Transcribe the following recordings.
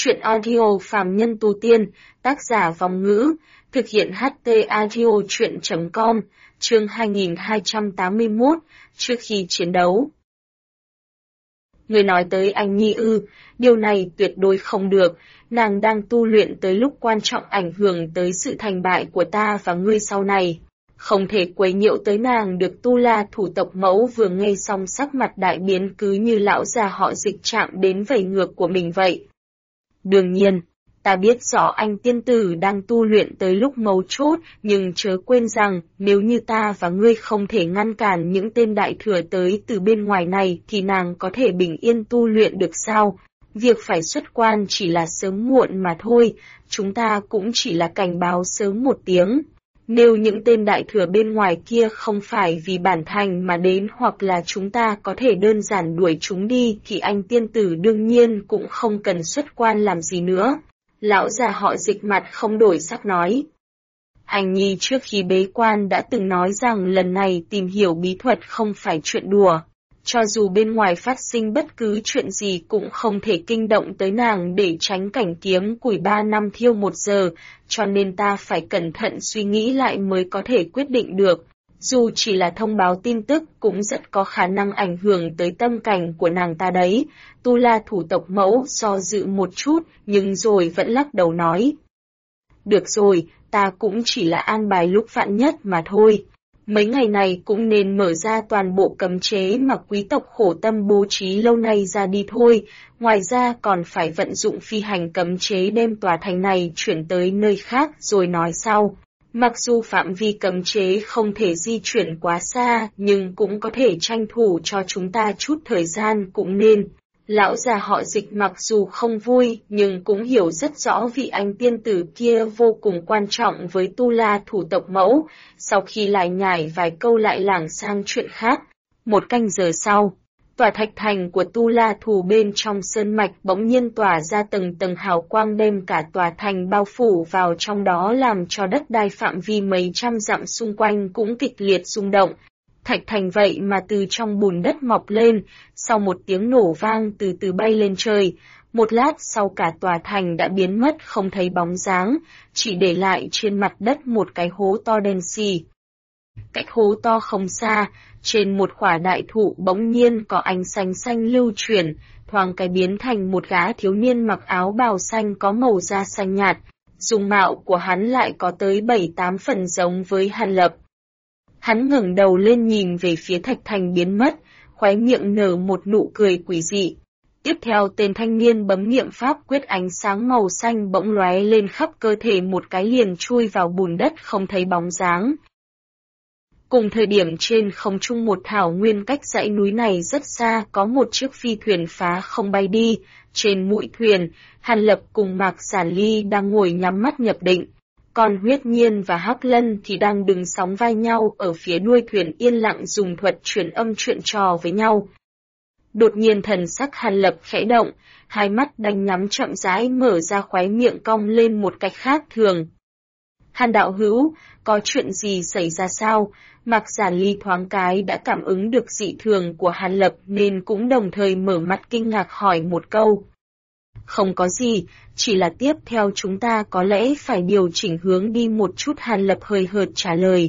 Chuyện audio phàm nhân tu tiên, tác giả Vong Ngữ, thực hiện HT audio chuyện.com, chương 2281, trước khi chiến đấu. Người nói tới anh Nhi ư, điều này tuyệt đối không được, nàng đang tu luyện tới lúc quan trọng ảnh hưởng tới sự thành bại của ta và ngươi sau này. Không thể quấy nhiễu tới nàng được. Tu La thủ tộc mẫu vừa nghe xong sắc mặt đại biến cứ như lão già họ Dịch chạm đến vảy ngược của mình vậy. Đương nhiên, ta biết rõ anh tiên tử đang tu luyện tới lúc mấu chốt, nhưng chớ quên rằng, nếu như ta và ngươi không thể ngăn cản những tên đại thừa tới từ bên ngoài này thì nàng có thể bình yên tu luyện được sao? Việc phải xuất quan chỉ là sớm muộn mà thôi, chúng ta cũng chỉ là cảnh báo sớm một tiếng. Nếu những tên đại thừa bên ngoài kia không phải vì bản thành mà đến hoặc là chúng ta có thể đơn giản đuổi chúng đi thì anh tiên tử đương nhiên cũng không cần xuất quan làm gì nữa. Lão già họ Dịch mặt không đổi sắc nói. Anh Nhi trước khi bế quan đã từng nói rằng lần này tìm hiểu bí thuật không phải chuyện đùa. Cho dù bên ngoài phát sinh bất cứ chuyện gì cũng không thể kinh động tới nàng để tránh cảnh kiếm củi 3 năm thiêu 1 giờ, cho nên ta phải cẩn thận suy nghĩ lại mới có thể quyết định được. Dù chỉ là thông báo tin tức cũng rất có khả năng ảnh hưởng tới tâm cảnh của nàng ta đấy. Tu La thủ tộc mẫu do dự một chút nhưng rồi vẫn lắc đầu nói. Được rồi, ta cũng chỉ là an bài lúc vạn nhất mà thôi. Mấy ngày này cũng nên mở ra toàn bộ cấm chế mà quý tộc khổ tâm bố trí lâu nay ra đi thôi, ngoài ra còn phải vận dụng phi hành cấm chế đem tòa thành này chuyển tới nơi khác rồi nói sau. Mặc dù phạm vi cấm chế không thể di chuyển quá xa, nhưng cũng có thể tranh thủ cho chúng ta chút thời gian cũng nên. Lão già họ Dịch mặc dù không vui, nhưng cũng hiểu rất rõ vị anh tiên tử kia vô cùng quan trọng với Tu La thủ tộc mẫu, sau khi lại nhải vài câu lại lảng sang chuyện khác. 1 canh giờ sau, tòa thạch thành của Tu La thủ bên trong sơn mạch bỗng nhiên tỏa ra từng tầng hào quang đem cả tòa thành bao phủ vào trong đó làm cho đất đai phạm vi mấy trăm dặm xung quanh cũng kịch liệt rung động. Thạch thành vậy mà từ trong bùn đất mọc lên, sau một tiếng nổ vang từ từ bay lên trời, một lát sau cả tòa thành đã biến mất không thấy bóng dáng, chỉ để lại trên mặt đất một cái hố to đen xì. Cách hố to không xa, trên một khỏa đại thụ bỗng nhiên có ánh xanh xanh lưu chuyển, thoáng cái biến thành một gã thiếu niên mặc áo bào xanh có màu da xanh nhạt, dung mạo của hắn lại có tới 7-8 phần giống với Hàn Lập. Hắn ngẩng đầu lên nhìn về phía thạch thành biến mất, khóe miệng nở một nụ cười quỷ dị. Tiếp theo tên thanh niên bấm niệm pháp quyết ánh sáng màu xanh bỗng lóe lên khắp cơ thể một cái liền chui vào bùn đất không thấy bóng dáng. Cùng thời điểm trên không trung một thảo nguyên cách dãy núi này rất xa có một chiếc phi thuyền phá không bay đi, trên mũi thuyền, Hàn Lập cùng Mạc Giản Ly đang ngồi nhắm mắt nhập định. Còn Huyết Nhiên và Hắc Lân thì đang đứng sóng vai nhau ở phía đuôi thuyền yên lặng dùng thuật truyền âm chuyện trò với nhau. Đột nhiên thần sắc Hàn Lập khẽ động, hai mắt đanh nhắm chậm rãi mở ra khóe miệng cong lên một cách khác thường. Hàn đạo hữu, có chuyện gì xảy ra sao? Mạc Giản Ly thoáng cái đã cảm ứng được dị thường của Hàn Lập nên cũng đồng thời mở mắt kinh ngạc hỏi một câu. Không có gì, chỉ là tiếp theo chúng ta có lẽ phải điều chỉnh hướng đi một chút. Hàn Lập hơi hợt trả lời.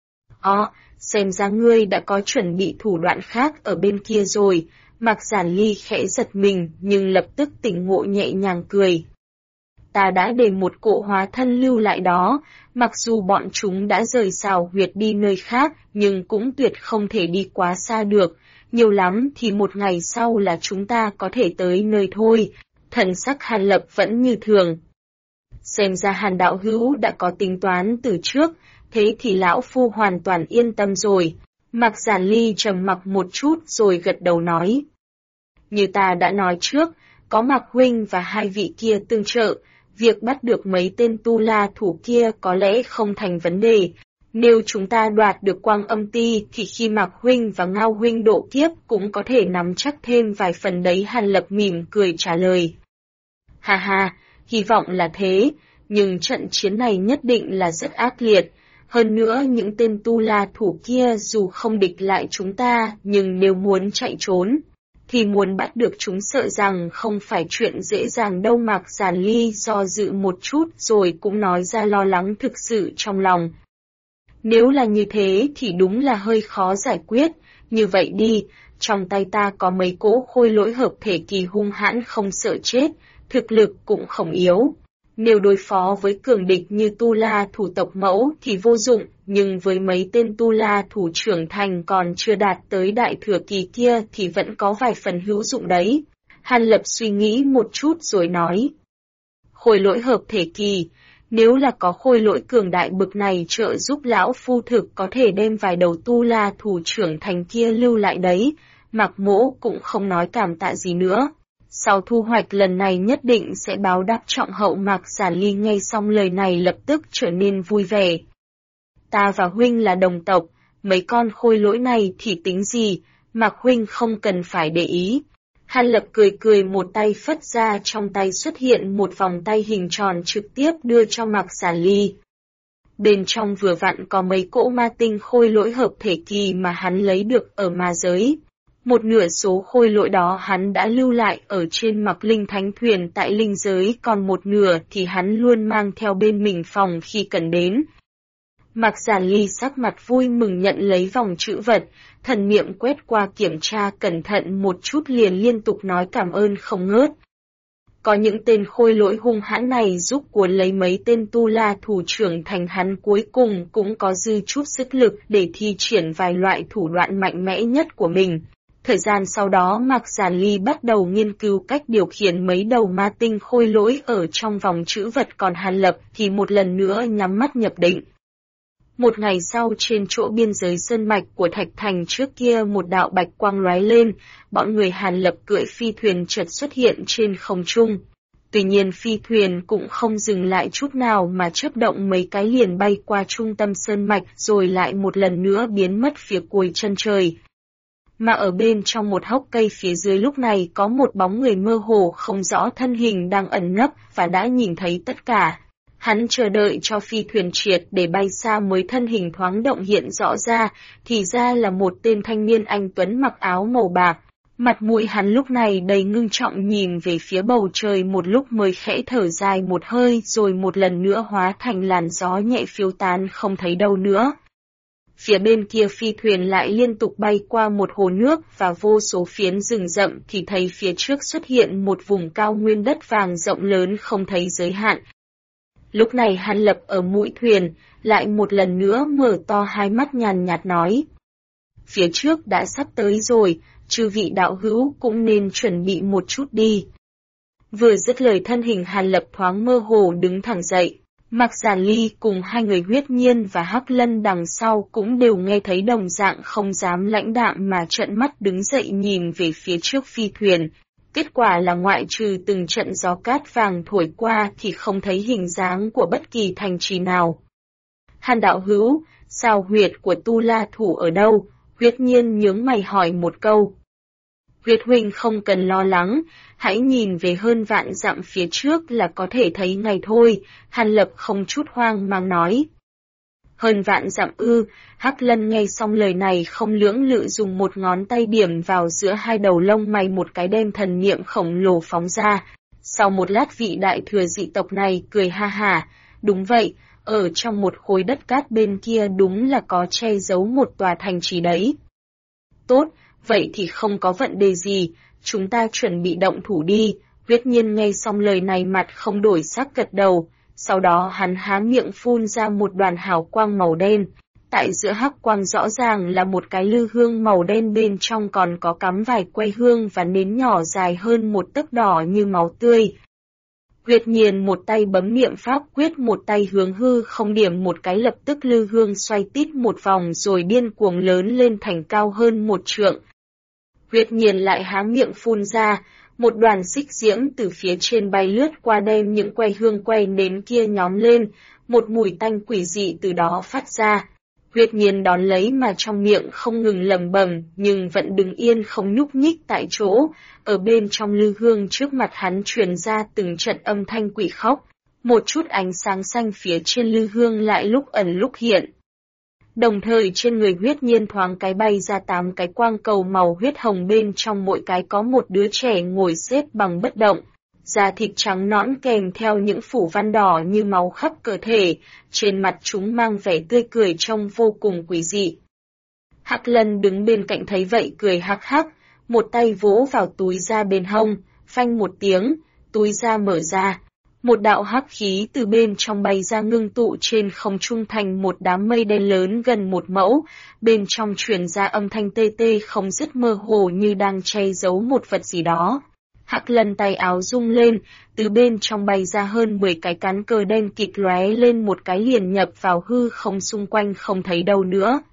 Xem ra ngươi đã có chuẩn bị thủ đoạn khác ở bên kia rồi. Mạc Giản Ly khẽ giật mình nhưng lập tức tỉnh ngộ nhẹ nhàng cười. Ta đã để một cỗ hóa thân lưu lại đó, mặc dù bọn chúng đã rời xào huyệt đi nơi khác nhưng cũng tuyệt không thể đi quá xa được, nhiều lắm thì 1 ngày sau là chúng ta có thể tới nơi thôi. Thần sắc Hàn Lập vẫn như thường. Xem ra Hàn đạo hữu đã có tính toán từ trước, thế thì lão phu hoàn toàn yên tâm rồi. Mạc Giản Ly trầm mặc một chút rồi gật đầu nói. Như ta đã nói trước, có Mạc huynh và 2 vị kia tương trợ, việc bắt được mấy tên Tu La thủ kia có lẽ không thành vấn đề. Nếu chúng ta đoạt được Quang Âm Ti thì khi Mạc huynh và Ngao huynh độ kiếp cũng có thể nắm chắc thêm vài phần đấy. Hàn Lập mỉm cười trả lời. Ha ha, hy vọng là thế, nhưng trận chiến này nhất định là rất ác liệt. Hơn nữa những tên Tu La thủ kia dù không địch lại chúng ta nhưng nếu muốn chạy trốn thì muốn bắt được chúng sợ rằng không phải chuyện dễ dàng đâu. Mạc Giản Ly do dự một chút rồi cũng nói ra lo lắng thực sự trong lòng. Nếu là như thế thì đúng là hơi khó giải quyết, như vậy đi, trong tay ta có mấy cỗ khôi lỗi hợp thể kỳ hung hãn không sợ chết, thực lực cũng không yếu. Nếu đối phó với cường địch như Tu La thủ tộc mẫu thì vô dụng, nhưng với mấy tên Tu La thủ trưởng thành còn chưa đạt tới đại thừa kỳ kia thì vẫn có vài phần hữu dụng đấy. Hàn Lập suy nghĩ một chút rồi nói. Khôi lỗi hợp thể kỳ, nếu là có khôi lỗi cường đại bực này trợ giúp lão phu thực có thể đem vài đầu Tu La thủ trưởng thành kia lưu lại đấy, Mạc Mỗ cũng không nói cảm tạ gì nữa. Sau thu hoạch lần này nhất định sẽ báo đáp trọng hậu. Mạc Giản Ly nghe xong lời này lập tức trở nên vui vẻ. Ta và huynh là đồng tộc, mấy con khôi lỗi này thì tính gì, Mạc huynh không cần phải để ý. Hàn Lập cười cười một tay phất ra, trong tay xuất hiện một vòng tay hình tròn trực tiếp đưa cho Mạc Giản Ly. Bên trong vừa vặn có mấy cỗ ma tinh khôi lỗi hợp thể kỳ mà hắn lấy được ở ma giới. Một nửa số khôi lỗi đó hắn đã lưu lại ở trên Mặc Linh Thánh Thuyền tại linh giới, còn một nửa thì hắn luôn mang theo bên mình phòng khi cần đến. Mạc Giản Ly sắc mặt vui mừng nhận lấy vòng trữ vật, thần niệm quét qua kiểm tra cẩn thận một chút liền liên tục nói cảm ơn không ngớt. Có những tên khôi lỗi hung hãn này giúp cuốn lấy mấy tên Tu La thủ trưởng thành, hắn cuối cùng cũng có dư chút sức lực để thi triển vài loại thủ đoạn mạnh mẽ nhất của mình. Thời gian sau đó Mạc Giản Ly bắt đầu nghiên cứu cách điều khiển mấy đầu ma tinh khôi lỗi ở trong vòng trữ vật, còn Hàn Lập thì một lần nữa nhắm mắt nhập định. Một ngày sau, trên chỗ biên giới sơn mạch của Thạch Thành trước kia một đạo bạch quang lóe lên, bọn người Hàn Lập cưỡi phi thuyền chợt xuất hiện trên không trung. Tuy nhiên phi thuyền cũng không dừng lại chút nào mà chớp động mấy cái liền bay qua trung tâm sơn mạch rồi lại một lần nữa biến mất phía cuối chân trời. Mà ở bên trong một hốc cây phía dưới lúc này có một bóng người mơ hồ không rõ thân hình đang ẩn nấp và đã nhìn thấy tất cả. Hắn chờ đợi cho phi thuyền triệt để bay xa mới thân hình thoáng động hiện rõ ra, thì ra là một tên thanh niên anh tuấn mặc áo màu bạc. Mặt mũi hắn lúc này đầy ngưng trọng nhìn về phía bầu trời một lúc mới khẽ thở dài một hơi rồi một lần nữa hóa thành làn gió nhẹ phiêu tán không thấy đâu nữa. Phía bên kia phi thuyền lại liên tục bay qua một hồ nước và vô số phiến rừng rậm thì thấy phía trước xuất hiện một vùng cao nguyên đất vàng rộng lớn không thấy giới hạn. Lúc này Hàn Lập ở mũi thuyền, lại một lần nữa mở to hai mắt nhàn nhạt nói. Phía trước đã sắp tới rồi, chư vị đạo hữu cũng nên chuẩn bị một chút đi. Vừa dứt lời thân hình Hàn Lập thoáng mơ hồ đứng thẳng dậy. Mạc Giản Ly cùng hai người Huyết Nhiên và Hắc Lân đằng sau cũng đều nghe thấy đồng dạng, không dám lãnh đạm mà trợn mắt đứng dậy nhìn về phía trước phi thuyền. Kết quả là ngoại trừ từng trận gió cát vàng thổi qua thì không thấy hình dáng của bất kỳ thành trì nào. Hàn đạo hữu, sao huyệt của Tu La thủ ở đâu? Huyết Nhiên nhướng mày hỏi một câu. Huyết huynh không cần lo lắng, hãy nhìn về hơn vạn dặm phía trước là có thể thấy ngay thôi, Hàn Lập không chút hoang mang nói. Hơn vạn dặm ư? Hắc Lân nghe xong lời này không lưỡng lự dùng một ngón tay điểm vào giữa hai đầu lông mày một cái, đem thần niệm khổng lồ phóng ra. Sau một lát vị đại thừa dị tộc này cười ha hả, đúng vậy, ở trong một khối đất cát bên kia đúng là có che giấu một tòa thành trì đấy. Tốt, vậy thì không có vấn đề gì, chúng ta chuẩn bị động thủ đi. Huyết Nhiên nghe xong lời này mặt không đổi sắc gật đầu, sau đó hắn há miệng phun ra một đoàn hào quang màu đen. Tại giữa hắc quang rõ ràng là một cái lư hương màu đen, bên trong còn có cắm vài que hương và nến nhỏ dài hơn một tấc đỏ như máu tươi. Huyết Nhiên một tay bấm niệm pháp quyết, một tay hướng hư không điểm một cái, lập tức lư hương xoay tít một vòng rồi điên cuồng lớn lên thành cao hơn một trượng. Huyết Nhiên lại há miệng phun ra, một đoàn xích diễm từ phía trên bay lướt qua đem những que hương que nến kia nhóm lên, một mùi tanh quỷ dị từ đó phát ra. Huyết Nhiên đón lấy mà trong miệng không ngừng lẩm bẩm, nhưng vẫn đứng yên không nhúc nhích tại chỗ. Ở bên trong lư hương trước mặt hắn truyền ra từng trận âm thanh quỷ khóc, một chút ánh sáng xanh phía trên lư hương lại lúc ẩn lúc hiện. Đồng thời trên người huyết nhiên thoáng cái bay ra 8 cái quang cầu màu huyết hồng, bên trong mỗi cái có một đứa trẻ ngồi xếp bằng bất động. Da thịt trắng nõn kèm theo những phủ văn đỏ như máu khắp cơ thể, trên mặt chúng mang vẻ tươi cười trông vô cùng quý dị. Hắc Lân đứng bên cạnh thấy vậy cười hắc hắc, một tay vỗ vào túi da bên hông, phanh một tiếng, túi da mở ra. Một đạo hắc khí từ bên trong bay ra ngưng tụ trên không trung thành một đám mây đen lớn gần 1 mẫu, bên trong truyền ra âm thanh tê tê không dứt mơ hồ như đang che giấu một vật gì đó. Hắc Lân tay áo rung lên, từ bên trong bay ra hơn 10 cái cán cờ đen kịt lóe lên một cái liền nhập vào hư không xung quanh không thấy đâu nữa.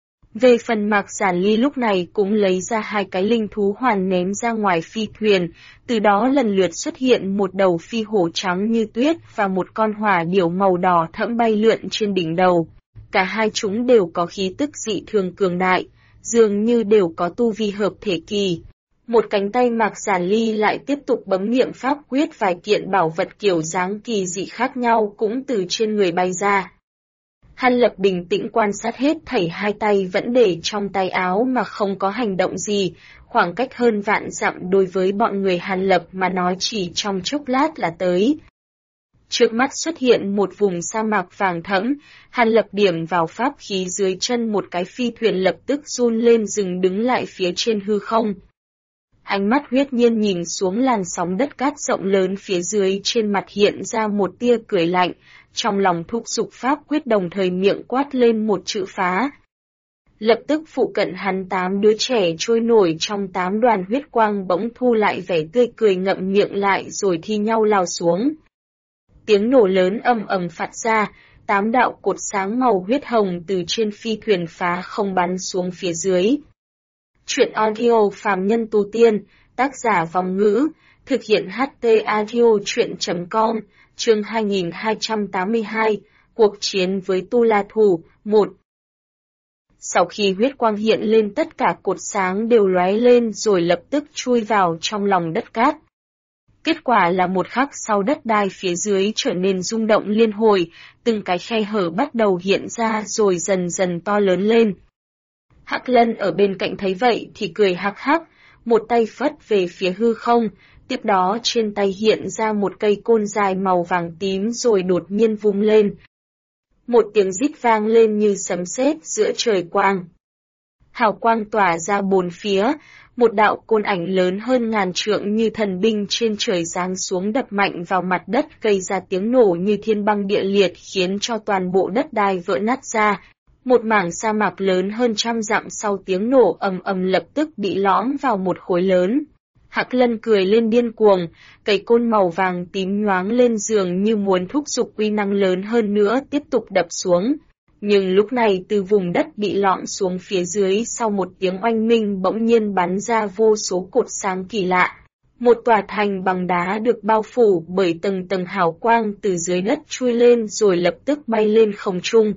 Về phần Mạc Giản Ly lúc này cũng lấy ra 2 cái linh thú hoàn ném ra ngoài phi thuyền, từ đó lần lượt xuất hiện một đầu phi hổ trắng như tuyết và một con hỏa điểu màu đỏ thẫm bay lượn trên đỉnh đầu. Cả hai chúng đều có khí tức dị thường cường đại, dường như đều có tu vi hợp thể kỳ. Một cánh tay Mạc Giản Ly lại tiếp tục bấm niệm pháp quyết, vài kiện bảo vật kiểu dáng kỳ dị khác nhau cũng từ trên người bay ra. Hàn Lập bình tĩnh quan sát hết thảy, hai tay vẫn để trong tay áo mà không có hành động gì, khoảng cách hơn vạn dặm đối với bọn người Hàn Lập mà nói chỉ trong chốc lát là tới. Trước mắt xuất hiện một vùng sa mạc vàng thẫm, Hàn Lập điểm vào pháp khí dưới chân, một cái phi thuyền lập tức run lên dừng đứng lại phía trên hư không. Ánh mắt huyết nhiên nhìn xuống làn sóng đất cát rộng lớn phía dưới, trên mặt hiện ra một tia cười lạnh, trong lòng thúc giục pháp quyết đồng thời miệng quát lên một chữ phá. Lập tức phụ cận hắn 8 đứa trẻ trôi nổi trong 8 đoàn huyết quang bỗng thu lại vẻ tươi cười, ngậm miệng lại rồi thi nhau lao xuống. Tiếng nổ lớn ầm ầm phát ra, 8 đạo cột sáng màu huyết hồng từ trên phi thuyền phá không bắn xuống phía dưới. Truyện audio phàm nhân tu tiên, tác giả Vong Ngữ, thực hiện HT audio truyện.com, chương 2282, cuộc chiến với Tu La Thủ, 1. Sau khi huyết quang hiện lên, tất cả cột sáng đều lóe lên rồi lập tức chui vào trong lòng đất cát. Kết quả là một khắc sau, đất đai phía dưới trở nên rung động liên hồi, từng cái khe hở bắt đầu hiện ra rồi dần dần to lớn lên. Hắc Lân ở bên cạnh thấy vậy thì cười hắc hắc, một tay phất về phía hư không, tiếp đó trên tay hiện ra một cây côn dài màu vàng tím rồi đột nhiên vung lên. Một tiếng rít vang lên như sấm sét giữa trời quang. Hào quang tỏa ra bốn phía, một đạo côn ảnh lớn hơn ngàn trượng như thần binh trên trời giáng xuống đập mạnh vào mặt đất, gây ra tiếng nổ như thiên băng địa liệt khiến cho toàn bộ đất đai vỡ nát ra. Một mảng sa mạc lớn hơn 100 dặm sau tiếng nổ ầm ầm lập tức bị lõm vào một khối lớn. Hắc Lân cười lên điên cuồng, cây côn màu vàng tím nhoáng lên dường như muốn thúc giục uy năng lớn hơn nữa tiếp tục đập xuống. Nhưng lúc này từ vùng đất bị lõm xuống phía dưới, sau một tiếng oanh minh bỗng nhiên bắn ra vô số cột sáng kỳ lạ. Một tòa thành bằng đá được bao phủ bởi tầng tầng hào quang từ dưới đất chui lên rồi lập tức bay lên không trung.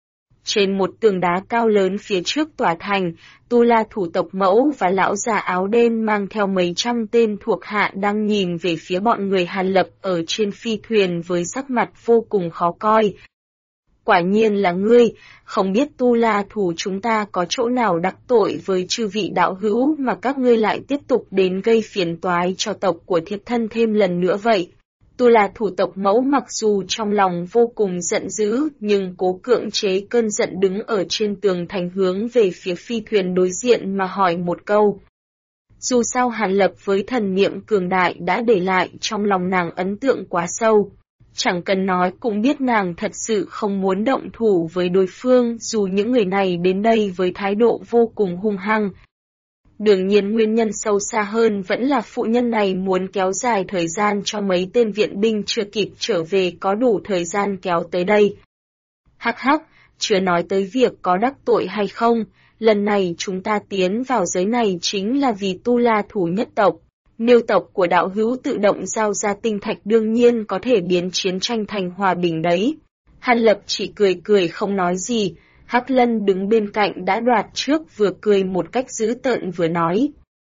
Trên một tường đá cao lớn phía trước tòa thành, Tu La Thủ tộc mẫu và lão già áo đen mang theo mấy trăm tên thuộc hạ đang nhìn về phía bọn người Hàn Lập ở trên phi thuyền với sắc mặt vô cùng khó coi. Quả nhiên là ngươi, không biết Tu La Thủ chúng ta có chỗ nào đắc tội với chư vị đạo hữu mà các ngươi lại tiếp tục đến gây phiền toái cho tộc của thiếp thân thêm lần nữa vậy. Tu La Thủ tộc mẫu mặc dù trong lòng vô cùng giận dữ nhưng cố cưỡng chế cơn giận, đứng ở trên tường thành hướng về phía phi thuyền đối diện mà hỏi một câu. Dù sao Hàn Lập với thần niệm cường đại đã để lại trong lòng nàng ấn tượng quá sâu. Chẳng cần nói cũng biết nàng thật sự không muốn động thủ với đối phương, dù những người này đến đây với thái độ vô cùng hung hăng. Đương nhiên nguyên nhân sâu xa hơn vẫn là phụ nhân này muốn kéo dài thời gian cho mấy tên viện binh chưa kịp trở về có đủ thời gian kéo tới đây. Hắc hắc, chưa nói tới việc có đắc tội hay không, lần này chúng ta tiến vào giới này chính là vì Tu La Thủ nhất tộc. Nếu tộc của đạo hữu tự động giao ra tinh thạch đương nhiên có thể biến chiến tranh thành hòa bình đấy. Hàn Lập chỉ cười cười không nói gì. Hắc Lân đứng bên cạnh đã đoạt trước, vừa cười một cách dữ tợn vừa nói.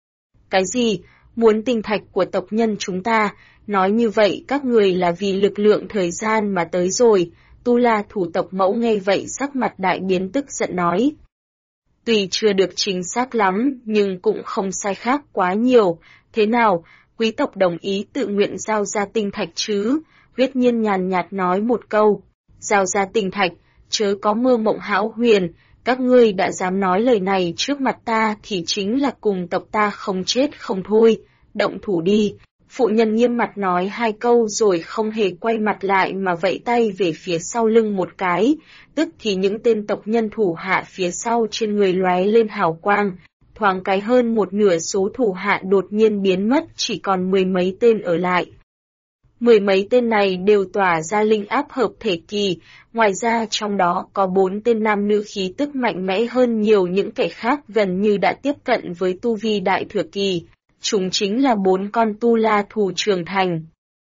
Cái gì? Muốn tinh thạch của tộc nhân chúng ta? Nói như vậy các người là vì lực lượng thời gian mà tới rồi. Tu La thủ tộc mẫu nghe vậy sắc mặt đại biến tức giận nói. Tuy chưa được chính xác lắm, nhưng cũng không sai khác quá nhiều. Thế nào, quý tộc đồng ý tự nguyện giao ra tinh thạch chứ? Huyết Nhiên nhàn nhạt nói một câu. Giao ra tinh thạch, chớ có mơ mộng hão huyền. Các ngươi đã dám nói lời này trước mặt ta thì chính là cùng tộc ta không chết không thôi. Động thủ đi. Phụ nhân nghiêm mặt nói hai câu rồi không hề quay mặt lại mà vẫy tay về phía sau lưng một cái, tức thì những tên tộc nhân thủ hạ phía sau trên người lóe lên hào quang, thoáng cái hơn một nửa số thủ hạ đột nhiên biến mất, chỉ còn mười mấy tên ở lại. Mười mấy tên này đều tỏa ra linh áp hợp thể kỳ, ngoài ra trong đó có 4 tên nam nữ khí tức mạnh mẽ hơn nhiều những kẻ khác gần như đã tiếp cận với tu vi đại thừa kỳ. Chúng chính là 4 con tu la thù trưởng thành.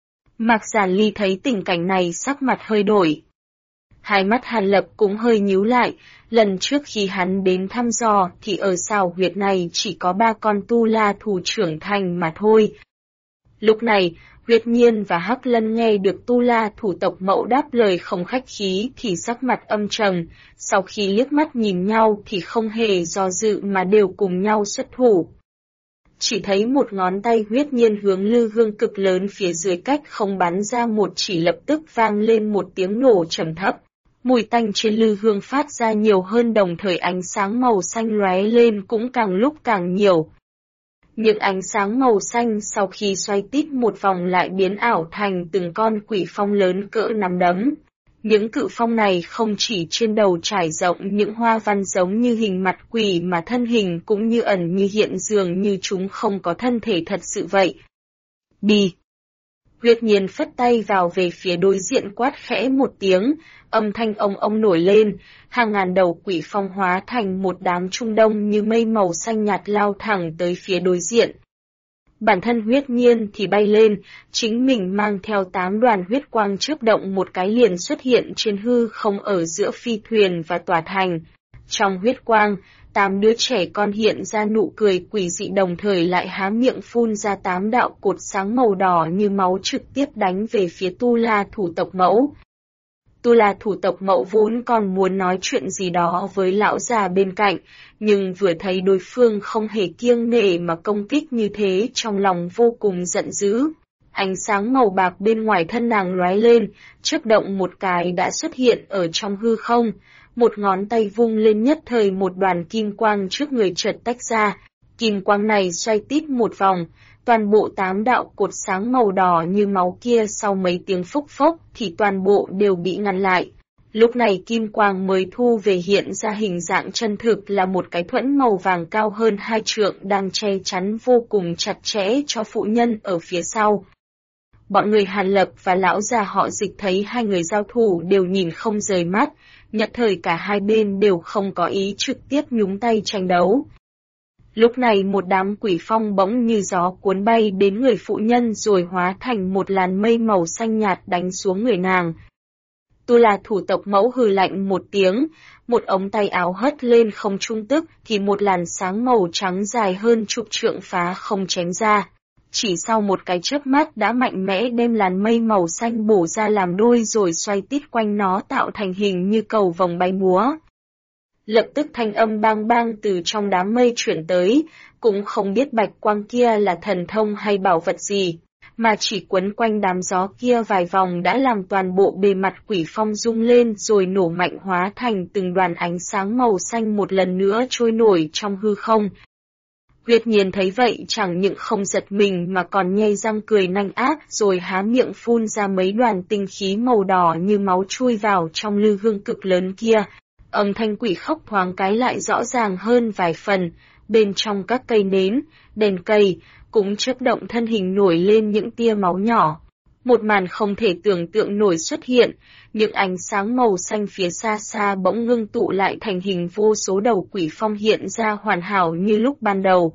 Mạc Giản Ly thấy tình cảnh này sắc mặt hơi đổi. Hai mắt Hàn Lập cũng hơi nhíu lại, lần trước khi hắn đến thăm dò thì ở xào huyệt này chỉ có 3 con tu la thù trưởng thành mà thôi. Lúc này, Huyết Nhiên và Hắc Lân nghe được tu la thủ tộc mẫu đáp lời không khách khí thì sắc mặt âm trầm, sau khi liếc mắt nhìn nhau thì không hề do dự mà đều cùng nhau xuất thủ. Chỉ thấy một ngón tay Huyết Nhiên hướng lư hương cực lớn phía dưới cách không bắn ra một chỉ, lập tức vang lên một tiếng nổ trầm thấp. Mùi tanh trên lư hương phát ra nhiều hơn, đồng thời ánh sáng màu xanh lóe lên cũng càng lúc càng nhiều. Những ánh sáng màu xanh sau khi xoay tít một vòng lại biến ảo thành từng con quỷ phong lớn cỡ nắm đấm. Những cự phong này không chỉ trên đầu trải rộng những hoa văn giống như hình mặt quỷ mà thân hình cũng như ẩn như hiện, dường như chúng không có thân thể thật sự vậy. Đi! Huyết Nhiên phất tay vào về phía đối diện quát khẽ một tiếng, âm thanh ông nổi lên, hàng ngàn đầu quỷ phong hóa thành một đám trung đông như mây màu xanh nhạt lao thẳng tới phía đối diện. Bản thân Huyết Nhiên thì bay lên, chính mình mang theo 8 đoàn huyết quang chớp động một cái liền xuất hiện trên hư không ở giữa phi thuyền và tòa thành. Trong huyết quang, 8 đứa trẻ con hiện ra nụ cười quỷ dị, đồng thời lại há miệng phun ra 8 đạo cột sáng màu đỏ như máu trực tiếp đánh về phía Tu La thủ tộc mẫu. Tu La thủ tộc mẫu vốn còn muốn nói chuyện gì đó với lão già bên cạnh, nhưng vừa thấy đối phương không hề kiêng nể mà công kích như thế, trong lòng vô cùng giận dữ. Ánh sáng màu bạc bên ngoài thân nàng lóe lên, chớp động một cái đã xuất hiện ở trong hư không. Một ngón tay vung lên, nhất thời một đoàn kim quang trước người chợt tách ra. Kim quang này xoay tít một vòng, toàn bộ 8 đạo cột sáng màu đỏ như máu kia sau mấy tiếng phốc phốc thì toàn bộ đều bị ngăn lại. Lúc này kim quang mới thu về, hiện ra hình dạng chân thực là một cái thuẫn màu vàng cao hơn 2 trượng đang che chắn vô cùng chặt chẽ cho phụ nhân ở phía sau. Bọn người Hàn Lập và lão già họ Dịch thấy hai người giao thủ đều nhìn không rời mắt, nhất thời cả hai bên đều không có ý trực tiếp nhúng tay tranh đấu. Lúc này một đám quỷ phong bỗng như gió cuốn bay đến người phụ nhân rồi hóa thành một làn mây màu xanh nhạt đánh xuống người nàng. Tu La thủ tộc mẫu hừ lạnh một tiếng, một ống tay áo hất lên không trung, tức thì một làn sáng màu trắng dài hơn chục trượng phá không chém ra. Chỉ sau một cái chớp mắt đã mạnh mẽ đem làn mây màu xanh bổ ra làm đôi rồi xoay tít quanh nó tạo thành hình như cầu vồng bay múa. Lập tức thanh âm bang bang từ trong đám mây chuyển tới, cũng không biết bạch quang kia là thần thông hay bảo vật gì, mà chỉ quấn quanh đám gió kia vài vòng đã làm toàn bộ bề mặt quỷ phong rung lên rồi nổ mạnh, hóa thành từng đoàn ánh sáng màu xanh một lần nữa trôi nổi trong hư không. Huyết Nhiên thấy vậy chẳng những không giật mình mà còn nhe răng cười nanh ác rồi há miệng phun ra mấy đoàn tinh khí màu đỏ như máu chui vào trong lư hương cực lớn kia. Âm thanh quỷ khóc thoáng cái lại rõ ràng hơn vài phần, bên trong các cây nến, đèn cây, cũng chớp động thân hình nổi lên những tia máu nhỏ. Một màn không thể tưởng tượng nổi xuất hiện, những ánh sáng màu xanh phía xa xa bỗng ngưng tụ lại thành hình vô số đầu quỷ phong hiện ra hoàn hảo như lúc ban đầu.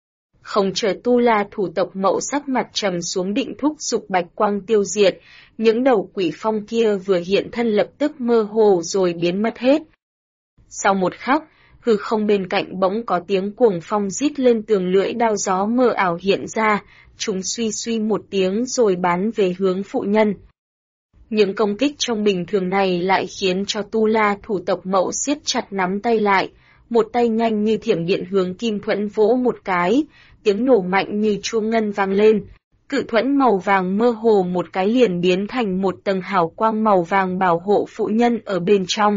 Không chờ Tu La thủ tộc mẫu sắc mặt trầm xuống định thúc giục bạch quang tiêu diệt, những đầu quỷ phong kia vừa hiện thân lập tức mơ hồ rồi biến mất hết. Sau một khắc, hư không bên cạnh bỗng có tiếng cuồng phong rít lên, tường lưỡi đao gió mờ ảo hiện ra, chúng suy suy một tiếng rồi bắn về hướng phụ nhân. Những công kích trong bình thường này lại khiến cho Tu La thủ tộc Mậu siết chặt nắm tay lại, một tay nhanh như thiểm điện hướng Kim Thuẫn vỗ một cái, tiếng nổ mạnh như chuông ngân vang lên. Cự thuẫn màu vàng mơ hồ một cái liền biến thành một tầng hào quang màu vàng bảo hộ phụ nhân ở bên trong.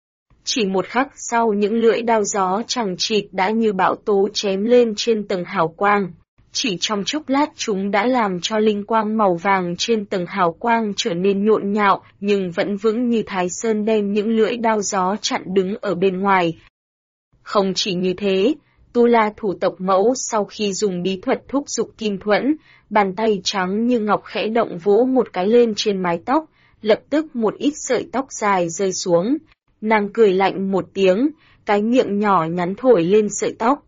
Chỉ một khắc sau những lưỡi đao gió chằng chịt đã như bão tố chém lên trên tầng hào quang. Chỉ trong chốc lát chúng đã làm cho linh quang màu vàng trên tầng hào quang trở nên nhộn nhạo, nhưng vẫn vững như Thái Sơn đem những lưỡi đao gió chặn đứng ở bên ngoài. Không chỉ như thế, Tu La thủ tộc Mẫu sau khi dùng bí thuật thúc giục Kim Thuẫn, bàn tay trắng như ngọc khẽ động vỗ một cái lên trên mái tóc, lập tức một ít sợi tóc dài rơi xuống. Nàng cười lạnh một tiếng, cái miệng nhỏ nhắn thổi lên sợi tóc.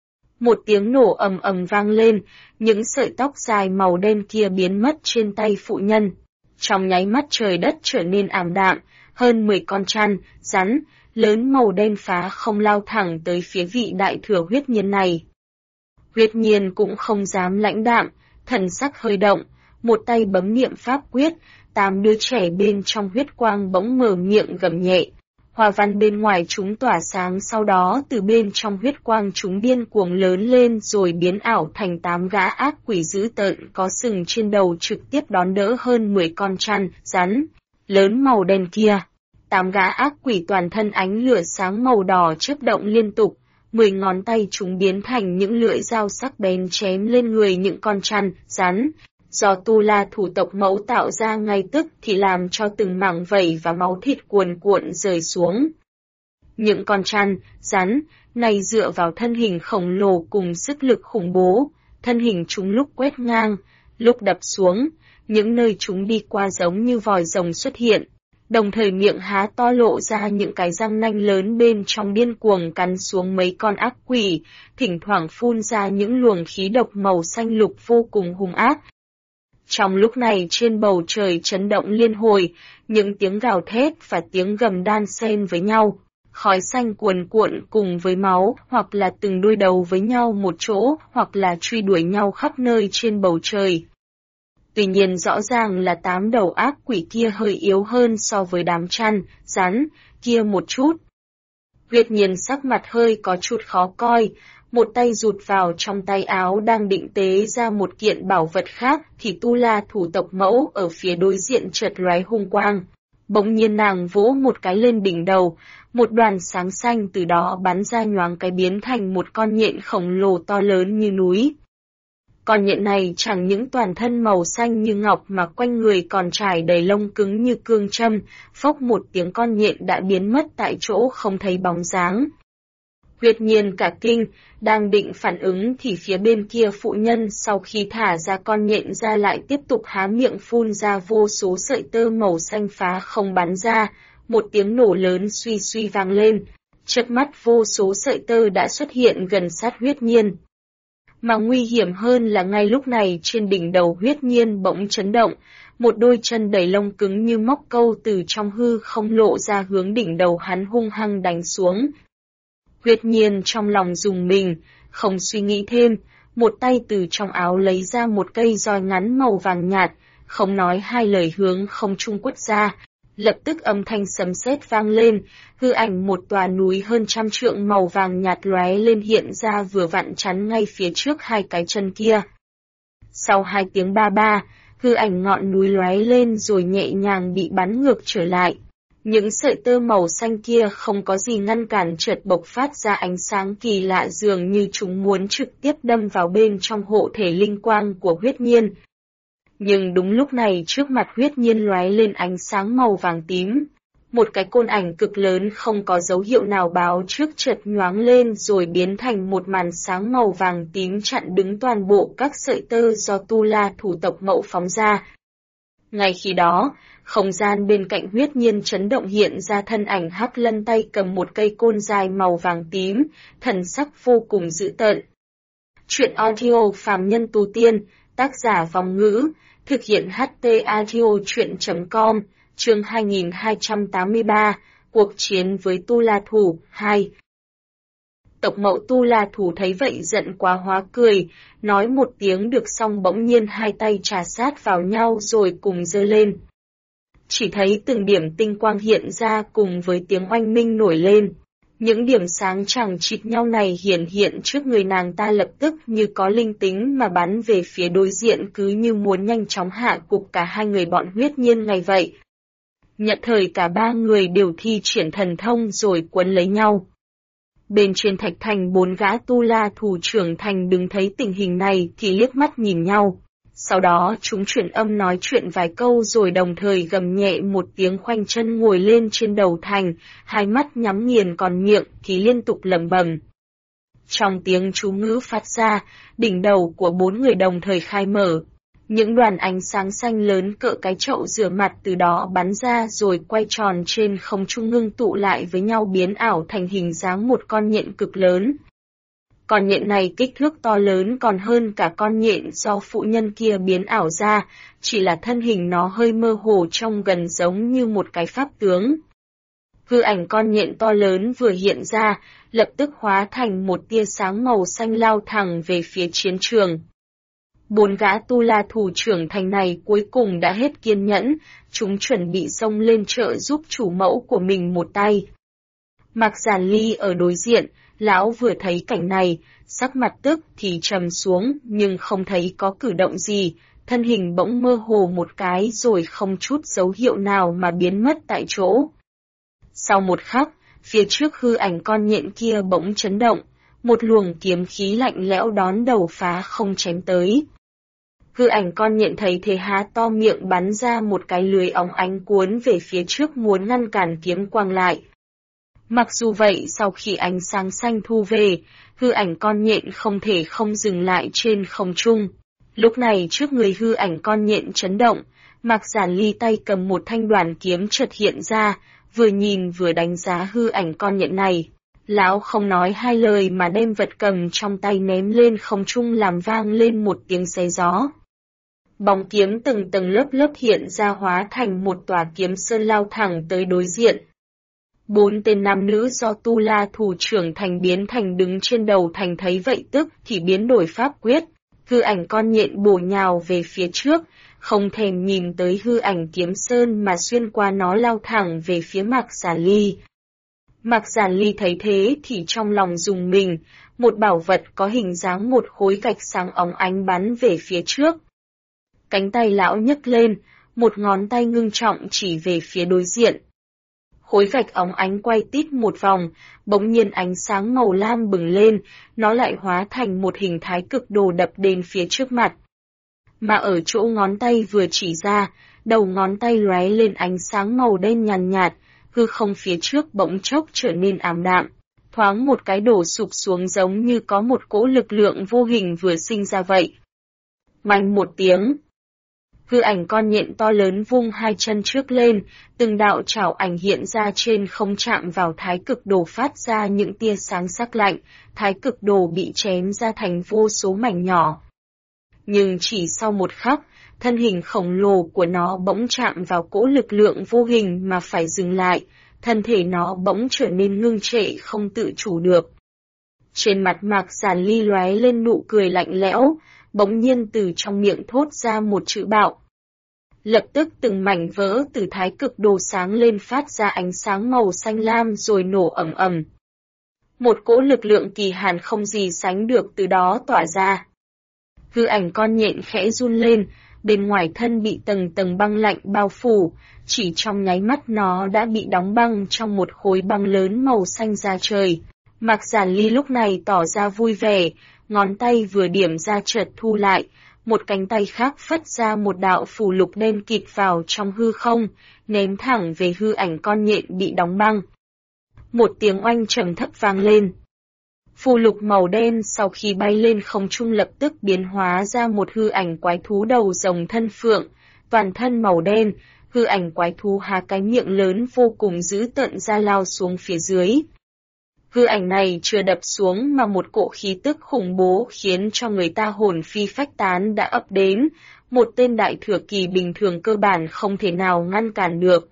Một tiếng nổ ầm ầm vang lên, những sợi tóc dài màu đen kia biến mất trên tay phụ nhân. Trong nháy mắt trời đất trở nên ảm đạm, hơn 10 con chăn, rắn, lớn màu đen phá không lao thẳng tới phía vị đại thừa Huyết Nhiên này. Huyết Nhiên cũng không dám lãnh đạm, thần sắc hơi động, một tay bấm niệm pháp quyết, 8 đứa trẻ bên trong huyết quang bỗng mở miệng gầm nhẹ. Hoa văn bên ngoài chúng tỏa sáng, sau đó từ bên trong huyết quang chúng điên cuồng lớn lên rồi biến ảo thành 8 gã ác quỷ dữ tợn có sừng trên đầu trực tiếp đón đỡ hơn 10 con chăn, rắn, lớn màu đen kia. 8 gã ác quỷ toàn thân ánh lửa sáng màu đỏ chớp động liên tục, 10 ngón tay chúng biến thành những lưỡi dao sắc bén chém lên người những con chăn, rắn. Do Tu La thủ tộc Mẫu tạo ra ngay tức thì làm cho từng mảng vảy và máu thịt cuồn cuộn rơi xuống. Những con chăn, rắn, này dựa vào thân hình khổng lồ cùng sức lực khủng bố, thân hình chúng lúc quét ngang, lúc đập xuống, những nơi chúng đi qua giống như vòi rồng xuất hiện, đồng thời miệng há to lộ ra những cái răng nanh lớn bên trong điên cuồng cắn xuống mấy con ác quỷ, thỉnh thoảng phun ra những luồng khí độc màu xanh lục vô cùng hung ác. Trong lúc này trên bầu trời chấn động liên hồi, những tiếng gào thét và tiếng gầm đan xen với nhau, khói xanh cuồn cuộn cùng với máu, hoặc là từng đuôi đầu với nhau một chỗ, hoặc là truy đuổi nhau khắp nơi trên bầu trời. Tuy nhiên rõ ràng là 8 đầu ác quỷ kia hơi yếu hơn so với đám chăn, rắn, kia một chút. Huyết Nhiên sắc mặt hơi có chút khó coi, một tay rụt vào trong tay áo đang định tế ra một kiện bảo vật khác thì Tu La thủ tộc Mẫu ở phía đối diện chợt lóe hung quang. Bỗng nhiên nàng vỗ một cái lên đỉnh đầu, một đoàn sáng xanh từ đó bắn ra nhoáng cái biến thành một con nhện khổng lồ to lớn như núi. Con nhện này chẳng những toàn thân màu xanh như ngọc mà quanh người còn trải đầy lông cứng như cương châm, phốc một tiếng con nhện đã biến mất tại chỗ không thấy bóng dáng. Huyết Nhiên cả kinh, đang định phản ứng thì phía bên kia phụ nhân sau khi thả ra con nhện ra lại tiếp tục há miệng phun ra vô số sợi tơ màu xanh phá không bắn ra, một tiếng nổ lớn suy suy vang lên, chớp mắt vô số sợi tơ đã xuất hiện gần sát Huyết Nhiên. Mà nguy hiểm hơn là ngay lúc này trên đỉnh đầu Huyết Nhiên bỗng chấn động, một đôi chân đầy lông cứng như móc câu từ trong hư không lộ ra hướng đỉnh đầu hắn hung hăng đánh xuống. Huyết Nhiên trong lòng rùng mình, không suy nghĩ thêm, một tay từ trong áo lấy ra một cây roi ngắn màu vàng nhạt, không nói hai lời hướng không trung quất ra. Lập tức âm thanh sấm sét vang lên, hư ảnh một tòa núi hơn 100 trượng màu vàng nhạt lóe lên hiện ra vừa vặn chắn ngay phía trước hai cái chân kia. Sau 2 tiếng ba ba, hư ảnh ngọn núi lóe lên rồi nhẹ nhàng bị bắn ngược trở lại. Những sợi tơ màu xanh kia không có gì ngăn cản chợt bộc phát ra ánh sáng kỳ lạ dường như chúng muốn trực tiếp đâm vào bên trong hộ thể linh quang của Huyết Nhiên. Nhưng đúng lúc này trước mặt Huyết Nhiên lóe lên ánh sáng màu vàng tím. Một cái côn ảnh cực lớn không có dấu hiệu nào báo trước chợt nhoáng lên rồi biến thành một màn sáng màu vàng tím chặn đứng toàn bộ các sợi tơ do Tu La thủ tộc Mẫu phóng ra. Ngay khi đó, không gian bên cạnh Huyết Nhiên chấn động hiện ra thân ảnh Hắc Lân tay cầm một cây côn dài màu vàng tím, thần sắc vô cùng dữ tợn. Truyện audio phàm nhân tu tiên, tác giả Vong Ngữ, thực hiện HT audio truyện.com, chương 2283, cuộc chiến với Tu La thủ 2. Tộc Mậu Tu La thủ thấy vậy giận quá hóa cười, nói một tiếng được xong bỗng nhiên hai tay trà sát vào nhau rồi cùng giơ lên. chỉ thấy từng điểm tinh quang hiện ra cùng với tiếng oanh minh nổi lên. Những điểm sáng chằng chịt nhau này hiện trước người nàng ta lập tức như có linh tính mà bắn về phía đối diện cứ như muốn nhanh chóng hạ gục cả hai người bọn Huyết Nhiên ngày vậy. Nhận thời cả ba người đều thi triển thần thông rồi quấn lấy nhau. Bên trên thạch thành 4 gã tu la thủ trưởng thành đứng thấy tình hình này thì liếc mắt nhìn nhau. Sau đó chúng chuyển âm nói chuyện vài câu rồi đồng thời gầm nhẹ một tiếng khoanh chân ngồi lên trên đầu thành, hai mắt nhắm nghiền còn miệng thì liên tục lẩm bẩm. Trong tiếng chú ngữ phát ra, đỉnh đầu của 4 người đồng thời khai mở. Những đoàn ánh sáng xanh lớn cỡ cái chậu rửa mặt từ đó bắn ra rồi quay tròn trên không trung ngưng tụ lại với nhau biến ảo thành hình dáng một con nhện cực lớn. Con nhện này kích thước to lớn còn hơn cả con nhện do phụ nhân kia biến ảo ra, chỉ là thân hình nó hơi mơ hồ trông gần giống như một cái pháp tướng. Hư ảnh con nhện to lớn vừa hiện ra, lập tức hóa thành một tia sáng màu xanh lao thẳng về phía chiến trường. 4 gã tu la thủ trưởng thành này cuối cùng đã hết kiên nhẫn, chúng chuẩn bị xông lên trợ giúp chủ mẫu của mình một tay. Mạc Giản Ly ở đối diện, lão vừa thấy cảnh này, sắc mặt tức thì trầm xuống nhưng không thấy có cử động gì, thân hình bỗng mơ hồ một cái rồi không chút dấu hiệu nào mà biến mất tại chỗ. Sau một khắc, phía trước hư ảnh con nhện kia bỗng chấn động, một luồng kiếm khí lạnh lẽo đón đầu phá không chém tới. Hư ảnh con nhện thấy thế há to miệng bắn ra một cái lưới óng ánh cuốn về phía trước muốn ngăn cản kiếm quang lại. Mặc dù vậy sau khi ánh sáng xanh thu về, hư ảnh con nhện không thể không dừng lại trên không trung. Lúc này trước người hư ảnh con nhện chấn động, Mạc Giản Ly tay cầm một thanh đoàn kiếm chợt hiện ra, vừa nhìn vừa đánh giá hư ảnh con nhện này. Lão không nói hai lời mà đem vật cầm trong tay ném lên không trung làm vang lên một tiếng xé gió. Bóng kiếm từng tầng lớp lớp hiện ra hóa thành một tòa kiếm sơn lao thẳng tới đối diện. 4 tên nam nữ do tu la thủ trưởng thành biến thành đứng trên đầu thành thấy vậy tức thì biến đổi pháp quyết, hư ảnh con nhện bổ nhào về phía trước, không thèm nhìn tới hư ảnh kiếm sơn mà xuyên qua nó lao thẳng về phía Mạc Giản Ly. Mạc Giản Ly thấy thế thì trong lòng rùng mình, một bảo vật có hình dáng một khối gạch sáng óng ánh bắn về phía trước. Cánh tay lão nhấc lên, một ngón tay ngưng trọng chỉ về phía đối diện. Khối gạch óng ánh quay tít một vòng, bỗng nhiên ánh sáng màu lam bừng lên, nó lại hóa thành một hình thái cực đồ đập đến phía trước mặt. Mà ở chỗ ngón tay vừa chỉ ra, đầu ngón tay lóe lên ánh sáng màu đen nhàn nhạt, hư không phía trước bỗng chốc trở nên ảm đạm, thoáng một cái đổ sụp xuống giống như có một cỗ lực lượng vô hình vừa sinh ra vậy. Oanh một tiếng. Hư ảnh con nhện to lớn vung hai chân trước lên, từng đạo chảo ảnh hiện ra trên không chạm vào thái cực đồ phát ra những tia sáng sắc lạnh, thái cực đồ bị chém ra thành vô số mảnh nhỏ. Nhưng chỉ sau một khắc, thân hình khổng lồ của nó bỗng chạm vào cỗ lực lượng vô hình mà phải dừng lại, thân thể nó bỗng trở nên ngưng trệ không tự chủ được. Trên mặt Mạc Giản Ly lóe lên nụ cười lạnh lẽo, bỗng nhiên từ trong miệng thốt ra một chữ bạo. Lập tức từng mảnh vỡ từ thái cực đồ sáng lên phát ra ánh sáng màu xanh lam rồi nổ ầm ầm. Một cỗ lực lượng kỳ hàn không gì sánh được từ đó tỏa ra. Hư ảnh con nhện khẽ run lên, bên ngoài thân bị tầng tầng băng lạnh bao phủ, chỉ trong nháy mắt nó đã bị đóng băng trong một khối băng lớn màu xanh da trời. Mạc Giản Ly lúc này tỏ ra vui vẻ, ngón tay vừa điểm ra chợt thu lại, một cánh tay khác phất ra một đạo phù lục đen kịt vào trong hư không, ném thẳng về hư ảnh con nhện bị đóng băng. Một tiếng oanh trầm thấp vang lên. Phù lục màu đen sau khi bay lên không trung lập tức biến hóa ra một hư ảnh quái thú đầu rồng thân phượng, toàn thân màu đen, hư ảnh quái thú há cái miệng lớn vô cùng dữ tợn ra lao xuống phía dưới. Hư ảnh này chưa đập xuống mà một cỗ khí tức khủng bố khiến cho người ta hồn phi phách tán đã ập đến, một tên đại thừa kỳ bình thường cơ bản không thể nào ngăn cản được.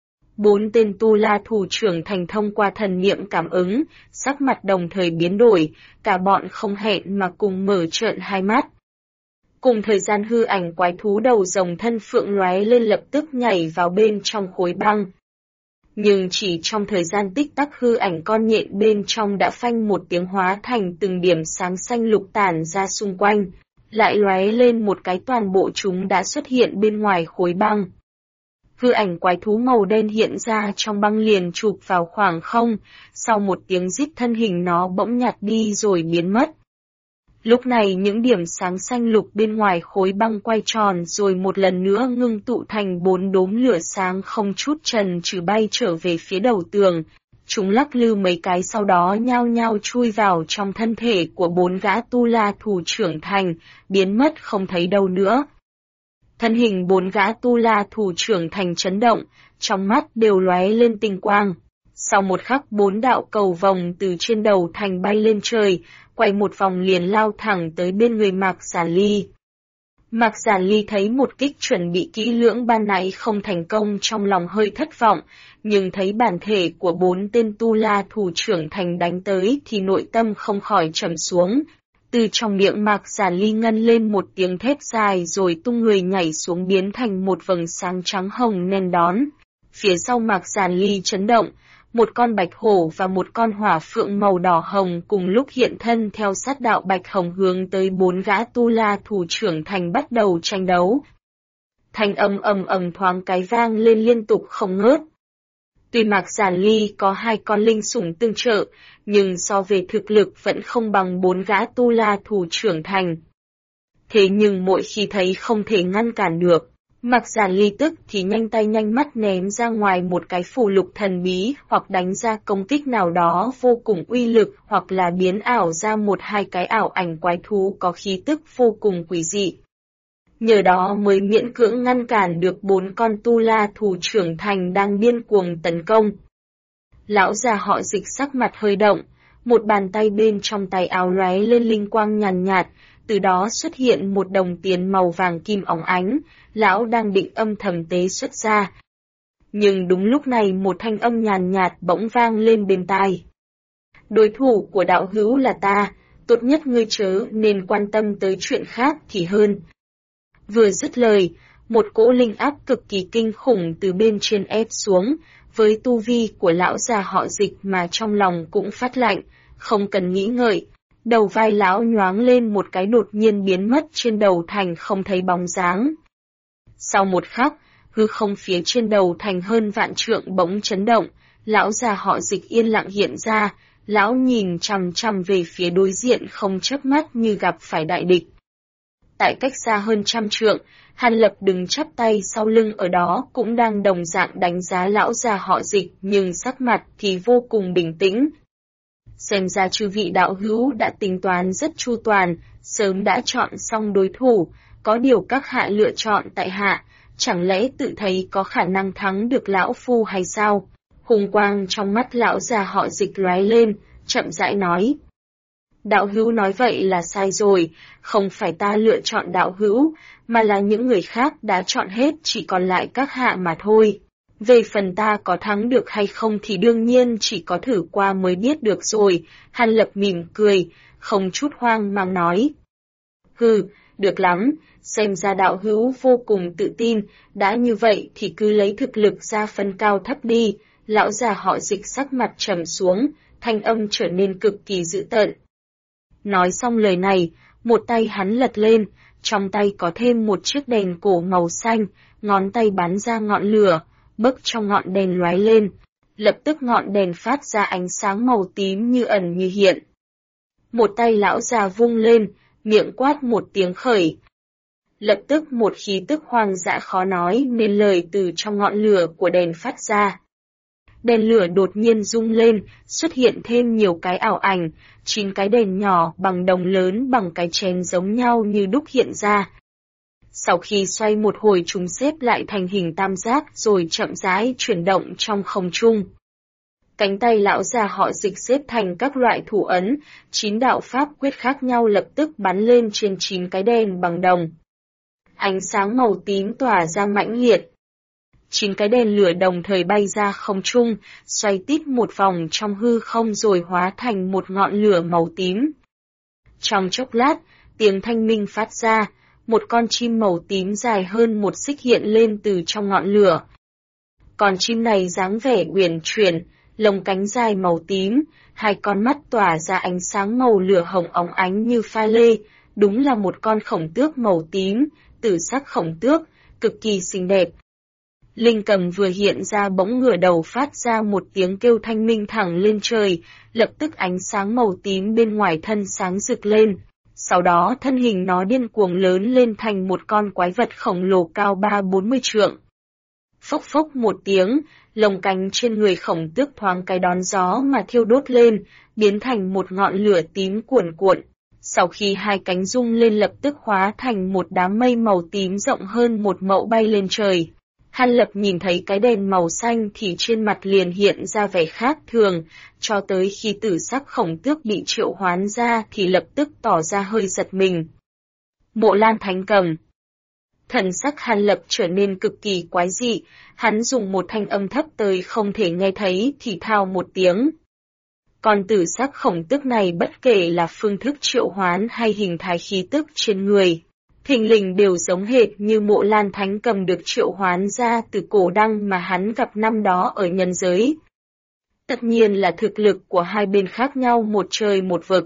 4 tên tu la thủ trưởng thành thông qua thần niệm cảm ứng, sắc mặt đồng thời biến đổi, cả bọn không hẹn mà cùng mở trợn hai mắt. Cùng thời gian hư ảnh quái thú đầu rồng thân phượng lóe lên lập tức nhảy vào bên trong khối băng. Nhưng chỉ trong thời gian tích tắc hư ảnh con nhện bên trong đã phanh một tiếng hóa thành từng điểm sáng xanh lục tản ra xung quanh, lại lóe lên một cái toàn bộ chúng đã xuất hiện bên ngoài khối băng. Hư ảnh quái thú màu đen hiện ra trong băng liền chụp vào khoảng không, sau một tiếng rít thân hình nó bỗng nhạt đi rồi biến mất. Lúc này những điểm sáng xanh lục bên ngoài khối băng quay tròn rồi một lần nữa ngưng tụ thành 4 đốm lửa sáng không chút chần chừ bay trở về phía đầu tường. Chúng lắc lư mấy cái sau đó nhao nhao chui vào trong thân thể của 4 gã tu la thủ trưởng thành, biến mất không thấy đâu nữa. Thân hình 4 gã tu la thủ trưởng thành chấn động, trong mắt đều lóe lên tinh quang. Sau một khắc 4 đạo cầu vòng từ trên đầu thành bay lên trời, quay một vòng liền lao thẳng tới bên người Mạc Giản Ly. Mạc Giản Ly thấy một kích chuẩn bị kỹ lưỡng ban nãy không thành công trong lòng hơi thất vọng, nhưng thấy bản thể của 4 tên tu la thủ trưởng thành đánh tới thì nội tâm không khỏi trầm xuống. Từ trong miệng Mạc Giản Ly ngân lên một tiếng thét dài rồi tung người nhảy xuống biến thành một vầng sáng trắng hồng nên đón. Phía sau Mạc Giản Ly chấn động, một con bạch hổ và một con hỏa phượng màu đỏ hồng cùng lúc hiện thân theo sát đạo bạch hồng hướng tới 4 gã tu la thủ trưởng thành bắt đầu tranh đấu. Thanh âm ầm ầm thoáng cái vang lên liên tục không ngớt. Tuy Mạc Giản Ly có 2 con linh sủng tương trợ, nhưng so về thực lực vẫn không bằng 4 gã tu la thủ trưởng thành. Thế nhưng mỗi khi thấy không thể ngăn cản được, Mạc Giản Ly tức thì nhanh tay nhanh mắt ném ra ngoài một cái phù lục thần bí hoặc đánh ra công kích nào đó vô cùng uy lực hoặc là biến ảo ra 1-2 cái ảo ảnh quái thú có khí tức vô cùng quỷ dị. Nhờ đó mới miễn cưỡng ngăn cản được 4 con tu la thủ trưởng thành đang điên cuồng tấn công. Lão già họ Dịch sắc mặt hơi động, một bàn tay bên trong tay áo lóe lên linh quang nhàn nhạt, từ đó xuất hiện một đồng tiền màu vàng kim óng ánh, lão đang định âm thầm tế xuất ra. Nhưng đúng lúc này một thanh âm nhàn nhạt bỗng vang lên bên tai. Đối thủ của đạo hữu là ta, tốt nhất ngươi chớ nên quan tâm tới chuyện khác thì hơn. Vừa dứt lời, một cỗ linh áp cực kỳ kinh khủng từ bên trên ép xuống, với tu vi của lão già họ Dịch mà trong lòng cũng phát lạnh, không cần nghĩ ngợi. Đầu vai lão nhoáng lên một cái đột nhiên biến mất trên đầu thành không thấy bóng dáng. Sau một khắc, hư không phía trên đầu thành hơn vạn trượng bỗng chấn động, lão già họ Dịch yên lặng hiện ra, lão nhìn chằm chằm về phía đối diện không chớp mắt như gặp phải đại địch. Tại cách xa hơn 100 trượng, Hàn Lập đứng chắp tay sau lưng ở đó cũng đang đồng dạng đánh giá lão già họ Dịch nhưng sắc mặt thì vô cùng bình tĩnh. Xem ra chư vị đạo hữu đã tính toán rất chu toàn, sớm đã chọn xong đối thủ, có điều các hạ lựa chọn tại hạ, chẳng lẽ tự thấy có khả năng thắng được lão phu hay sao? Hùng quang trong mắt lão già họ Dịch lóe lên, chậm rãi nói. Đạo hữu nói vậy là sai rồi, không phải ta lựa chọn đạo hữu, mà là những người khác đã chọn hết chỉ còn lại các hạ mà thôi. Về phần ta có thắng được hay không thì đương nhiên chỉ có thử qua mới biết được rồi, Hàn Lập mỉm cười, không chút hoang mang nói. Hừ, được lắm, xem ra đạo hữu vô cùng tự tin, đã như vậy thì cứ lấy thực lực ra phân cao thấp đi, lão già họ Dịch sắc mặt trầm xuống, thanh âm trở nên cực kỳ dữ tợn. Nói xong lời này, một tay hắn lật lên, trong tay có thêm một chiếc đèn cổ màu xanh, ngón tay bắn ra ngọn lửa, bấc trong ngọn đèn lóe lên, lập tức ngọn đèn phát ra ánh sáng màu tím như ẩn như hiện. Một tay lão già vung lên, miệng quát một tiếng khởi. Lập tức một khí tức hoang dã khó nói nên lời từ trong ngọn lửa của đèn phát ra. Đèn lửa đột nhiên rung lên, xuất hiện thêm nhiều cái ảo ảnh, 9 cái đèn nhỏ bằng đồng lớn bằng cái chén giống nhau như đúc hiện ra. Sau khi xoay một hồi chúng xếp lại thành hình tam giác rồi chậm rãi chuyển động trong không trung. Cánh tay lão già họ Dịch xếp thành các loại thủ ấn, 9 đạo pháp quyết khác nhau lập tức bắn lên trên 9 cái đèn bằng đồng. Ánh sáng màu tím tỏa ra mãnh liệt. 9 cái đèn lửa đồng thời bay ra không trung, xoay tít một vòng trong hư không rồi hóa thành một ngọn lửa màu tím. Trong chốc lát, tiếng thanh minh phát ra, một con chim màu tím dài hơn một xích hiện lên từ trong ngọn lửa. Con chim này dáng vẻ uyển chuyển, lông cánh dài màu tím, hai con mắt tỏa ra ánh sáng màu lửa hồng óng ánh như pha lê, đúng là một con khổng tước màu tím, tử sắc khổng tước, cực kỳ xinh đẹp. Linh cầm vừa hiện ra bỗng ngửa đầu phát ra một tiếng kêu thanh minh thẳng lên trời, lập tức ánh sáng màu tím bên ngoài thân sáng rực lên. Sau đó thân hình nó điên cuồng lớn lên thành một con quái vật khổng lồ cao 30-40 trượng. Phốc phốc một tiếng, lồng cánh trên người khổng tước thoáng cái đón gió mà thiêu đốt lên, biến thành một ngọn lửa tím cuồn cuộn. Sau khi hai cánh rung lên lập tức hóa thành một đám mây màu tím rộng hơn một mẫu bay lên trời. Hàn Lập nhìn thấy cái đèn màu xanh thì trên mặt liền hiện ra vẻ khác thường, cho tới khi tử sắc khổng tước bị triệu hoán ra thì lập tức tỏ ra hơi giật mình. Mộ Lan Thánh Cầm. Thần sắc Hàn Lập trở nên cực kỳ quái dị, hắn dùng một thanh âm thấp tới không thể nghe thấy thì thào một tiếng. Còn tử sắc khổng tước này bất kể là phương thức triệu hoán hay hình thái khí tức trên người, thình lình đều giống hệt như Mộ Lan Thánh Cầm được triệu hoán ra từ cổ đăng mà hắn gặp năm đó ở nhân giới. Tất nhiên là thực lực của hai bên khác nhau một trời một vực.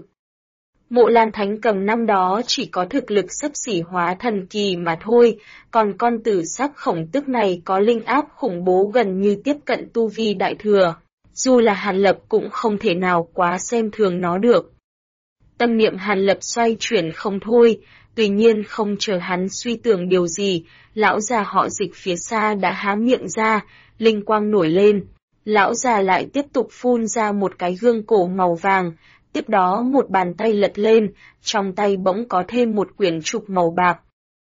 Mộ Lan Thánh Cầm năm đó chỉ có thực lực xấp xỉ hóa thần kỳ mà thôi, còn con tử sắc khổng tước này có linh áp khủng bố gần như tiếp cận tu vi đại thừa, dù là Hàn Lập cũng không thể nào quá xem thường nó được. Tâm niệm Hàn Lập xoay chuyển không thôi, tuy nhiên không chờ hắn suy tưởng điều gì, lão già họ Dịch phía xa đã há miệng ra, linh quang nổi lên. Lão già lại tiếp tục phun ra một cái gương cổ màu vàng, tiếp đó một bàn tay lật lên, trong tay bỗng có thêm một quyển trục màu bạc.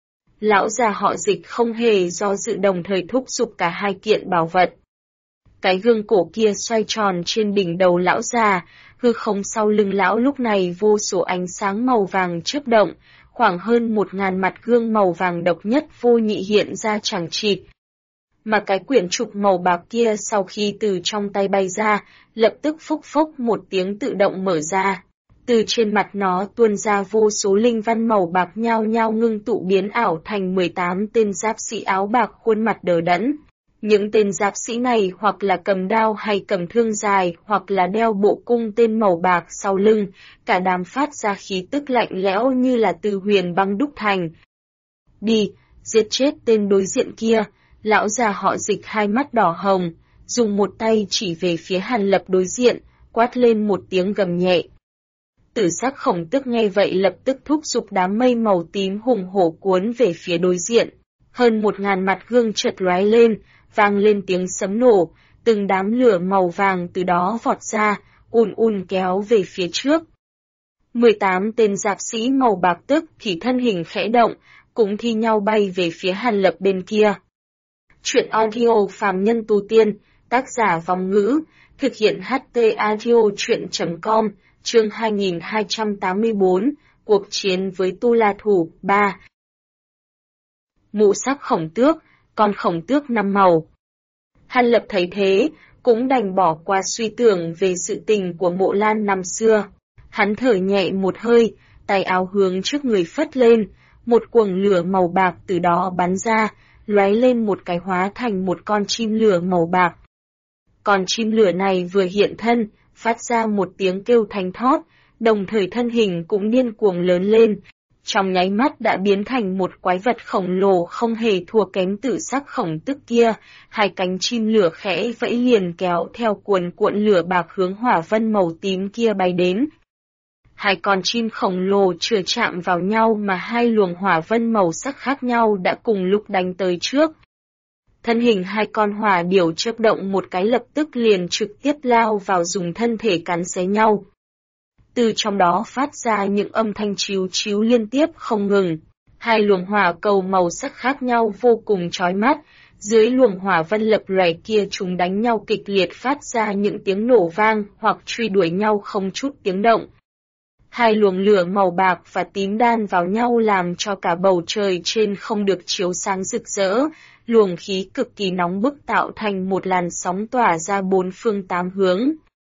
Lão già họ Dịch không hề do dự đồng thời thúc giục cả hai kiện bảo vật. Cái gương cổ kia xoay tròn trên đỉnh đầu lão già, hư không sau lưng lão lúc này vô số ánh sáng màu vàng chớp động, khoảng hơn 1000 mặt gương màu vàng độc nhất vô nhị hiện ra chằng chịt. Mà cái quyển trục màu bạc kia sau khi từ trong tay bay ra, lập tức phốc phốc một tiếng tự động mở ra. Từ trên mặt nó tuôn ra vô số linh văn màu bạc nhao nhao ngưng tụ biến ảo thành 18 tên giáp sĩ áo bạc khuôn mặt đờ đẫn. Những tên giáp sĩ này hoặc là cầm đao hay cầm thương dài hoặc là đeo bộ cung tên màu bạc sau lưng, cả đám phát ra khí tức lạnh lẽo như là từ huyền băng đúc thành. Đi, giết chết tên đối diện kia, lão già họ Dịch hai mắt đỏ hồng, dùng một tay chỉ về phía Hàn Lập đối diện, quát lên một tiếng gầm nhẹ. Tử sắc khổng tước nghe vậy lập tức thúc giục đám mây màu tím hùng hổ cuốn về phía đối diện. Hơn 1000 mặt gương chợt lóe lên, vang lên tiếng sấm nổ, từng đám lửa màu vàng từ đó vọt ra, kéo về phía trước. 18 tên giáp sĩ màu bạc tức thì thân hình khẽ động, cũng thi nhau bay về phía Hàn Lập bên kia. Chuyện audio phàm nhân tu tiên, tác giả Vong Ngữ, thực hiện HT audio chuyện.com, chương 2284, cuộc chiến với Tu La Thủ, 3. Mụ sắc khổng tước, con khổng tước 5 màu. Hàn Lập thấy thế, cũng đành bỏ qua suy tưởng về sự tình của Mộ Lan năm xưa. Hắn thở nhẹ một hơi, tay áo hướng trước người phất lên, một cuồng lửa màu bạc từ đó bắn ra, lóe lên một cái hóa thành một con chim lửa màu bạc. Con chim lửa này vừa hiện thân, phát ra một tiếng kêu thanh thót, đồng thời thân hình cũng điên cuồng lớn lên. Trong nháy mắt đã biến thành một quái vật khổng lồ không hề thua kém tử sắc khổng tước kia, hai cánh chim lửa khẽ vẫy liền kéo theo cuồn cuộn lửa bạc hướng hỏa vân màu tím kia bay đến. Hai con chim khổng lồ chưa chạm vào nhau mà hai luồng hỏa vân màu sắc khác nhau đã cùng lúc đánh tới trước. Thân hình hai con hỏa điểu chớp động một cái lập tức liền trực tiếp lao vào dùng thân thể cắn xé nhau. Từ trong đó phát ra những âm thanh chíu chíu liên tiếp không ngừng. Hai luồng hỏa cầu màu sắc khác nhau vô cùng chói mắt, dưới luồng hỏa vân lập lòe kia chúng đánh nhau kịch liệt phát ra những tiếng nổ vang hoặc truy đuổi nhau không chút tiếng động. Hai luồng lửa màu bạc và tím đan vào nhau làm cho cả bầu trời trên không được chiếu sáng rực rỡ, luồng khí cực kỳ nóng bức tạo thành một làn sóng tỏa ra bốn phương tám hướng.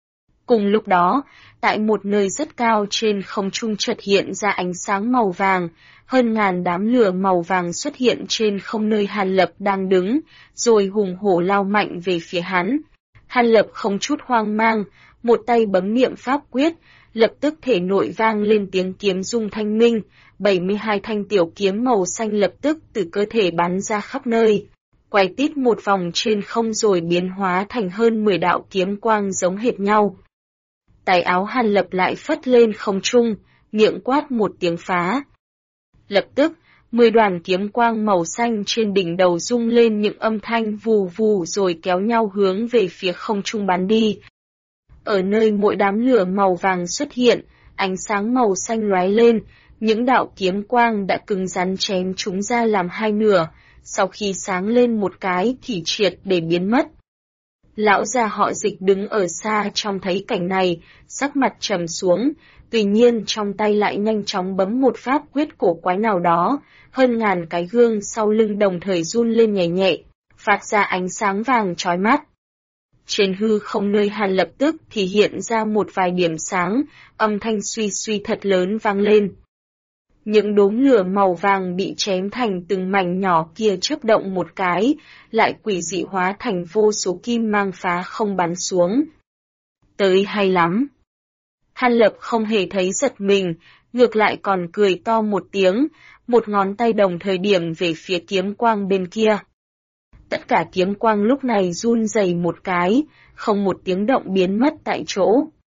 Cùng lúc đó, tại một nơi rất cao trên không trung chợt hiện ra ánh sáng màu vàng, hơn ngàn đám lửa màu vàng xuất hiện trên không nơi Hàn Lập đang đứng, rồi hùng hổ lao mạnh về phía hắn. Hàn Lập không chút hoang mang, một tay bấm niệm pháp quyết, lập tức thể nội vang lên tiếng kiếm rung thanh minh, 72 thanh tiểu kiếm màu xanh lập tức từ cơ thể bắn ra khắp nơi, quay tít một vòng trên không rồi biến hóa thành hơn 10 đạo kiếm quang giống hệt nhau. Tay áo Hàn Lập lại phất lên không trung, miệng quát một tiếng phá. Lập tức, 10 đoàn kiếm quang màu xanh trên đỉnh đầu rung lên những âm thanh vù vù rồi kéo nhau hướng về phía không trung bắn đi. Ở nơi mỗi đám lửa màu vàng xuất hiện, ánh sáng màu xanh lóe lên, những đạo kiếm quang đã cứng rắn chém chúng ra làm hai nửa, sau khi sáng lên một cái thì triệt để biến mất. Lão già họ Dịch đứng ở xa trông thấy cảnh này, sắc mặt trầm xuống, tuy nhiên trong tay lại nhanh chóng bấm một pháp quyết cổ quái nào đó, hơn ngàn cái gương sau lưng đồng thời run lên nhẹ nhẹ, phát ra ánh sáng vàng chói mắt. Trên hư không nơi Hàn lập tức thì hiện ra một vài điểm sáng, âm thanh suy suy thật lớn vang lên. Những đốm lửa màu vàng bị chém thành từng mảnh nhỏ kia chớp động một cái, lại quỷ dị hóa thành vô số kim mang phá không bắn xuống. Tới hay lắm. Hàn Lập không hề thấy giật mình, ngược lại còn cười to một tiếng, một ngón tay đồng thời điểm về phía kiếm quang bên kia. Tất cả kiếm quang lúc này run rẩy một cái, không một tiếng động biến mất tại chỗ.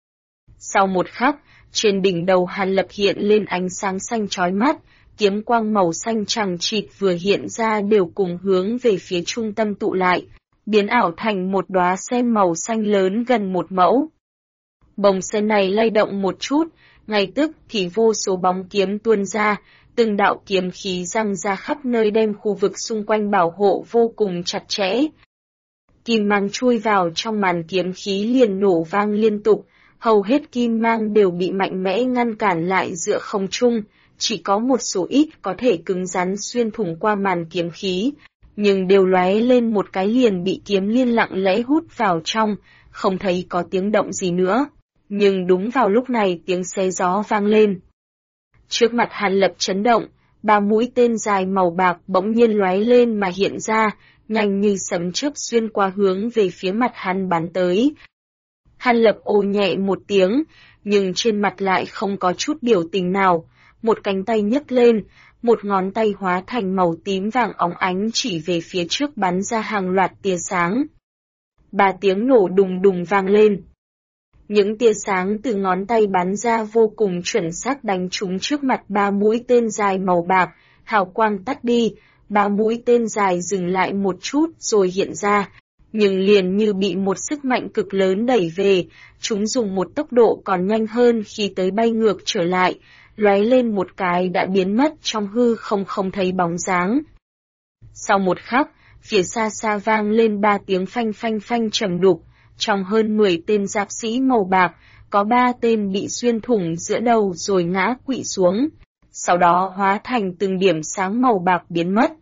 Sau một khắc, trên đỉnh đầu Hàn Lập hiện lên ánh sáng xanh chói mắt, kiếm quang màu xanh chằng chịt vừa hiện ra đều cùng hướng về phía trung tâm tụ lại, biến ảo thành một đóa sen màu xanh lớn gần một mẫu. Bông sen này lay động một chút, ngay tức thì vô số bóng kiếm tuôn ra, từng đạo kiếm khí răng ra khắp nơi đem khu vực xung quanh bảo hộ vô cùng chặt chẽ. Kim mang chui vào trong màn kiếm khí liền nổ vang liên tục, hầu hết kim mang đều bị mạnh mẽ ngăn cản lại giữa không trung, chỉ có một số ít có thể cứng rắn xuyên thủng qua màn kiếm khí, nhưng đều lóe lên một cái liền bị kiếm liên lặng lẽ hút vào trong, không thấy có tiếng động gì nữa. Nhưng đúng vào lúc này tiếng xé gió vang lên. Trước mặt Hàn Lập chấn động, 3 mũi tên dài màu bạc bỗng nhiên lóe lên mà hiện ra, nhanh như sấm chớp xuyên qua hướng về phía mặt hắn bắn tới. Hàn Lập ồ nhẹ một tiếng, nhưng trên mặt lại không có chút biểu tình nào, một cánh tay nhấc lên, một ngón tay hóa thành màu tím vàng óng ánh chỉ về phía trước bắn ra hàng loạt tia sáng. 3 tiếng nổ đùng đùng vang lên. Những tia sáng từ ngón tay bắn ra vô cùng chuẩn xác đánh trúng trước mặt 3 mũi tên dài màu bạc, hào quang tắt đi, 3 mũi tên dài dừng lại một chút rồi hiện ra, nhưng liền như bị một sức mạnh cực lớn đẩy về, chúng dùng một tốc độ còn nhanh hơn khi tới bay ngược trở lại, lóe lên một cái đã biến mất trong hư không thấy bóng dáng. Sau một khắc, phía xa xa vang lên 3 tiếng phanh phanh phanh trầm đục. Trong hơn 10 tên giáp sĩ màu bạc, có 3 tên bị xuyên thủng giữa đầu rồi ngã quỵ xuống, sau đó hóa thành từng điểm sáng màu bạc biến mất.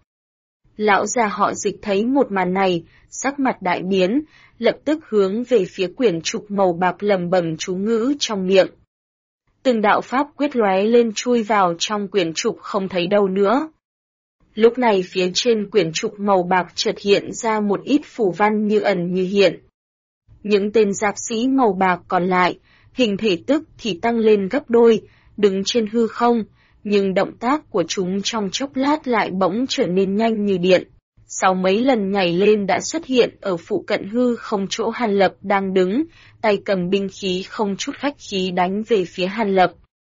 Lão già họ Dịch thấy một màn này, sắc mặt đại biến, lập tức hướng về phía quyển trục màu bạc lẩm bẩm chú ngữ trong miệng. Từng đạo pháp quyết lóe lên chui vào trong quyển trục không thấy đâu nữa. Lúc này phía trên quyển trục màu bạc chợt hiện ra một ít phù văn như ẩn như hiện. Những tên giáp sĩ màu bạc còn lại, hình thể tức thì tăng lên gấp đôi, đứng trên hư không, nhưng động tác của chúng trong chốc lát lại bỗng trở nên nhanh như điện. Sau mấy lần nhảy lên đã xuất hiện ở phụ cận hư không chỗ Hàn Lập đang đứng, tay cầm binh khí không chút khách khí đánh về phía Hàn Lập.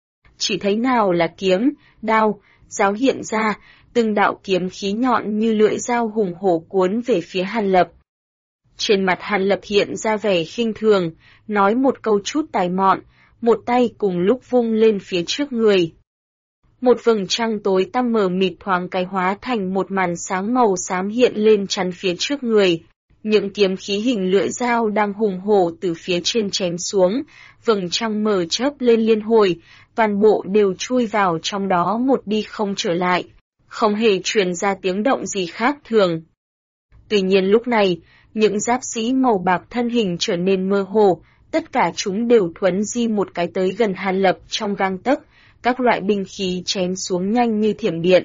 Chỉ thấy nào là kiếm, đao, giáo hiện ra, từng đạo kiếm khí nhọn như lưỡi dao hùng hổ cuốn về phía Hàn Lập. Trên mặt Hàn Lập hiện ra vẻ khinh thường, nói một câu chút tài mọn, một tay cùng lúc vung lên phía trước người. Một vầng trăng tối tăm mờ mịt thoáng cái hóa thành một màn sáng màu xám hiện lên chắn phía trước người. Những kiếm khí hình lưỡi dao đang hùng hổ từ phía trên chém xuống, vầng trăng mờ chớp lên liên hồi, toàn bộ đều chui vào trong đó một đi không trở lại, không hề truyền ra tiếng động gì khác thường. Tuy nhiên lúc này, những giáp sĩ màu bạc thân hình trở nên mơ hồ, tất cả chúng đều thuấn di một cái tới gần Hàn Lập trong gang tấc, các loại binh khí chém xuống nhanh như thiểm điện.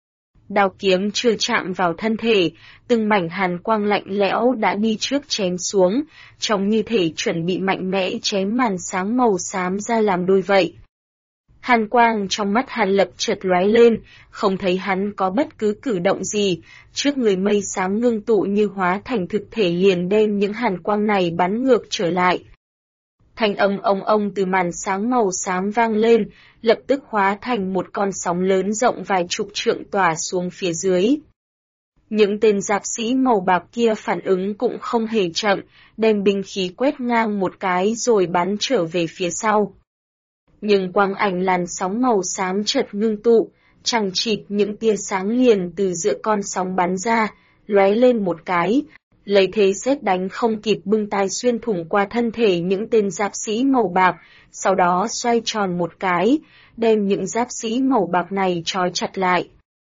Đao kiếm chưa chạm vào thân thể, từng mảnh hàn quang lạnh lẽo đã đi trước chém xuống, trông như thể chuẩn bị mạnh mẽ chém màn sáng màu xám ra làm đôi vậy. Hàn quang trong mắt Hàn Lập chợt lóe lên, không thấy hắn có bất cứ cử động gì, trước người mây xám ngưng tụ như hóa thành thực thể liền đem những hàn quang này bắn ngược trở lại. Thanh âm ông ông từ màn sáng màu xám vang lên, lập tức hóa thành một con sóng lớn rộng vài chục trượng tỏa xuống phía dưới. Những tên giáp sĩ màu bạc kia phản ứng cũng không hề chậm, đem binh khí quét ngang một cái rồi bắn trở về phía sau. Nhưng quang ảnh làn sóng màu xám chợt ngưng tụ, chằng chịt những tia sáng liền từ giữa con sóng bắn ra, lóe lên một cái, lấy thế sét đánh không kịp bưng tai xuyên thủng qua thân thể những tên giáp sĩ màu bạc, sau đó xoay tròn một cái, đem những giáp sĩ màu bạc này trói chặt lại.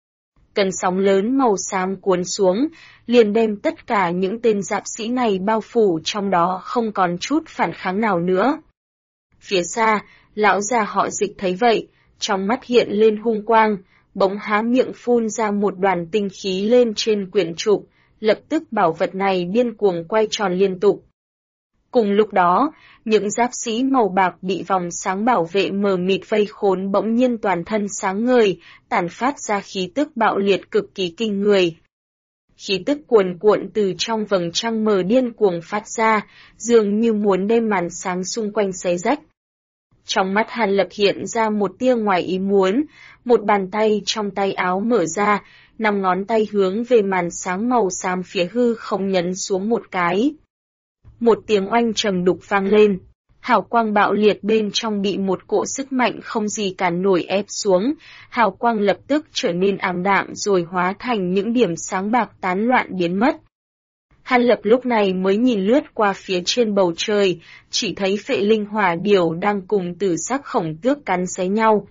Cơn sóng lớn màu xám cuốn xuống, liền đem tất cả những tên giáp sĩ này bao phủ trong đó không còn chút phản kháng nào nữa. Phía xa, lão già họ Dịch thấy vậy, trong mắt hiện lên hung quang, bỗng há miệng phun ra một đoàn tinh khí lên trên quyển trục, lập tức bảo vật này điên cuồng quay tròn liên tục. Cùng lúc đó, những giáp sĩ màu bạc bị vòng sáng bảo vệ mờ mịt vây khốn bỗng nhiên toàn thân sáng ngời, tản phát ra khí tức bạo liệt cực kỳ kinh người. Khí tức cuồn cuộn từ trong vầng trăng mờ điên cuồng phát ra, dường như muốn đem màn sáng xung quanh xé rách. Trong mắt Hàn Lập hiện ra một tia ngoài ý muốn, một bàn tay trong tay áo mở ra, 5 ngón tay hướng về màn sáng màu xám phía hư không nhấn xuống một cái. Một tiếng oanh trầm đục vang lên, hào quang bạo liệt bên trong bị một cỗ sức mạnh không gì cản nổi ép xuống, hào quang lập tức trở nên ảm đạm rồi hóa thành những điểm sáng bạc tán loạn biến mất. Hàn Lập lúc này mới nhìn lướt qua phía trên bầu trời, chỉ thấy Phệ Linh Hỏa Điểu đang cùng Tử Sắc Khổng Tước cắn xé nhau.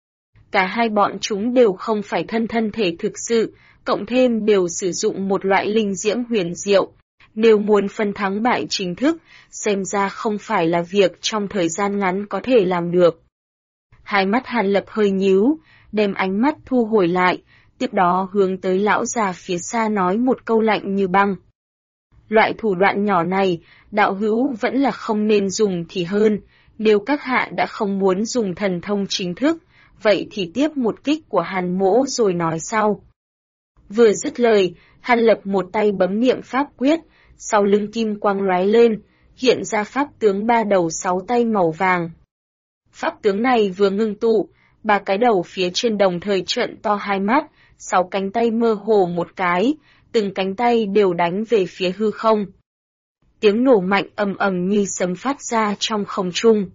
Cả hai bọn chúng đều không phải thân thể thực sự, cộng thêm đều sử dụng một loại linh diễm huyền diệu. Nếu muốn phân thắng bại chính thức, xem ra không phải là việc trong thời gian ngắn có thể làm được. Hai mắt Hàn Lập hơi nhíu, đem ánh mắt thu hồi lại, tiếp đó hướng tới lão già phía xa nói một câu lạnh như băng. Loại thủ đoạn nhỏ này, đạo hữu vẫn là không nên dùng thì hơn, nếu các hạ đã không muốn dùng thần thông chính thức, vậy thì tiếp một kích của Hàn Mỗ rồi nói sau. Vừa dứt lời, Hàn Lập một tay bấm niệm pháp quyết, sau lưng kim quang lóe lên, hiện ra pháp tướng 3 đầu 6 tay màu vàng. Pháp tướng này vừa ngưng tụ, 3 cái đầu phía trên đồng thời trợn to hai mắt, 6 cánh tay mơ hồ một cái, từng cánh tay đều đánh về phía hư không. Tiếng nổ mạnh ầm ầm như sấm phát ra trong không trung.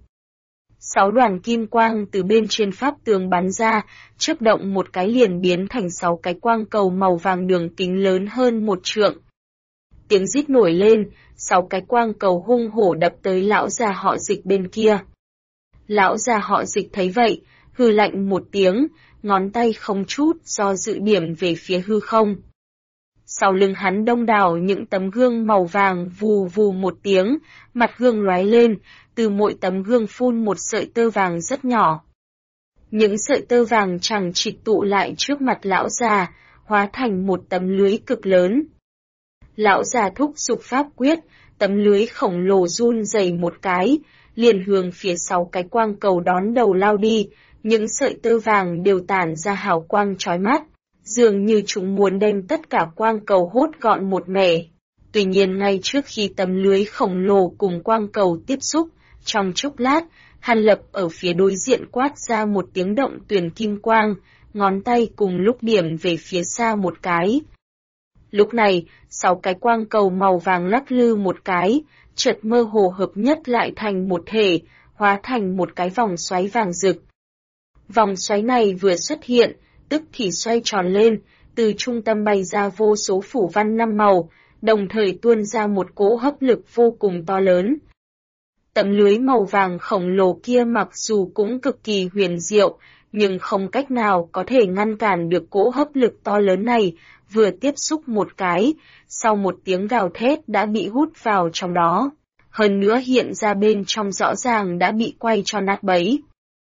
6 đoàn kim quang từ bên trên pháp tướng bắn ra, chớp động một cái liền biến thành 6 cái quang cầu màu vàng đường kính lớn hơn 1 trượng. Tiếng rít nổi lên, 6 cái quang cầu hung hổ đập tới lão già họ Dịch bên kia. Lão già họ Dịch thấy vậy, hừ lạnh một tiếng, ngón tay không chút do dự điểm về phía hư không. Sau lưng hắn đông đảo những tấm gương màu vàng vù vù một tiếng, mặt gương lóe lên, từ mỗi tấm gương phun một sợi tơ vàng rất nhỏ. Những sợi tơ vàng chằng chịt tụ lại trước mặt lão già, hóa thành một tấm lưới cực lớn. Lão già thúc giục pháp quyết, tấm lưới khổng lồ run rẩy một cái, liền hướng phía 6 cái quang cầu đón đầu lao đi, những sợi tơ vàng đều tản ra hào quang chói mắt, dường như chúng muốn đem tất cả quang cầu hốt gọn một mẻ. Tuy nhiên ngay trước khi tấm lưới khổng lồ cùng quang cầu tiếp xúc, trong chốc lát, Hàn Lập ở phía đối diện quát ra một tiếng động tuyền kim quang, ngón tay cùng lúc điểm về phía xa một cái. Lúc này, 6 cái quang cầu màu vàng lắc lư một cái, chợt mơ hồ hợp nhất lại thành một thể, hóa thành một cái vòng xoáy vàng rực. Vòng xoáy này vừa xuất hiện, tức thì xoay tròn lên, từ trung tâm bay ra vô số phủ văn 5 màu, đồng thời tuôn ra một cỗ hấp lực vô cùng to lớn. Tấm lưới màu vàng khổng lồ kia mặc dù cũng cực kỳ huyền diệu, nhưng không cách nào có thể ngăn cản được cỗ hấp lực to lớn này, vừa tiếp xúc một cái, sau một tiếng gào thét đã bị hút vào trong đó. hơn nữa hiện ra bên trong rõ ràng đã bị quay cho nát bấy.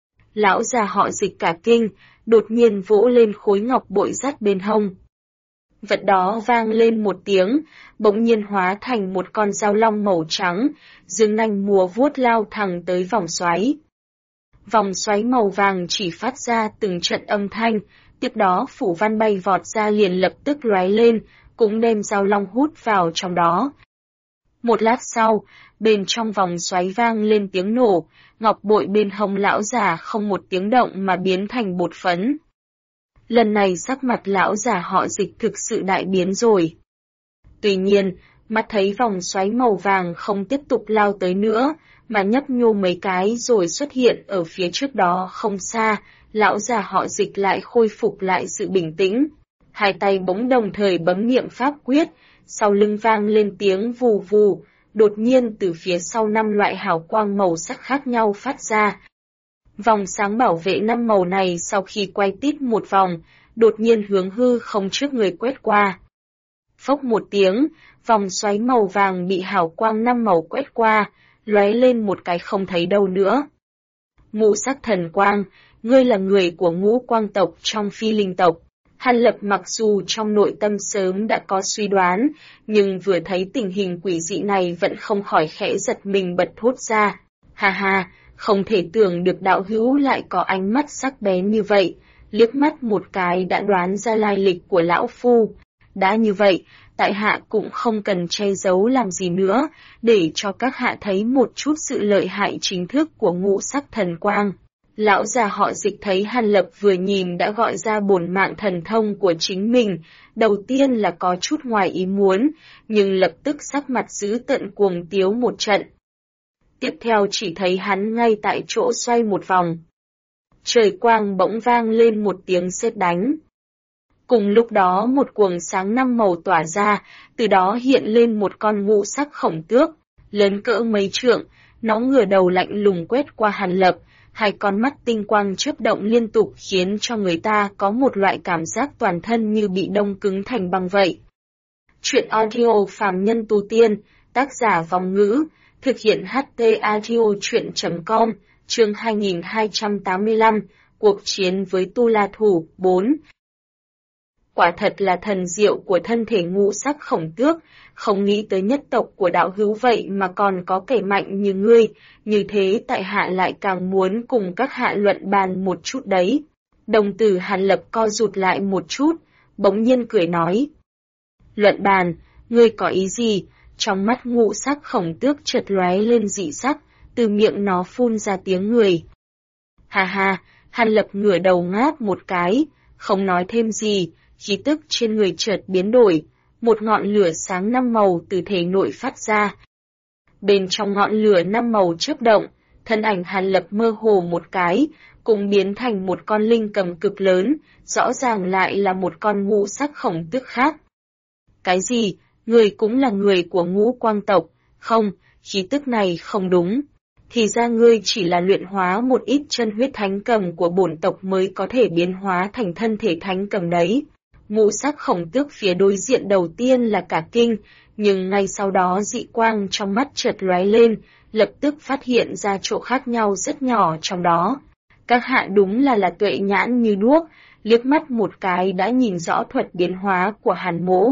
Lão già họ Dịch cả kinh, đột nhiên vỗ lên khối ngọc bội dắt bên hông. Vật đó vang lên một tiếng, bỗng nhiên hóa thành một con dao long màu trắng, dương nanh múa vuốt lao thẳng tới vòng xoáy. Vòng xoáy màu vàng chỉ phát ra từng trận âm thanh, tiếp đó phủ văn bay vọt ra liền lập tức lóe lên, cũng đem dao long hút vào trong đó. Một lát sau, bên trong vòng xoáy vang lên tiếng nổ, ngọc bội bên hông lão già không một tiếng động mà biến thành bột phấn. Lần này sắc mặt lão già họ Dịch thực sự đại biến rồi. Tuy nhiên, mắt thấy vòng xoáy màu vàng không tiếp tục lao tới nữa, mà nhấp nhô mấy cái rồi xuất hiện ở phía trước đó không xa, lão già họ Dịch lại khôi phục lại sự bình tĩnh. Hai tay bỗng đồng thời bấm niệm pháp quyết, sau lưng vang lên tiếng vù vù, đột nhiên từ phía sau 5 loại hào quang màu sắc khác nhau phát ra. Vòng sáng bảo vệ 5 màu này sau khi quay tít một vòng, đột nhiên hướng hư không trước người quét qua. Phốc một tiếng, vòng xoáy màu vàng bị hào quang 5 màu quét qua, lóe lên một cái không thấy đâu nữa. Ngũ sắc thần quang, ngươi là người của Ngũ Quang tộc trong Phi Linh tộc. Hàn Lập mặc dù trong nội tâm sớm đã có suy đoán, nhưng vừa thấy tình hình quỷ dị này vẫn không khỏi khẽ giật mình bật thốt ra. Ha ha, không thể tưởng được đạo hữu lại có ánh mắt sắc bén như vậy, liếc mắt một cái đã đoán ra lai lịch của lão phu. Đã như vậy, tại hạ cũng không cần che giấu làm gì nữa, để cho các hạ thấy một chút sự lợi hại chính thức của ngũ sắc thần quang. Lão già họ Dịch thấy Hàn Lập vừa nhìn đã gọi ra bổn mạng thần thông của chính mình, đầu tiên là có chút ngoài ý muốn, nhưng lập tức sắc mặt dữ tợn cuồng tiếu một trận. Tiếp theo chỉ thấy hắn ngay tại chỗ xoay một vòng. Trời quang bỗng vang lên một tiếng sét đánh. Cùng lúc đó một cuồng sáng 5 màu tỏa ra, từ đó hiện lên một con ngũ sắc khổng tước, lớn cỡ mấy trượng, nó ngửa đầu lạnh lùng quét qua Hàn Lập, hai con mắt tinh quang chớp động liên tục khiến cho người ta có một loại cảm giác toàn thân như bị đông cứng thành băng vậy. Chuyện audio phàm nhân tu tiên, tác giả Vong Ngữ, thực hiện HT audio chuyện.com, chương 2285, cuộc chiến với Tu La Thủ 4. Quả thật là thần diệu của thân thể ngũ sắc khổng tước, không nghĩ tới nhất tộc của đạo hữu vậy mà còn có kẻ mạnh như ngươi, như thế tại hạ lại càng muốn cùng các hạ luận bàn một chút đấy. Đồng tử Hàn Lập co rụt lại một chút, bỗng nhiên cười nói. Luận bàn, ngươi có ý gì? Trong mắt ngũ sắc khổng tước chợt lóe lên dị sắc, từ miệng nó phun ra tiếng người. Ha ha, Hàn Lập ngửa đầu ngáp một cái, không nói thêm gì, khí tức trên người chợt biến đổi, một ngọn lửa sáng 5 màu từ thể nội phát ra. Bên trong ngọn lửa 5 màu chớp động, thân ảnh Hàn Lập mơ hồ một cái, cùng biến thành một con linh cầm cực lớn, rõ ràng lại là một con ngũ sắc khổng tước khác. Cái gì? Người cũng là người của Ngũ Quang tộc? Không, khí tức này không đúng. Thì ra ngươi chỉ là luyện hóa một ít chân huyết thánh cầm của bổn tộc mới có thể biến hóa thành thân thể thánh cầm đấy. Ngũ sắc khổng tước phía đối diện đầu tiên là cả kinh, nhưng ngay sau đó dị quang trong mắt chợt lóe lên, lập tức phát hiện ra chỗ khác nhau rất nhỏ trong đó. Các hạ đúng là tuệ nhãn như đuốc, liếc mắt một cái đã nhìn rõ thuật biến hóa của Hàn mỗ.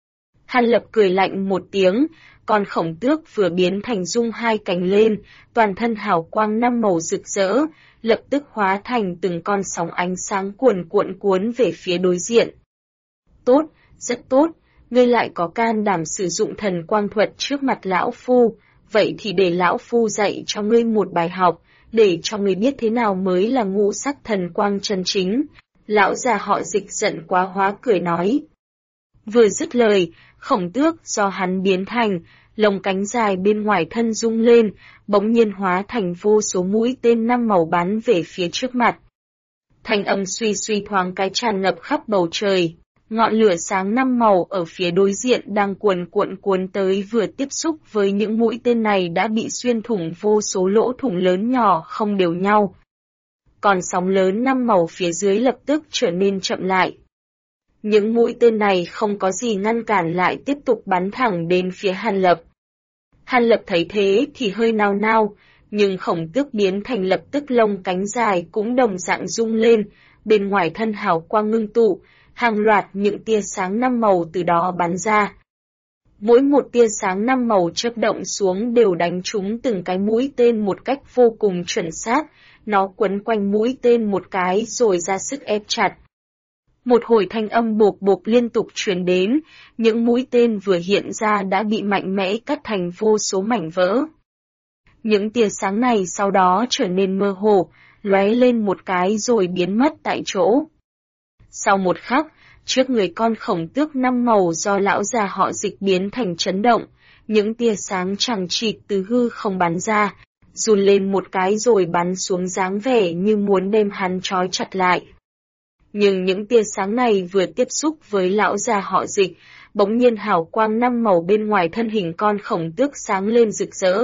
Hàn Lập cười lạnh một tiếng, con khổng tước vừa biến thành dung hai cánh lên, toàn thân hào quang 5 màu rực rỡ, lập tức hóa thành từng con sóng ánh sáng cuồn cuộn cuốn về phía đối diện. Tốt, rất tốt, ngươi lại có can đảm sử dụng thần quang thuật trước mặt lão phu, vậy thì để lão phu dạy cho ngươi một bài học, để cho ngươi biết thế nào mới là ngũ sắc thần quang chân chính. Lão già họ Dịch giận quá hóa cười nói. Vừa dứt lời, khổng tước do hắn biến thành, lồng cánh dài bên ngoài thân rung lên, bỗng nhiên hóa thành vô số mũi tên 5 màu bắn về phía trước mặt. Thanh âm suy suy thoáng cái tràn ngập khắp bầu trời. Ngọn lửa sáng 5 màu ở phía đối diện đang cuồn tới vừa tiếp xúc với những mũi tên này đã bị xuyên thủng vô số lỗ thủng lớn nhỏ không đều nhau. Còn sóng lớn 5 màu phía dưới lập tức trở nên chậm lại. Những mũi tên này không có gì ngăn cản lại tiếp tục bắn thẳng đến phía Hàn Lập. Hàn Lập thấy thế thì hơi nao nao, nhưng Khổng Tước biến thành lập tức lông cánh dài cũng đồng dạng rung lên, bên ngoài thân hào quang ngưng tụ, hàng loạt những tia sáng 5 màu từ đó bắn ra. Mỗi một tia sáng 5 màu chớp động xuống đều đánh trúng từng cái mũi tên một cách vô cùng chuẩn xác, nó quấn quanh mũi tên một cái rồi ra sức ép chặt. Một hồi thanh âm bộp bộp liên tục truyền đến, những mũi tên vừa hiện ra đã bị mạnh mẽ cắt thành vô số mảnh vỡ. Những tia sáng này sau đó trở nên mơ hồ, lóe lên một cái rồi biến mất tại chỗ. Sau một khắc, trước người con Khổng Tước 5 màu do lão già họ Dịch biến thành chấn động, những tia sáng chằng chịt từ hư không bắn ra, run lên một cái rồi bắn xuống dáng vẻ như muốn đem hắn trói chặt lại. Nhưng những tia sáng này vừa tiếp xúc với lão già họ Dịch, bỗng nhiên hào quang 5 màu bên ngoài thân hình con Khổng Tước sáng lên rực rỡ.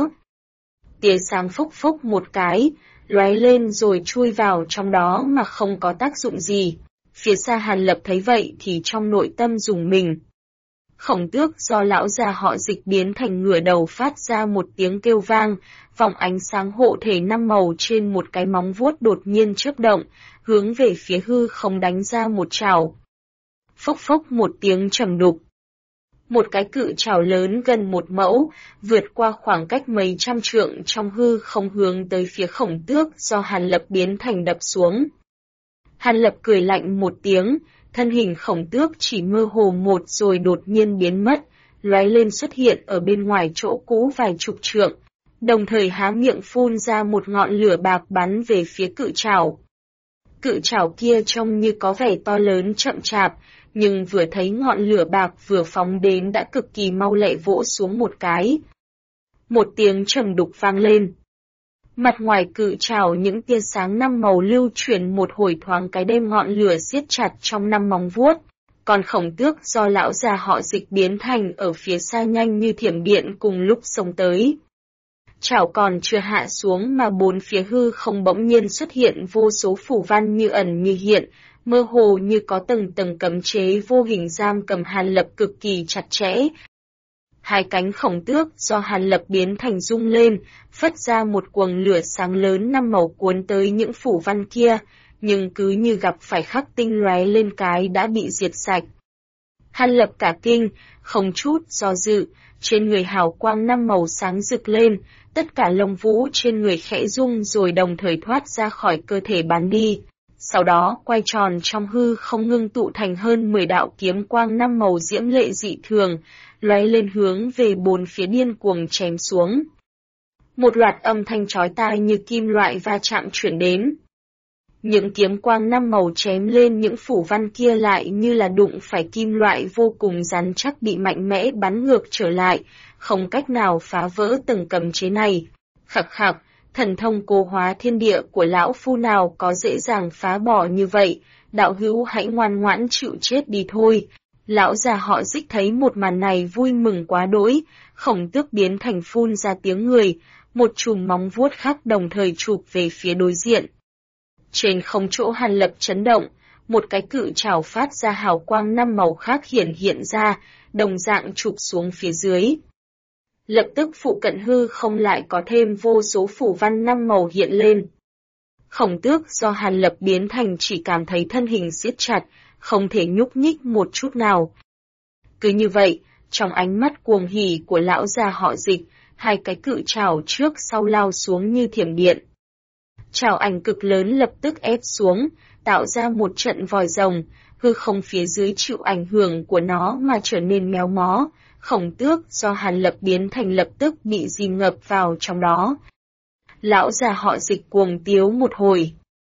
Tia sáng phốc phốc một cái, lóe lên rồi chui vào trong đó mà không có tác dụng gì. Phía xa Hàn Lập thấy vậy thì trong nội tâm rùng mình. Khổng Tước do lão già họ Dịch biến thành ngửa đầu phát ra một tiếng kêu vang, vòng ánh sáng hộ thể 5 màu trên một cái móng vuốt đột nhiên chớp động, hướng về phía hư không đánh ra một chảo. Phốc phốc một tiếng trầm đục. Một cái cự chảo lớn gần 1 mẫu, vượt qua khoảng cách mấy trăm trượng trong hư không hướng tới phía Khổng Tước do Hàn Lập biến thành đập xuống. Hàn Lập cười lạnh một tiếng, thân hình Khổng Tước chỉ mơ hồ một rồi đột nhiên biến mất, lóe lên xuất hiện ở bên ngoài chỗ cũ vài chục trượng, đồng thời há miệng phun ra một ngọn lửa bạc bắn về phía cự chảo. Cự chảo kia trông như có vẻ to lớn chậm chạp, nhưng vừa thấy ngọn lửa bạc vừa phóng đến đã cực kỳ mau lẹ vỗ xuống một cái. Một tiếng trầm đục vang lên. Mặt ngoài cự chảo những tia sáng 5 màu lưu chuyển một hồi thoáng cái đem ngọn lửa siết chặt trong 5 móng vuốt, còn Khổng Tước do lão già họ Dịch biến thành ở phía xa nhanh như thiểm điện cùng lúc xông tới. Chảo còn chưa hạ xuống mà bốn phía hư không bỗng nhiên xuất hiện vô số phù văn như ẩn như hiện, mơ hồ như có tầng tầng cấm chế vô hình giam cầm Hàn Lập cực kỳ chặt chẽ. Hai cánh Khổng Tước do Hàn Lập biến thành rung lên, phất ra một quầng lửa sáng lớn 5 màu cuốn tới những phù văn kia, nhưng cứ như gặp phải khắc tinh lóe lên cái đã bị diệt sạch. Hàn Lập cả kinh, không chút do dự, trên người hào quang 5 màu sáng rực lên, tất cả lông vũ trên người khẽ rung rồi đồng thời thoát ra khỏi cơ thể bắn đi. Sau đó quay tròn trong hư không ngưng tụ thành hơn 10 đạo kiếm quang 5 màu diễm lệ dị thường, lóe lên hướng về bốn phía điên cuồng chém xuống. Một loạt âm thanh chói tai như kim loại va chạm chuyển đến. Những kiếm quang 5 màu chém lên những phủ văn kia lại như là đụng phải kim loại vô cùng rắn chắc bị mạnh mẽ bắn ngược trở lại, không cách nào phá vỡ từng cấm chế này. Khặc khặc, thần thông cố hóa thiên địa của lão phu nào có dễ dàng phá bỏ như vậy, đạo hữu hãy ngoan ngoãn chịu chết đi thôi. Lão già họ Dịch thấy một màn này vui mừng quá đỗi, Khổng Tước biến thành phun ra tiếng người, một chùm móng vuốt khác đồng thời chụp về phía đối diện. Trên không chỗ Hàn Lập chấn động, một cái cự chảo phát ra hào quang 5 màu khác hiện ra, đồng dạng chụp xuống phía dưới. Lập tức phụ cận hư không lại có thêm vô số phủ văn 5 màu hiện lên. Khổng Tước do Hàn Lập biến thành chỉ cảm thấy thân hình siết chặt, không thể nhúc nhích một chút nào. Cứ như vậy, trong ánh mắt cuồng hỉ của lão già họ Dịch, hai cái cự chảo trước sau lao xuống như thiểm điện. Chảo ảnh cực lớn lập tức ép xuống, tạo ra một trận vòi rồng, hư không phía dưới chịu ảnh hưởng của nó mà trở nên méo mó. Khổng Tước do Hàn Lập biến thành lập tức bị dìm ngập vào trong đó. Lão già họ Dịch cuồng tiếu một hồi.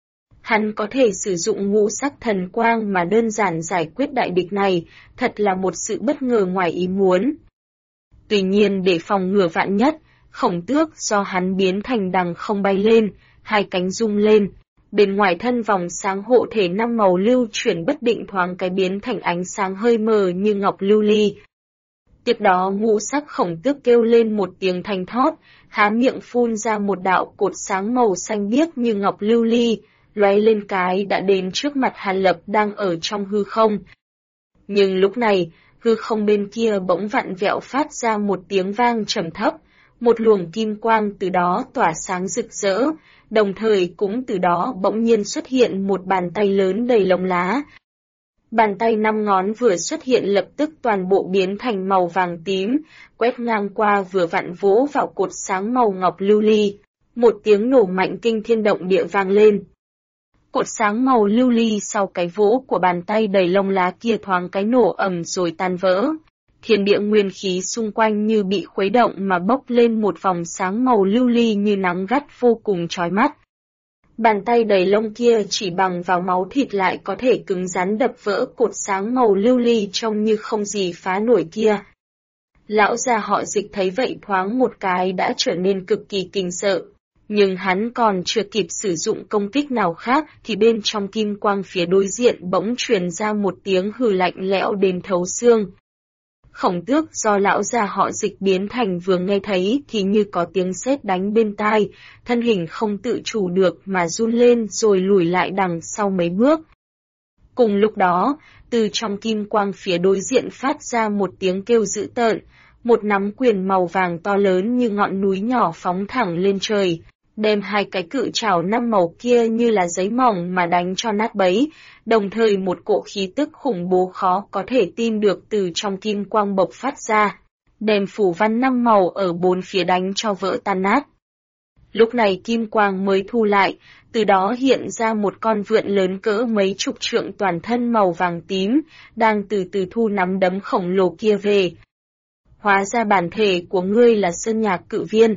Hắn có thể sử dụng ngũ sắc thần quang mà đơn giản giải quyết đại địch này, thật là một sự bất ngờ ngoài ý muốn. Tuy nhiên để phòng ngừa vạn nhất, Khổng Tước do hắn biến thành đằng không bay lên, hai cánh rung lên, bên ngoài thân vòng sáng hộ thể 5 màu lưu chuyển bất định thoáng cái biến thành ánh sáng hơi mờ như ngọc lưu ly. Tiếp đó ngũ sắc Khổng Tước kêu lên một tiếng thanh thót, há miệng phun ra một đạo cột sáng màu xanh biếc như ngọc lưu ly, lóe lên cái đã đến trước mặt Hàn Lập đang ở trong hư không. Nhưng lúc này, hư không bên kia bỗng vặn vẹo phát ra một tiếng vang trầm thấp, Một luồng kim quang từ đó tỏa sáng rực rỡ, đồng thời cũng từ đó bỗng nhiên xuất hiện một bàn tay lớn đầy lông lá. Bàn tay 5 ngón vừa xuất hiện lập tức toàn bộ biến thành màu vàng tím, quét ngang qua vừa vặn vỗ vào cột sáng màu ngọc lưu ly. Một tiếng nổ mạnh kinh thiên động địa vang lên. Cột sáng màu lưu ly sau cái vỗ của bàn tay đầy lông lá kia thoáng cái nổ ầm rồi tan vỡ. Thiên địa nguyên khí xung quanh như bị khuấy động mà bốc lên một vòng sáng màu lưu ly như nắng gắt vô cùng chói mắt. Bàn tay đầy lông kia chỉ bằng vào máu thịt lại có thể cứng rắn đập vỡ cột sáng màu lưu ly trông như không gì phá nổi kia. Lão già họ Dịch thấy vậy thoáng một cái đã trở nên cực kỳ kinh sợ. Nhưng hắn còn chưa kịp sử dụng công kích nào khác thì bên trong kim quang phía đối diện bỗng truyền ra một tiếng hừ lạnh lẽo đến thấu xương. Khổng Tước do lão già họ Dịch biến thành vừa nghe thấy thì như có tiếng sét đánh bên tai, thân hình không tự chủ được mà run lên rồi lùi lại đằng sau mấy bước. Cùng lúc đó, từ trong kim quang phía đối diện phát ra một tiếng kêu dữ tợn, một nắm quyền màu vàng to lớn như ngọn núi nhỏ phóng thẳng lên trời, đem hai cái cự trảo 5 màu kia như là giấy mỏng mà đánh cho nát bấy, đồng thời một cỗ khí tức khủng bố khó có thể tin được từ trong kim quang bộc phát ra, đem phủ văn 5 màu ở bốn phía đánh cho vỡ tan nát. Lúc này kim quang mới thu lại, từ đó hiện ra một con vượn lớn cỡ mấy chục trượng toàn thân màu vàng tím, đang từ từ thu nắm đấm khổng lồ kia về. Hóa ra bản thể của ngươi là Sơn Nhạc Cự Viên,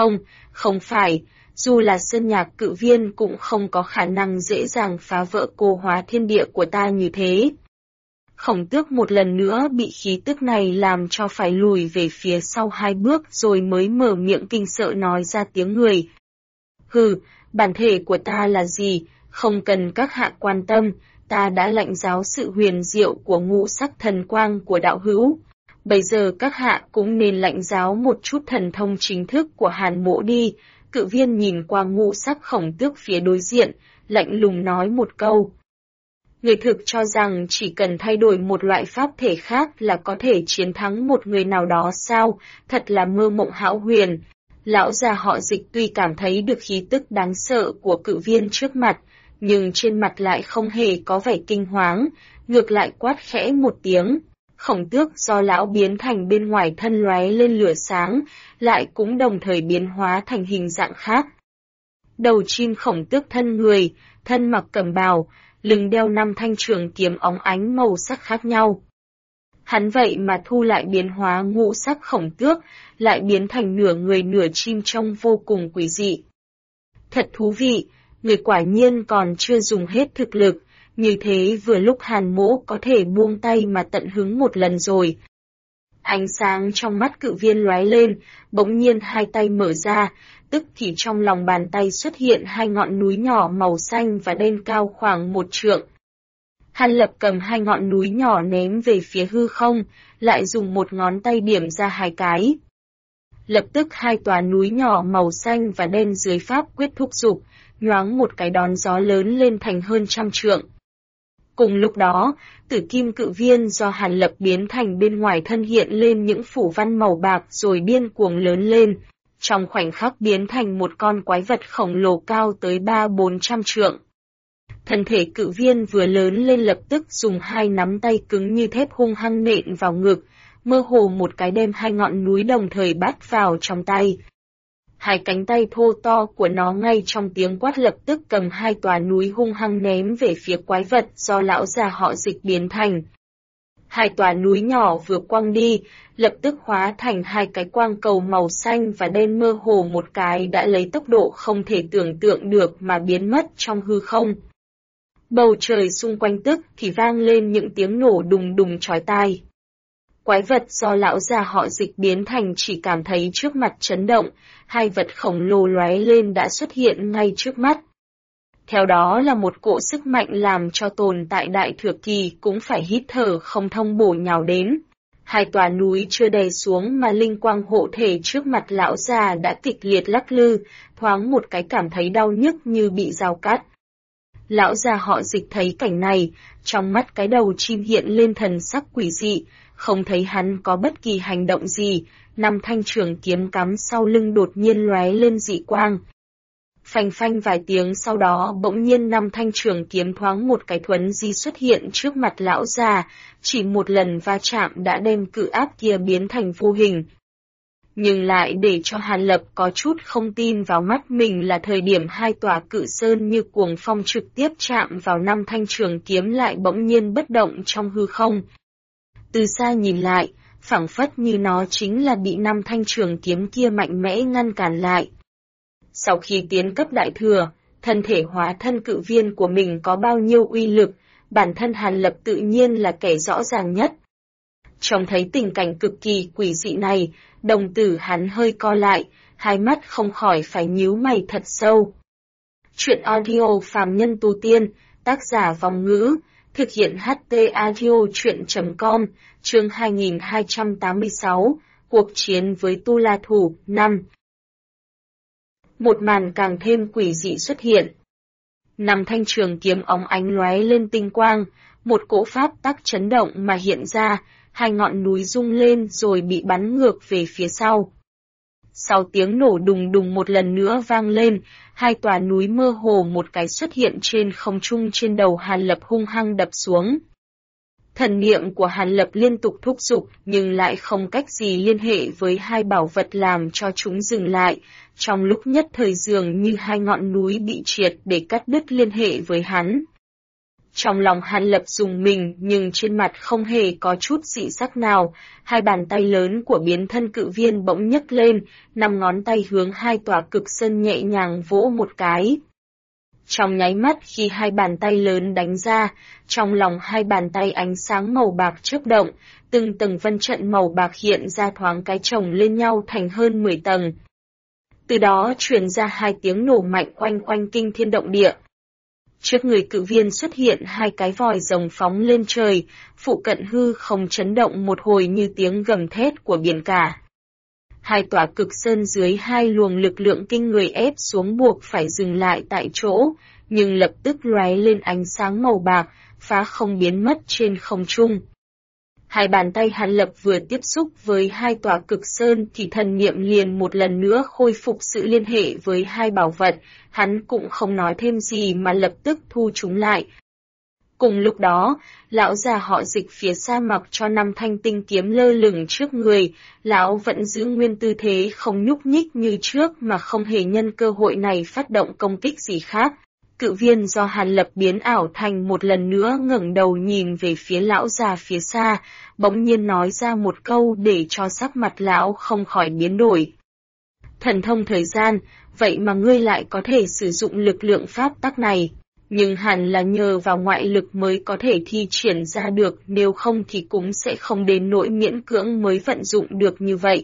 không phải, dù là Sơn Nhạc Cự Viên cũng không có khả năng dễ dàng phá vỡ cô hóa thiên địa của ta như thế. Khổng Tước một lần nữa bị khí tức này làm cho phải lùi về phía sau 2 bước rồi mới mở miệng kinh sợ nói ra tiếng người. Hừ, bản thể của ta là gì, không cần các hạ quan tâm, ta đã lãnh giáo sự huyền diệu của ngũ sắc thần quang của đạo hữu. Bây giờ các hạ cũng nên lãnh giáo một chút thần thông chính thức của Hàn Mỗ đi. Cự Viên nhìn qua ngũ sắc Khổng Tước phía đối diện, lạnh lùng nói một câu. Người thực cho rằng chỉ cần thay đổi một loại pháp thể khác là có thể chiến thắng một người nào đó sao, thật là mơ mộng hão huyền. Lão già họ Dịch tuy cảm thấy được khí tức đáng sợ của Cự Viên trước mặt, nhưng trên mặt lại không hề có vẻ kinh hoáng, ngược lại quát khẽ một tiếng. Khổng Tước do lão biến thành bên ngoài thân lóe lên lửa sáng, lại cũng đồng thời biến hóa thành hình dạng khác. Đầu chim Khổng Tước thân người, thân mặc cẩm bào, lưng đeo 5 thanh trường kiếm óng ánh màu sắc khác nhau. Hắn vậy mà thu lại biến hóa ngũ sắc Khổng Tước, lại biến thành nửa người nửa chim trông vô cùng quỷ dị. Thật thú vị, người quả nhiên còn chưa dùng hết thực lực. Như thế vừa lúc Hàn Mỗ có thể buông tay mà tận hứng một lần rồi. Ánh sáng trong mắt Cự Viên lóe lên, bỗng nhiên hai tay mở ra, tức thì trong lòng bàn tay xuất hiện 2 ngọn núi nhỏ màu xanh và đen cao khoảng 1 trượng. Hàn Lập cầm 2 ngọn núi nhỏ ném về phía hư không, lại dùng một ngón tay điểm ra 2 cái. Lập tức 2 tòa núi nhỏ màu xanh và đen dưới pháp quyết thúc dục, nhoáng một cái đón gió lớn lên thành hơn 100 trượng. Cùng lúc đó, Tử Kim Cự Viên do Hàn Lập biến thành bên ngoài thân hiện lên những phủ văn màu bạc rồi điên cuồng lớn lên, trong khoảnh khắc biến thành một con quái vật khổng lồ cao tới 300-400 trượng. Thân thể Cự Viên vừa lớn lên lập tức dùng 2 nắm tay cứng như thép hung hăng nện vào ngực, mơ hồ một cái đem 2 ngọn núi đồng thời bắt vào trong tay. 2 cánh tay thô to của nó ngay trong tiếng quát lập tức cầm 2 tòa núi hung hăng ném về phía quái vật do lão già họ Dịch biến thành. 2 tòa núi nhỏ vừa quăng đi, lập tức hóa thành 2 cái quang cầu màu xanh và đen mơ hồ một cái đã lấy tốc độ không thể tưởng tượng được mà biến mất trong hư không. Bầu trời xung quanh tức thì vang lên những tiếng nổ đùng đùng chói tai. Quái vật do lão già họ Dịch biến thành chỉ cảm thấy trước mặt chấn động, 2 vật khổng lồ lóe lên đã xuất hiện ngay trước mắt. Theo đó là một cỗ sức mạnh làm cho tồn tại Đại Thừa Kỳ cũng phải hít thở không thông bổ nhào đến. 2 tòa núi chưa đè xuống mà linh quang hộ thể trước mặt lão già đã kịch liệt lắc lư, thoáng một cái cảm thấy đau nhức như bị dao cắt. Lão già họ Dịch thấy cảnh này, trong mắt cái đầu chim hiện lên thần sắc quỷ dị, không thấy hắn có bất kỳ hành động gì, 5 thanh trường kiếm cắm sau lưng đột nhiên lóe lên dị quang. Phanh phanh vài tiếng sau đó bỗng nhiên 5 thanh trường kiếm thoáng một cái thuấn di xuất hiện trước mặt lão già, chỉ một lần va chạm đã đem cự áp kia biến thành vô hình. Nhưng lại để cho Hàn Lập có chút không tin vào mắt mình là thời điểm hai tòa cự sơn như cuồng phong trực tiếp chạm vào 5 thanh trường kiếm lại bỗng nhiên bất động trong hư không. Từ xa nhìn lại, phảng phất như nó chính là bị 5 thanh trường kiếm kia mạnh mẽ ngăn cản lại. Sau khi tiến cấp đại thừa, thân thể hóa thân cự viên của mình có bao nhiêu uy lực, bản thân Hàn Lập tự nhiên là kẻ rõ ràng nhất. Trông thấy tình cảnh cực kỳ quỷ dị này, đồng tử hắn hơi co lại, hai mắt không khỏi phải nhíu mày thật sâu. Chuyện audio phàm nhân tu tiên, tác giả Vong Ngữ, thực hiện HT audio chuyện.com, chương 2286, cuộc chiến với Tu La Thủ, 5. Một màn càng thêm quỷ dị xuất hiện. 5 thanh trường kiếm óng ánh lóe lên tinh quang, một cỗ pháp tắc chấn động mà hiện ra, hai ngọn núi rung lên rồi bị bắn ngược về phía sau. Sau tiếng nổ đùng đùng một lần nữa vang lên, hai tòa núi mơ hồ một cái xuất hiện trên không trung trên đầu Hàn Lập hung hăng đập xuống. Thần niệm của Hàn Lập liên tục thúc giục nhưng lại không cách gì liên hệ với hai bảo vật làm cho chúng dừng lại, trong lúc nhất thời dường như hai ngọn núi bị triệt để cắt đứt liên hệ với hắn. Trong lòng Hàn Lập rùng mình nhưng trên mặt không hề có chút dị sắc nào, hai bàn tay lớn của biến thân cự viên bỗng nhấc lên, 5 ngón tay hướng hai tòa cực sơn nhẹ nhàng vỗ một cái. Trong nháy mắt khi hai bàn tay lớn đánh ra, trong lòng hai bàn tay ánh sáng màu bạc chớp động, từng tầng vân trận màu bạc hiện ra thoáng cái chồng lên nhau thành hơn 10 tầng. Từ đó truyền ra hai tiếng nổ mạnh oanh oanh kinh thiên động địa. Trước người cự viên xuất hiện hai cái vòi rồng phóng lên trời, phụ cận hư không chấn động một hồi như tiếng gầm thét của biển cả. Hai tòa cực sơn dưới hai luồng lực lượng kinh người ép xuống buộc phải dừng lại tại chỗ, nhưng lập tức lóe lên ánh sáng màu bạc, phá không biến mất trên không trung. Hai bàn tay Hàn Lập vừa tiếp xúc với hai tòa cực sơn thì thần niệm liền một lần nữa khôi phục sự liên hệ với hai bảo vật, hắn cũng không nói thêm gì mà lập tức thu chúng lại. Cùng lúc đó, lão già họ Dịch phía xa mặc cho 5 thanh tinh kiếm lơ lửng trước người, lão vẫn giữ nguyên tư thế không nhúc nhích như trước mà không hề nhân cơ hội này phát động công kích gì khác. Cự viên do Hàn Lập biến ảo thành một lần nữa ngẩng đầu nhìn về phía lão già phía xa, bỗng nhiên nói ra một câu để cho sắc mặt lão không khỏi biến đổi. Thần thông thời gian, vậy mà ngươi lại có thể sử dụng lực lượng pháp tắc này, nhưng hẳn là nhờ vào ngoại lực mới có thể thi triển ra được, nếu không thì cũng sẽ không đến nỗi miễn cưỡng mới vận dụng được như vậy.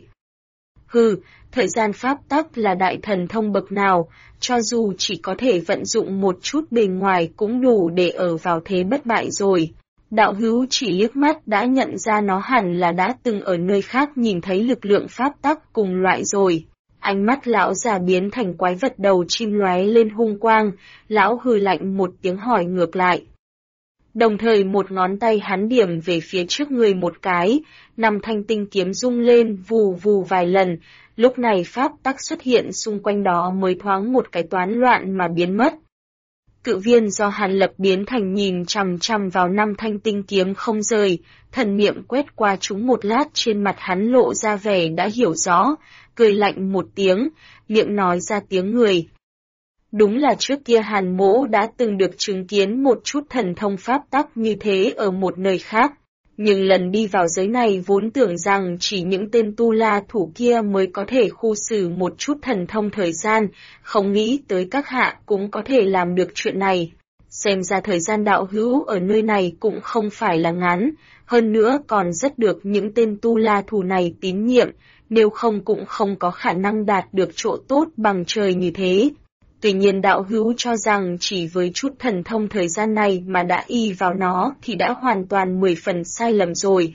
Hừ, thời gian pháp tắc là đại thần thông bậc nào, cho dù chỉ có thể vận dụng một chút bề ngoài cũng đủ để ở vào thế bất bại rồi. Đạo hữu chỉ liếc mắt đã nhận ra nó hẳn là đã từng ở nơi khác nhìn thấy lực lượng pháp tắc cùng loại rồi. Ánh mắt lão già biến thành quái vật đầu chim lóe lên hung quang, lão hừ lạnh một tiếng hỏi ngược lại. Đồng thời một ngón tay hắn điểm về phía trước người một cái, 5 thanh tinh kiếm rung lên vù vù vài lần, lúc này pháp tắc xuất hiện xung quanh đó mới thoáng một cái toán loạn mà biến mất. Cự viên do Hàn Lập biến thành nhìn chằm chằm vào 5 thanh tinh kiếm không rời, thần niệm quét qua chúng một lát trên mặt hắn lộ ra vẻ đã hiểu rõ, cười lạnh một tiếng, miệng nói ra tiếng người. Đúng là trước kia Hàn Mỗ đã từng được chứng kiến một chút thần thông pháp tắc như thế ở một nơi khác, nhưng lần đi vào giới này vốn tưởng rằng chỉ những tên tu la thủ kia mới có thể khu xử một chút thần thông thời gian, không nghĩ tới các hạ cũng có thể làm được chuyện này. Xem ra thời gian đạo hữu ở nơi này cũng không phải là ngắn, hơn nữa còn rất được những tên tu la thủ này tín nhiệm, nếu không cũng không có khả năng đạt được chỗ tốt bằng trời như thế. Tuy nhiên đạo hữu cho rằng chỉ với chút thần thông thời gian này mà đã y vào nó thì đã hoàn toàn 10 phần sai lầm rồi.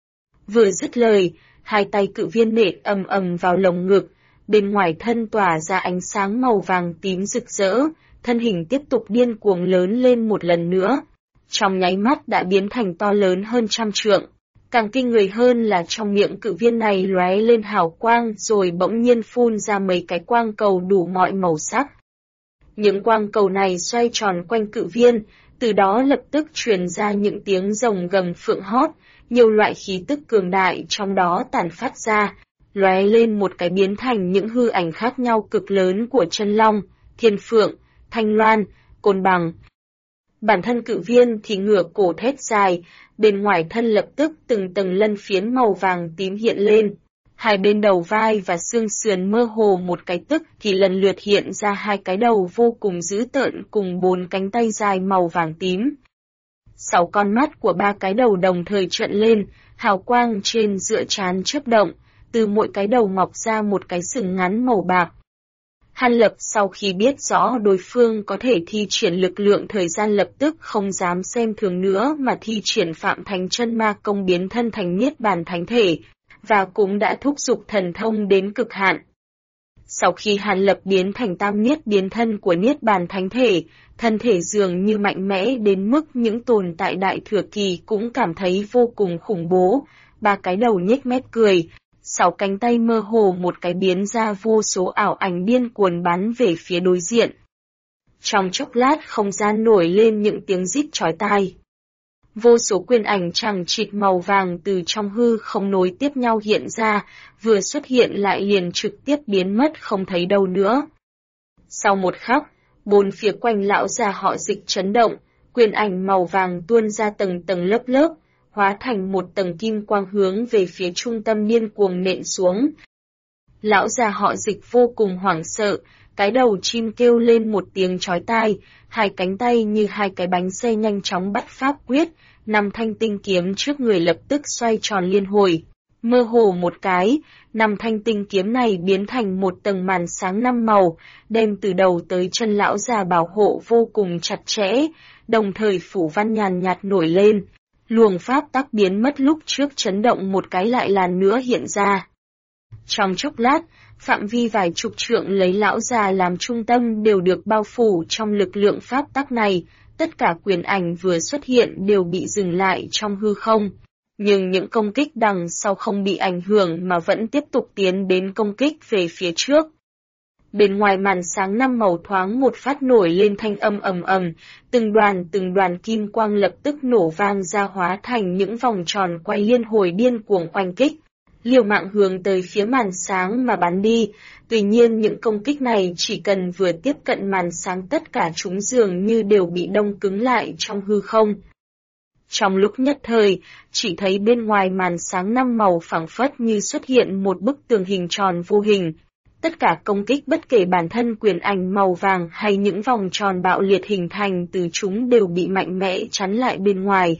Vừa dứt lời, hai tay cự viên nện ầm ầm vào lồng ngực, bên ngoài thân tỏa ra ánh sáng màu vàng tím rực rỡ, thân hình tiếp tục điên cuồng lớn lên một lần nữa. Trong nháy mắt đã biến thành to lớn hơn 100 trượng. Càng kinh người hơn là trong miệng cự viên này lóe lên hào quang rồi bỗng nhiên phun ra mấy cái quang cầu đủ mọi màu sắc. Những quang cầu này xoay tròn quanh cự viên, từ đó lập tức truyền ra những tiếng rồng gầm phượng hót, nhiều loại khí tức cường đại trong đó tản phát ra, lóe lên một cái biến thành những hư ảnh khác nhau cực lớn của chân long, thiên phượng, thanh loan, côn bằng. Bản thân cự viên thì ngửa cổ thét dài, bên ngoài thân lập tức từng tầng lân phiến màu vàng tím hiện lên. Hai bên đầu vai và xương sườn mơ hồ một cái tức thì lần lượt hiện ra hai cái đầu vô cùng dữ tợn cùng 4 cánh tay dài màu vàng tím. 6 con mắt của 3 cái đầu đồng thời trợn lên, hào quang trên giữa trán chớp động, từ mỗi cái đầu mọc ra một cái sừng ngắn màu bạc. Hàn Lập sau khi biết rõ đối phương có thể thi triển lực lượng thời gian lập tức không dám xem thường nữa mà thi triển Phạm Thánh Chân Ma Công biến thân thành Niết Bàn Thánh Thể, và cũng đã thúc giục thần thông đến cực hạn. Sau khi Hàn Lập biến thành Tam Niết biến thân của Niết Bàn Thánh Thể, thân thể dường như mạnh mẽ đến mức những tồn tại đại thừa kỳ cũng cảm thấy vô cùng khủng bố, 3 cái đầu nhếch mép cười, 6 cánh tay mơ hồ một cái biến ra vô số ảo ảnh điên cuồng bắn về phía đối diện. Trong chốc lát không gian nổi lên những tiếng rít chói tai. Vô số quyền ảnh chằng chịt màu vàng từ trong hư không nối tiếp nhau hiện ra, vừa xuất hiện lại liền trực tiếp biến mất không thấy đâu nữa. Sau một khắc, 4 phía quanh lão già họ Dịch chấn động, quyền ảnh màu vàng tuôn ra tầng tầng lớp lớp, hóa thành một tầng kim quang hướng về phía trung tâm điên cuồng nện xuống. Lão già họ Dịch vô cùng hoảng sợ, cái đầu chim kêu lên một tiếng chói tai, hai cánh tay như hai cái bánh xe nhanh chóng bắt pháp quyết, 5 thanh tinh kiếm trước người lập tức xoay tròn liên hồi. Mơ hồ một cái, 5 thanh tinh kiếm này biến thành một tầng màn sáng 5 màu, đem từ đầu tới chân lão già bảo hộ vô cùng chặt chẽ, đồng thời phủ văn nhàn nhạt nổi lên. Luồng pháp tắc biến mất lúc trước chấn động một cái lại lần nữa hiện ra. Trong chốc lát, phạm vi vài chục trượng lấy lão già làm trung tâm đều được bao phủ trong lực lượng pháp tắc này, tất cả quyền ảnh vừa xuất hiện đều bị dừng lại trong hư không. Nhưng những công kích đằng sau không bị ảnh hưởng mà vẫn tiếp tục tiến đến công kích về phía trước. Bên ngoài màn sáng 5 màu thoáng một phát nổi lên thanh âm ầm ầm, từng đoàn kim quang lập tức nổ vang ra hóa thành những vòng tròn quay liên hồi điên cuồng oanh kích, liều mạng hướng tới phía màn sáng mà bắn đi. Tuy nhiên những công kích này chỉ cần vừa tiếp cận màn sáng tất cả chúng dường như đều bị đông cứng lại trong hư không. Trong lúc nhất thời, chỉ thấy bên ngoài màn sáng 5 màu phảng phất như xuất hiện một bức tường hình tròn vô hình. Tất cả công kích bất kể bản thân quyền ảnh màu vàng hay những vòng tròn bạo liệt hình thành từ chúng đều bị mạnh mẽ chắn lại bên ngoài.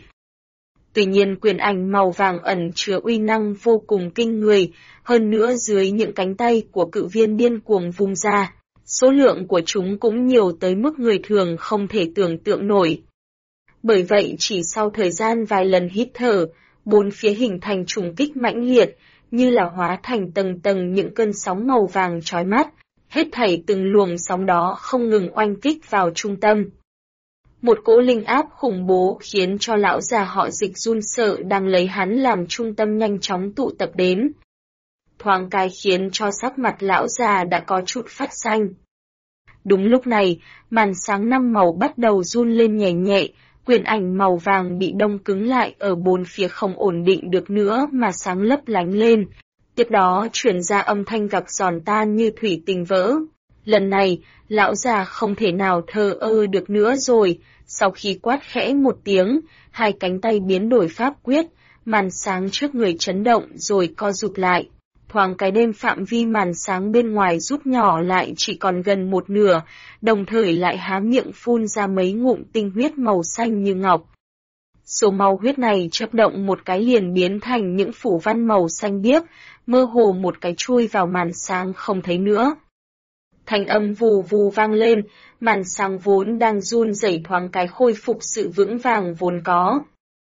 Tuy nhiên quyền ảnh màu vàng ẩn chứa uy năng vô cùng kinh người, hơn nữa dưới những cánh tay của cự viên điên cuồng vung ra, số lượng của chúng cũng nhiều tới mức người thường không thể tưởng tượng nổi. Bởi vậy chỉ sau thời gian vài lần hít thở, 4 phía hình thành trùng kích mãnh liệt, như là hóa thành tầng tầng những cơn sóng màu vàng chói mắt, hết thảy từng luồng sóng đó không ngừng oanh kích vào trung tâm. Một cỗ linh áp khủng bố khiến cho lão già họ Dịch run sợ đang lấy hắn làm trung tâm nhanh chóng tụ tập đến. Thoáng cái khiến cho sắc mặt lão già đã có chút phát xanh. Đúng lúc này, màn sáng 5 màu bắt đầu run lên nhẹ nhẹ, quyền ảnh màu vàng bị đông cứng lại ở 4 phía không ổn định được nữa mà sáng lấp lánh lên. Tiếp đó chuyển ra âm thanh gạc giòn tan như thủy tinh vỡ. Lần này, lão già không thể nào thờ ơ được nữa rồi, sau khi quát khẽ một tiếng, hai cánh tay biến đổi pháp quyết, màn sáng trước người chấn động rồi co rụt lại. Thoáng cái đêm phạm vi màn sáng bên ngoài rút nhỏ lại chỉ còn gần một nửa, đồng thời lại há miệng phun ra mấy ngụm tinh huyết màu xanh như ngọc. Số máu huyết này chớp động một cái liền biến thành những phủ văn màu xanh biếc, mơ hồ một cái chui vào màn sáng không thấy nữa. Thanh âm vù vù vang lên, màn sáng vốn đang run rẩy thoáng cái khôi phục sự vững vàng vốn có.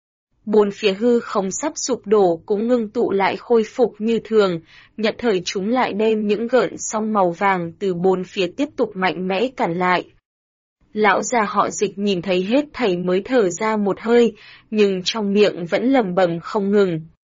4 phía hư không sắp sụp đổ cũng ngưng tụ lại khôi phục như thường, nhận thời chúng lại đem những gợn sóng màu vàng từ 4 phía tiếp tục mạnh mẽ cản lại. Lão già họ Dịch nhìn thấy hết thảy mới thở ra một hơi, nhưng trong miệng vẫn lẩm bẩm không ngừng.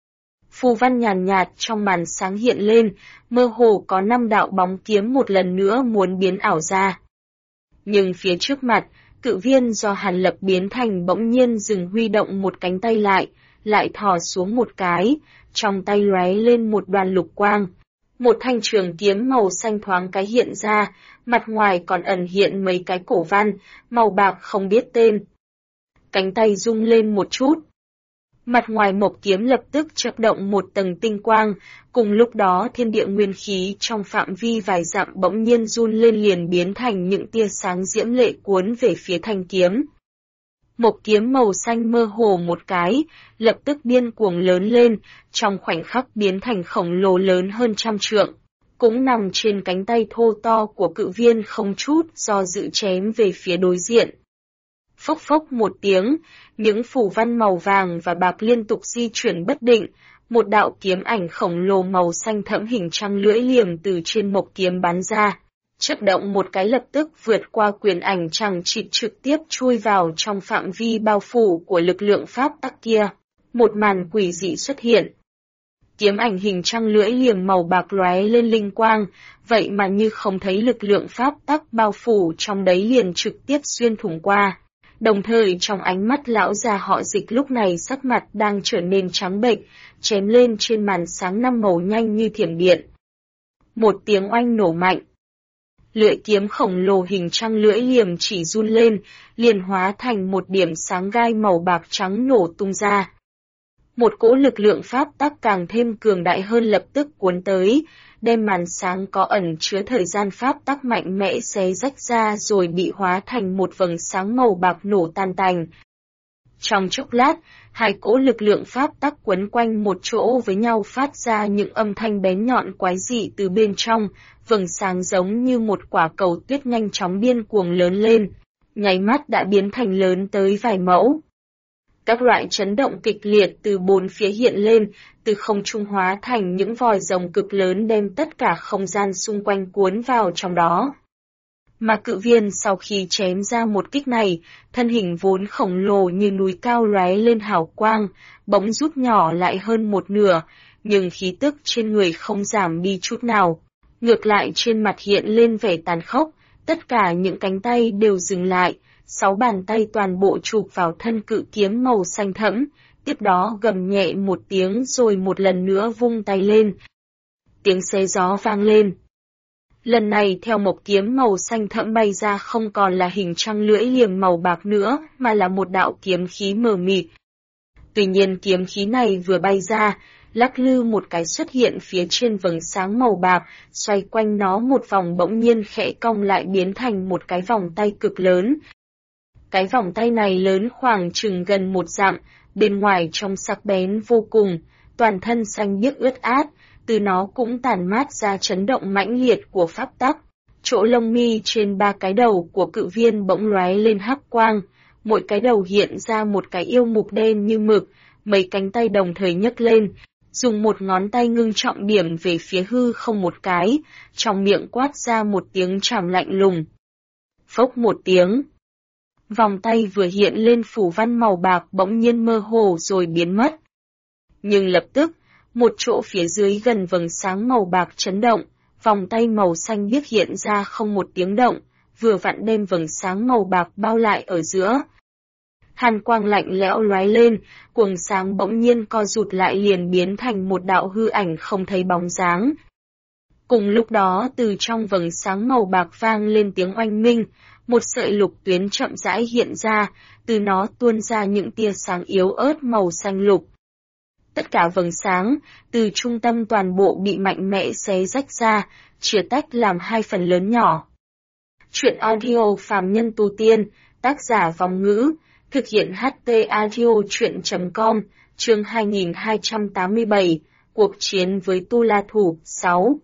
Phù văn nhàn nhạt trong màn sáng hiện lên, mơ hồ có 5 đạo bóng kiếm một lần nữa muốn biến ảo ra. Nhưng phía trước mặt, cự viên do Hàn Lập biến thành bỗng nhiên dừng huy động một cánh tay lại thò xuống một cái, trong tay lóe lên một đoàn lục quang. Một thanh trường kiếm màu xanh thoáng cái hiện ra, mặt ngoài còn ẩn hiện mấy cái cổ văn, màu bạc không biết tên. Cánh tay rung lên một chút. Mặt ngoài mộc kiếm lập tức chớp động một tầng tinh quang, cùng lúc đó thiên địa nguyên khí trong phạm vi vài dặm bỗng nhiên run lên liền biến thành những tia sáng diễm lệ cuốn về phía thanh kiếm. Mộc kiếm màu xanh mơ hồ một cái, lập tức điên cuồng lớn lên, trong khoảnh khắc biến thành khổng lồ lớn hơn 100 trượng. Cũng nằm trên cánh tay thô to của cự viên không chút do dự chém về phía đối diện. Phốc phốc một tiếng, những phù văn màu vàng và bạc liên tục di chuyển bất định, một đạo kiếm ảnh khổng lồ màu xanh thẫm hình trăng lưỡi liềm từ trên mộc kiếm bắn ra. Chớp động một cái lập tức vượt qua quyền ảnh chằng chịt trực tiếp chui vào trong phạm vi bao phủ của lực lượng pháp tắc kia. Một màn quỷ dị xuất hiện. Kiếm ảnh hình trăng lưỡi liềm màu bạc lóe lên linh quang, vậy mà như không thấy lực lượng pháp tắc bao phủ trong đấy liền trực tiếp xuyên thủng qua. Đồng thời trong ánh mắt lão già họ Dịch lúc này sắc mặt đang trở nên trắng bệch, chém lên trên màn sáng 5 màu nhanh như thiểm điện. Một tiếng oanh nổ mạnh. Lưỡi kiếm khổng lồ hình trăng lưỡi liềm chỉ run lên, liền hóa thành một điểm sáng gai màu bạc trắng nổ tung ra. Một cỗ lực lượng pháp tắc càng thêm cường đại hơn lập tức cuốn tới, đem màn sáng có ẩn chứa thời gian pháp tắc mạnh mẽ xé rách ra rồi bị hóa thành một vầng sáng màu bạc nổ tan tành. Trong chốc lát, hai cỗ lực lượng pháp tắc quấn quanh một chỗ với nhau phát ra những âm thanh bén nhọn quái dị từ bên trong, vầng sáng giống như một quả cầu tuyết nhanh chóng điên cuồng lớn lên, nháy mắt đã biến thành lớn tới vài mẫu. Các loại chấn động kịch liệt từ bốn phía hiện lên, từ không trung hóa thành những vòi rồng cực lớn đem tất cả không gian xung quanh cuốn vào trong đó. Mà cự viên sau khi chém ra một kích này, thân hình vốn khổng lồ như núi cao lóe lên hào quang, bỗng rút nhỏ lại hơn một nửa, nhưng khí tức trên người không giảm đi chút nào. Ngược lại trên mặt hiện lên vẻ tàn khốc, tất cả những cánh tay đều dừng lại, 6 bàn tay toàn bộ chụp vào thân cự kiếm màu xanh thẫm, tiếp đó gầm nhẹ một tiếng rồi một lần nữa vung tay lên. Tiếng xé gió vang lên. Lần này theo mộc kiếm màu xanh thẫm bay ra không còn là hình trăng lưỡi liềm màu bạc nữa, mà là một đạo kiếm khí mờ mịt. Tuy nhiên kiếm khí này vừa bay ra, lắc lư một cái xuất hiện phía trên vầng sáng màu bạc, xoay quanh nó một vòng bỗng nhiên khẽ cong lại biến thành một cái vòng tay cực lớn. Cái vòng tay này lớn khoảng chừng gần 1 dặm, bên ngoài trông sắc bén vô cùng, toàn thân xanh biếc ướt át, từ nó cũng tản mát ra chấn động mãnh liệt của pháp tắc. Chỗ lông mi trên 3 cái đầu của cự viên bỗng lóe lên hắc quang, mỗi cái đầu hiện ra một cái yêu mục đen như mực, mấy cánh tay đồng thời nhấc lên, dùng một ngón tay ngưng trọng điểm về phía hư không một cái, trong miệng quát ra một tiếng trảm lạnh lùng. Phốc một tiếng. Vòng tay vừa hiện lên phủ văn màu bạc bỗng nhiên mơ hồ rồi biến mất. Nhưng lập tức, một chỗ phía dưới gần vầng sáng màu bạc chấn động, vòng tay màu xanh biếc hiện ra không một tiếng động, vừa vặn đem vầng sáng màu bạc bao lại ở giữa. Hàn quang lạnh lẽo lóe lên, cuồng sáng bỗng nhiên co rụt lại liền biến thành một đạo hư ảnh không thấy bóng dáng. Cùng lúc đó từ trong vầng sáng màu bạc vang lên tiếng oanh minh, một sợi lục tuyến chậm rãi hiện ra, từ nó tuôn ra những tia sáng yếu ớt màu xanh lục. Tất cả vầng sáng, từ trung tâm toàn bộ bị mạnh mẽ xé rách ra, chia tách làm 2 phần lớn nhỏ. Chuyện audio phàm nhân tu tiên, tác giả Vong Ngữ, thực hiện HT audio chuyện.com, chương 2287, cuộc chiến với Tu La Thủ, 6.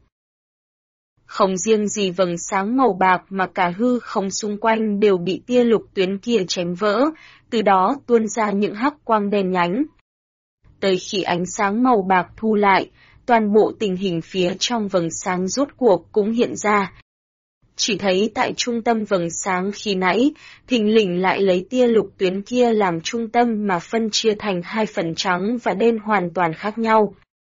Không riêng gì vầng sáng màu bạc mà cả hư không xung quanh đều bị tia lục tuyến kia chém vỡ, từ đó tuôn ra những hắc quang đen nhánh. Tới khi ánh sáng màu bạc thu lại, toàn bộ tình hình phía trong vầng sáng rốt cuộc cũng hiện ra. Chỉ thấy tại trung tâm vầng sáng khi nãy, thình lình lại lấy tia lục tuyến kia làm trung tâm mà phân chia thành 2 phần trắng và đen hoàn toàn khác nhau.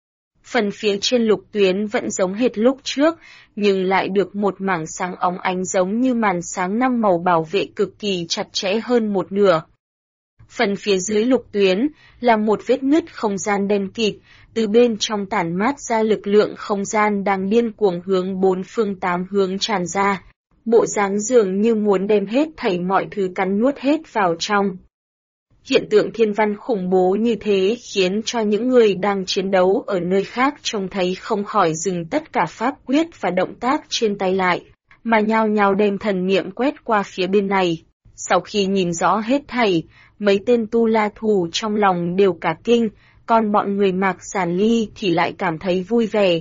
Phần phía trên lục tuyến vẫn giống hệt lúc trước, nhưng lại được một mảng sáng óng ánh giống như màn sáng 5 màu bảo vệ cực kỳ chặt chẽ hơn một nửa. Phần phía dưới lục tuyến là một vết nứt không gian đen kịt, từ bên trong tản mát ra lực lượng không gian đang điên cuồng hướng bốn phương tám hướng tràn ra. Bộ dáng dường như muốn đem hết thảy mọi thứ cắn nuốt hết vào trong. Hiện tượng thiên văn khủng bố như thế khiến cho những người đang chiến đấu ở nơi khác trông thấy không khỏi dừng tất cả pháp quyết và động tác trên tay lại, mà nhao nhao đem thần niệm quét qua phía bên này. Sau khi nhìn rõ hết thảy, mấy tên tu la thù trong lòng đều cả kinh, còn bọn người Mạc Giản Ly thì lại cảm thấy vui vẻ.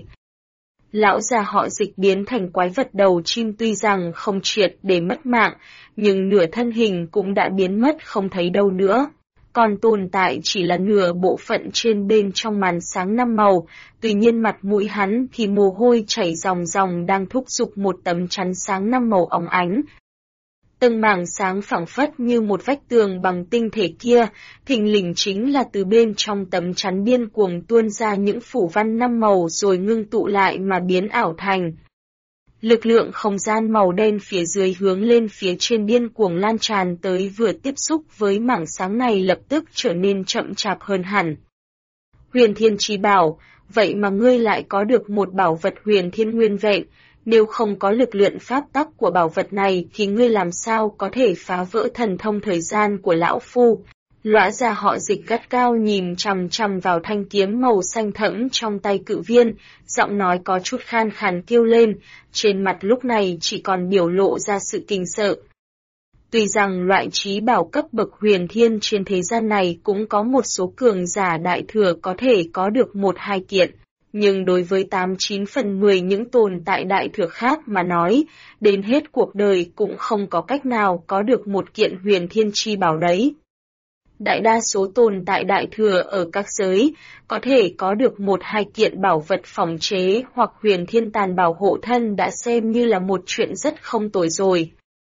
Lão già họ Dịch biến thành quái vật đầu chim tuy rằng không triệt để mất mạng, nhưng nửa thân hình cũng đã biến mất không thấy đâu nữa. Còn tồn tại chỉ là nửa bộ phận trên bên trong màn sáng 5 màu, tuy nhiên mặt mũi hắn thì mồ hôi chảy ròng ròng đang thúc giục một tấm chắn sáng 5 màu óng ánh. Từng mảng sáng phẳng phất như một vách tường bằng tinh thể kia, thình lình chính là từ bên trong tấm chắn điên cuồng tuôn ra những phủ văn 5 màu rồi ngưng tụ lại mà biến ảo thành. Lực lượng không gian màu đen phía dưới hướng lên phía trên điên cuồng lan tràn tới vừa tiếp xúc với mảng sáng này lập tức trở nên chậm chạp hơn hẳn. Huyền Thiên Chi Bảo, vậy mà ngươi lại có được một bảo vật huyền thiên nguyên vẹn, nếu không có lực lượng pháp tắc của bảo vật này thì ngươi làm sao có thể phá vỡ thần thông thời gian của lão phu. Lõa già họ Dịch gắt cao nhìn chằm chằm vào thanh kiếm màu xanh thẫm trong tay Cự Viên, giọng nói có chút khan khàn kêu lên, trên mặt lúc này chỉ còn biểu lộ ra sự kinh sợ. Tuy rằng loại trí bảo cấp bậc huyền thiên trên thế gian này cũng có một số cường giả đại thừa có thể có được 1-2 kiện, nhưng đối với 89 phần 10 những tồn tại đại thừa khác mà nói, đến hết cuộc đời cũng không có cách nào có được một kiện huyền thiên chi bảo đấy. Đại đa số tồn tại đại thừa ở các giới, có thể có được 1-2 kiện bảo vật phòng chế hoặc huyền thiên tàn bảo hộ thân đã xem như là một chuyện rất không tồi rồi.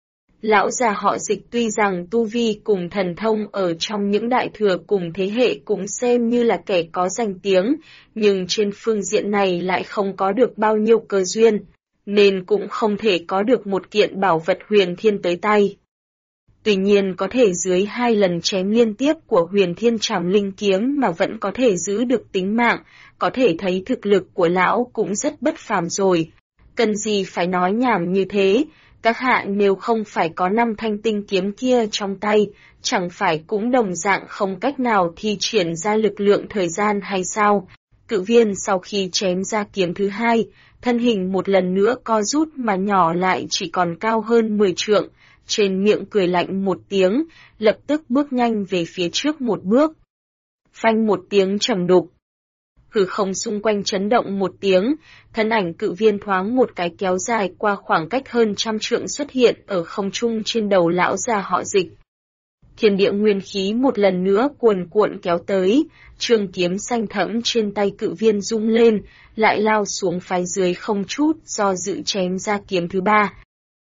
Lão già họ Dịch tuy rằng tu vi cùng thần thông ở trong những đại thừa cùng thế hệ cũng xem như là kẻ có danh tiếng, nhưng trên phương diện này lại không có được bao nhiêu cơ duyên, nên cũng không thể có được một kiện bảo vật huyền thiên tới tay. Tuy nhiên có thể dưới 2 lần chém liên tiếp của huyền thiên trảm linh kiếm mà vẫn có thể giữ được tính mạng, có thể thấy thực lực của lão cũng rất bất phàm rồi. Cần gì phải nói nhảm như thế, các hạ nếu không phải có 5 thanh tinh kiếm kia trong tay, chẳng phải cũng đồng dạng không cách nào thi triển ra lực lượng thời gian hay sao? Cự Viên sau khi chém ra kiếm thứ 2, thân hình một lần nữa co rút mà nhỏ lại chỉ còn cao hơn 10 trượng. Trên miệng cười lạnh một tiếng, lập tức bước nhanh về phía trước một bước. Phanh một tiếng trầm đục. Hư không xung quanh chấn động một tiếng, thân ảnh Cự Viên thoáng một cái kéo dài qua khoảng cách hơn 100 trượng xuất hiện ở không trung trên đầu lão già họ Dịch. Thiên địa nguyên khí một lần nữa cuồn cuộn kéo tới, trường kiếm xanh thẫm trên tay Cự Viên rung lên, lại lao xuống phái dưới không chút do dự chém ra kiếm thứ 3.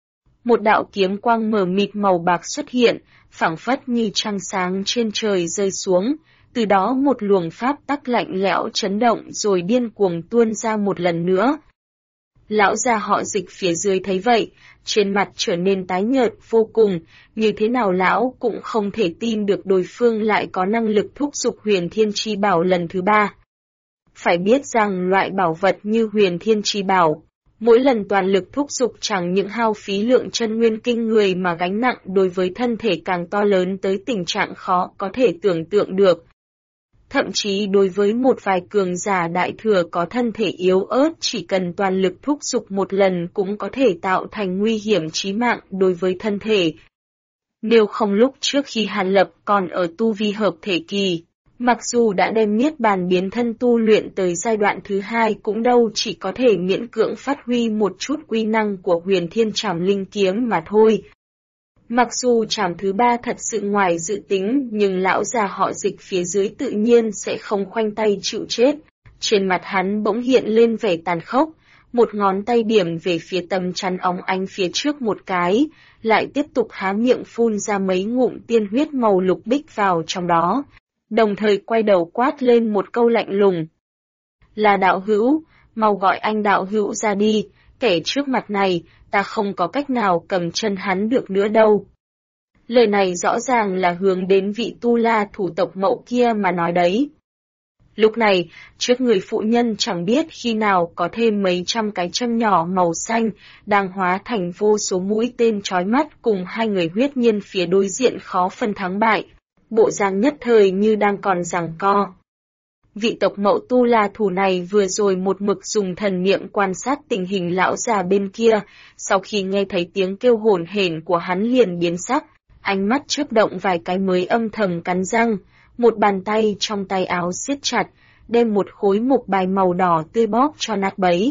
Một đạo kiếm quang mờ mịt màu bạc xuất hiện, phảng phất như trăng sáng trên trời rơi xuống, từ đó một luồng pháp tắc lạnh lẽo chấn động rồi điên cuồng tuôn ra một lần nữa. Lão già họ Dịch phía dưới thấy vậy, trên mặt trở nên tái nhợt vô cùng, như thế nào lão cũng không thể tin được đối phương lại có năng lực thúc giục huyền thiên chi bảo lần thứ 3. Phải biết rằng loại bảo vật như huyền thiên chi bảo, mỗi lần toàn lực thúc giục chẳng những hao phí lượng chân nguyên kinh người mà gánh nặng đối với thân thể càng to lớn tới tình trạng khó có thể tưởng tượng được. Thậm chí đối với một vài cường giả đại thừa có thân thể yếu ớt chỉ cần toàn lực thúc giục một lần cũng có thể tạo thành nguy hiểm chí mạng đối với thân thể. Nếu không lúc trước khi Hàn Lập còn ở tu vi hợp thể kỳ, mặc dù đã đem niết bàn biến thân tu luyện tới giai đoạn thứ 2 cũng đâu chỉ có thể miễn cưỡng phát huy một chút uy năng của huyền thiên trảm linh kiếm mà thôi. Mặc dù trảm thứ 3 thật sự ngoài dự tính nhưng lão già họ Dịch phía dưới tự nhiên sẽ không khoanh tay chịu chết. Trên mặt hắn bỗng hiện lên vẻ tàn khốc, một ngón tay điểm về phía tấm chắn óng ánh phía trước một cái, lại tiếp tục há miệng phun ra mấy ngụm tiên huyết màu lục bích vào trong đó. Đồng thời quay đầu quát lên một câu lạnh lùng. Là đạo hữu, mau gọi anh đạo hữu ra đi, kẻ trước mặt này, ta không có cách nào cầm chân hắn được nữa đâu. Lời này rõ ràng là hướng đến vị Tu La thủ tộc Mậu kia mà nói đấy. Lúc này, trước người phụ nhân chẳng biết khi nào có thêm mấy trăm cái châm nhỏ màu xanh, đang hóa thành vô số mũi tên chói mắt cùng hai người huyết nhiên phía đối diện khó phân thắng bại, bộ dáng nhất thời như đang còn giằng co. Vị tộc Mậu Tu La thủ này vừa rồi một mực dùng thần niệm quan sát tình hình lão già bên kia, sau khi nghe thấy tiếng kêu hổn hển của hắn liền biến sắc, ánh mắt chớp động vài cái mới âm thầm cắn răng, một bàn tay trong tay áo siết chặt, đem một khối mộc bài màu đỏ tươi bóp cho nát bấy.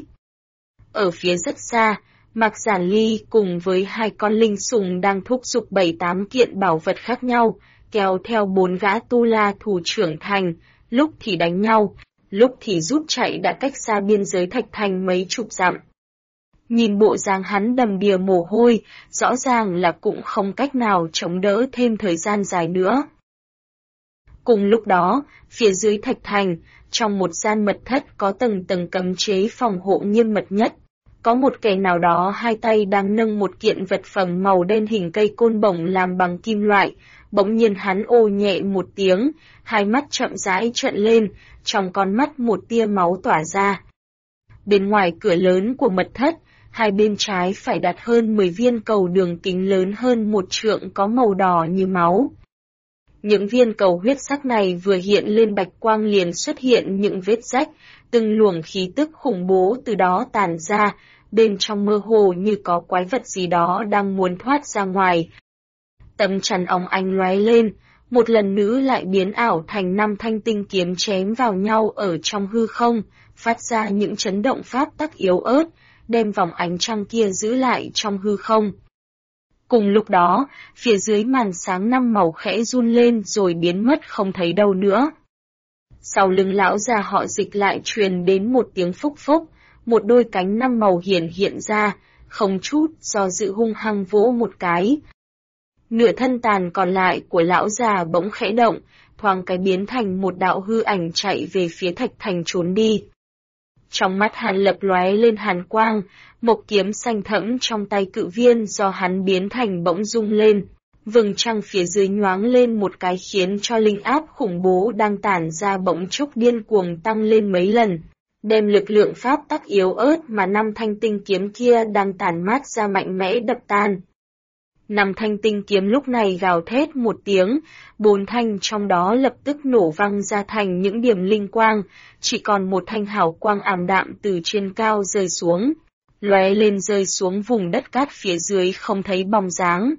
Ở phía rất xa, Mạc Giản Ly cùng với hai con linh sùng đang thúc giục 7-8 kiện bảo vật khác nhau, kéo theo 4 gã Tu La thủ trưởng thành, lúc thì đánh nhau, lúc thì rút chạy đã cách xa biên giới Thạch Thành mấy chục dặm. Nhìn bộ dáng hắn đầm đìa mồ hôi, rõ ràng là cũng không cách nào chống đỡ thêm thời gian dài nữa. Cùng lúc đó, phía dưới Thạch Thành, trong một gian mật thất có tầng tầng cấm chế phòng hộ nghiêm mật nhất, có một kẻ nào đó hai tay đang nâng một kiện vật phẩm màu đen hình cây côn bổng làm bằng kim loại, bỗng nhiên hắn ô nhẹ một tiếng, hai mắt chậm rãi trợn lên, trong con mắt một tia máu tỏa ra. Bên ngoài cửa lớn của mật thất, hai bên trái phải đặt hơn 10 viên cầu đường kính lớn hơn 1 trượng có màu đỏ như máu. Những viên cầu huyết sắc này vừa hiện lên bạch quang liền xuất hiện những vết rách, từng luồng khí tức khủng bố từ đó tàn ra, bên trong mơ hồ như có quái vật gì đó đang muốn thoát ra ngoài. Tấm chắn óng ánh lóe lên, một lần nữa lại biến ảo thành 5 thanh tinh kiếm chém vào nhau ở trong hư không, phát ra những chấn động pháp tắc yếu ớt, đem vòng ánh trăng kia giữ lại trong hư không. Cùng lúc đó, phía dưới màn sáng 5 màu khẽ run lên rồi biến mất không thấy đâu nữa. Sau lưng lão già họ Dịch lại truyền đến một tiếng phúc phúc, một đôi cánh 5 màu hiện ra, không chút do dự hung hăng vỗ một cái. Nửa thân tàn còn lại của lão già bỗng khẽ động, thoáng cái biến thành một đạo hư ảnh chạy về phía Thạch Thành trốn đi. Trong mắt hắn lập lóe lên hàn quang, một kiếm xanh thẫm trong tay Cự Viên do hắn biến thành bỗng rung lên, vầng trăng phía dưới nhoáng lên một cái khiến cho linh áp khủng bố đang tản ra bỗng chốc điên cuồng tăng lên mấy lần, đem lực lượng pháp tắc yếu ớt mà 5 thanh tinh kiếm kia đang tản mát ra mạnh mẽ đập tan. 5 thanh tinh kiếm lúc này gào thét một tiếng, 4 thanh trong đó lập tức nổ văng ra thành những điểm linh quang, chỉ còn một thanh hào quang ảm đạm từ trên cao rơi xuống, lóe lên rơi xuống vùng đất cát phía dưới không thấy bóng dáng.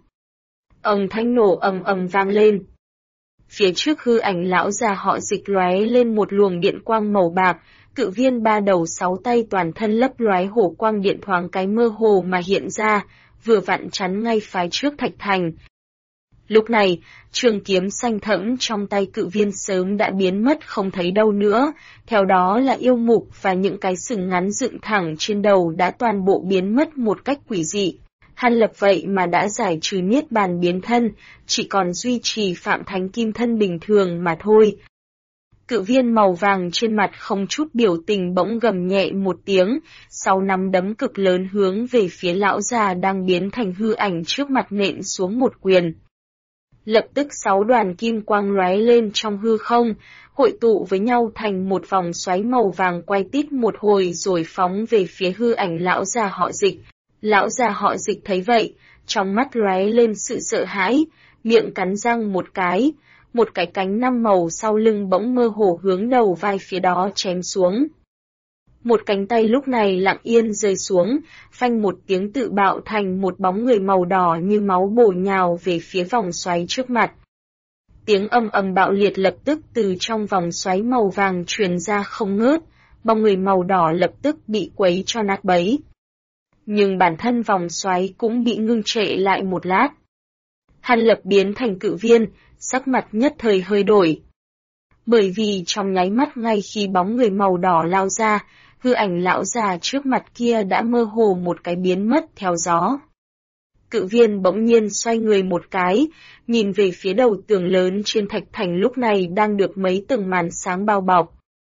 Âm thanh nổ ầm ầm vang lên. Phía trước hư ảnh lão già họ Dịch lóe lên một luồng điện quang màu bạc, Cự Viên 3 đầu 6 tay toàn thân lấp lóe hổ quang điện thoáng cái mơ hồ mà hiện ra, vừa vặn chắn ngay phái trước Thạch Thành. Lúc này, trường kiếm xanh thẫm trong tay Cự Viên sớm đã biến mất không thấy đâu nữa, theo đó là yêu mục và những cái sừng ngắn dựng thẳng trên đầu đã toàn bộ biến mất một cách quỷ dị. Hắn Lập vậy mà đã giải trừ niết bàn biến thân, chỉ còn duy trì Phạm Thánh Kim thân bình thường mà thôi. Cự Viên màu vàng trên mặt không chút biểu tình bỗng gầm nhẹ một tiếng, sau nắm đấm cực lớn hướng về phía lão già đang biến thành hư ảnh trước mặt nện xuống một quyền. Lập tức 6 đoàn kim quang lóe lên trong hư không, hội tụ với nhau thành một vòng xoáy màu vàng quay tít một hồi rồi phóng về phía hư ảnh lão già họ Dịch. Lão già họ Dịch thấy vậy, trong mắt lóe lên sự sợ hãi, miệng cắn răng một cái cánh 5 màu sau lưng bỗng mơ hồ hướng đầu vai phía đó chém xuống. Một cánh tay lúc này lặng yên rơi xuống, phanh một tiếng tự bạo thành một bóng người màu đỏ như máu bổ nhào về phía vòng xoáy trước mặt. Tiếng ầm ầm bạo liệt lập tức từ trong vòng xoáy màu vàng truyền ra không ngớt, bóng người màu đỏ lập tức bị quấy cho nát bấy. Nhưng bản thân vòng xoáy cũng bị ngưng trệ lại một lát. Hắn Lập biến thành Cự Viên, sắc mặt nhất thời hơi đổi. Bởi vì trong nháy mắt ngay khi bóng người màu đỏ lao ra, hư ảnh lão già trước mặt kia đã mơ hồ một cái biến mất theo gió. Cự Viên bỗng nhiên xoay người một cái, nhìn về phía đầu tường lớn trên Thạch Thành lúc này đang được mấy tầng màn sáng bao bọc.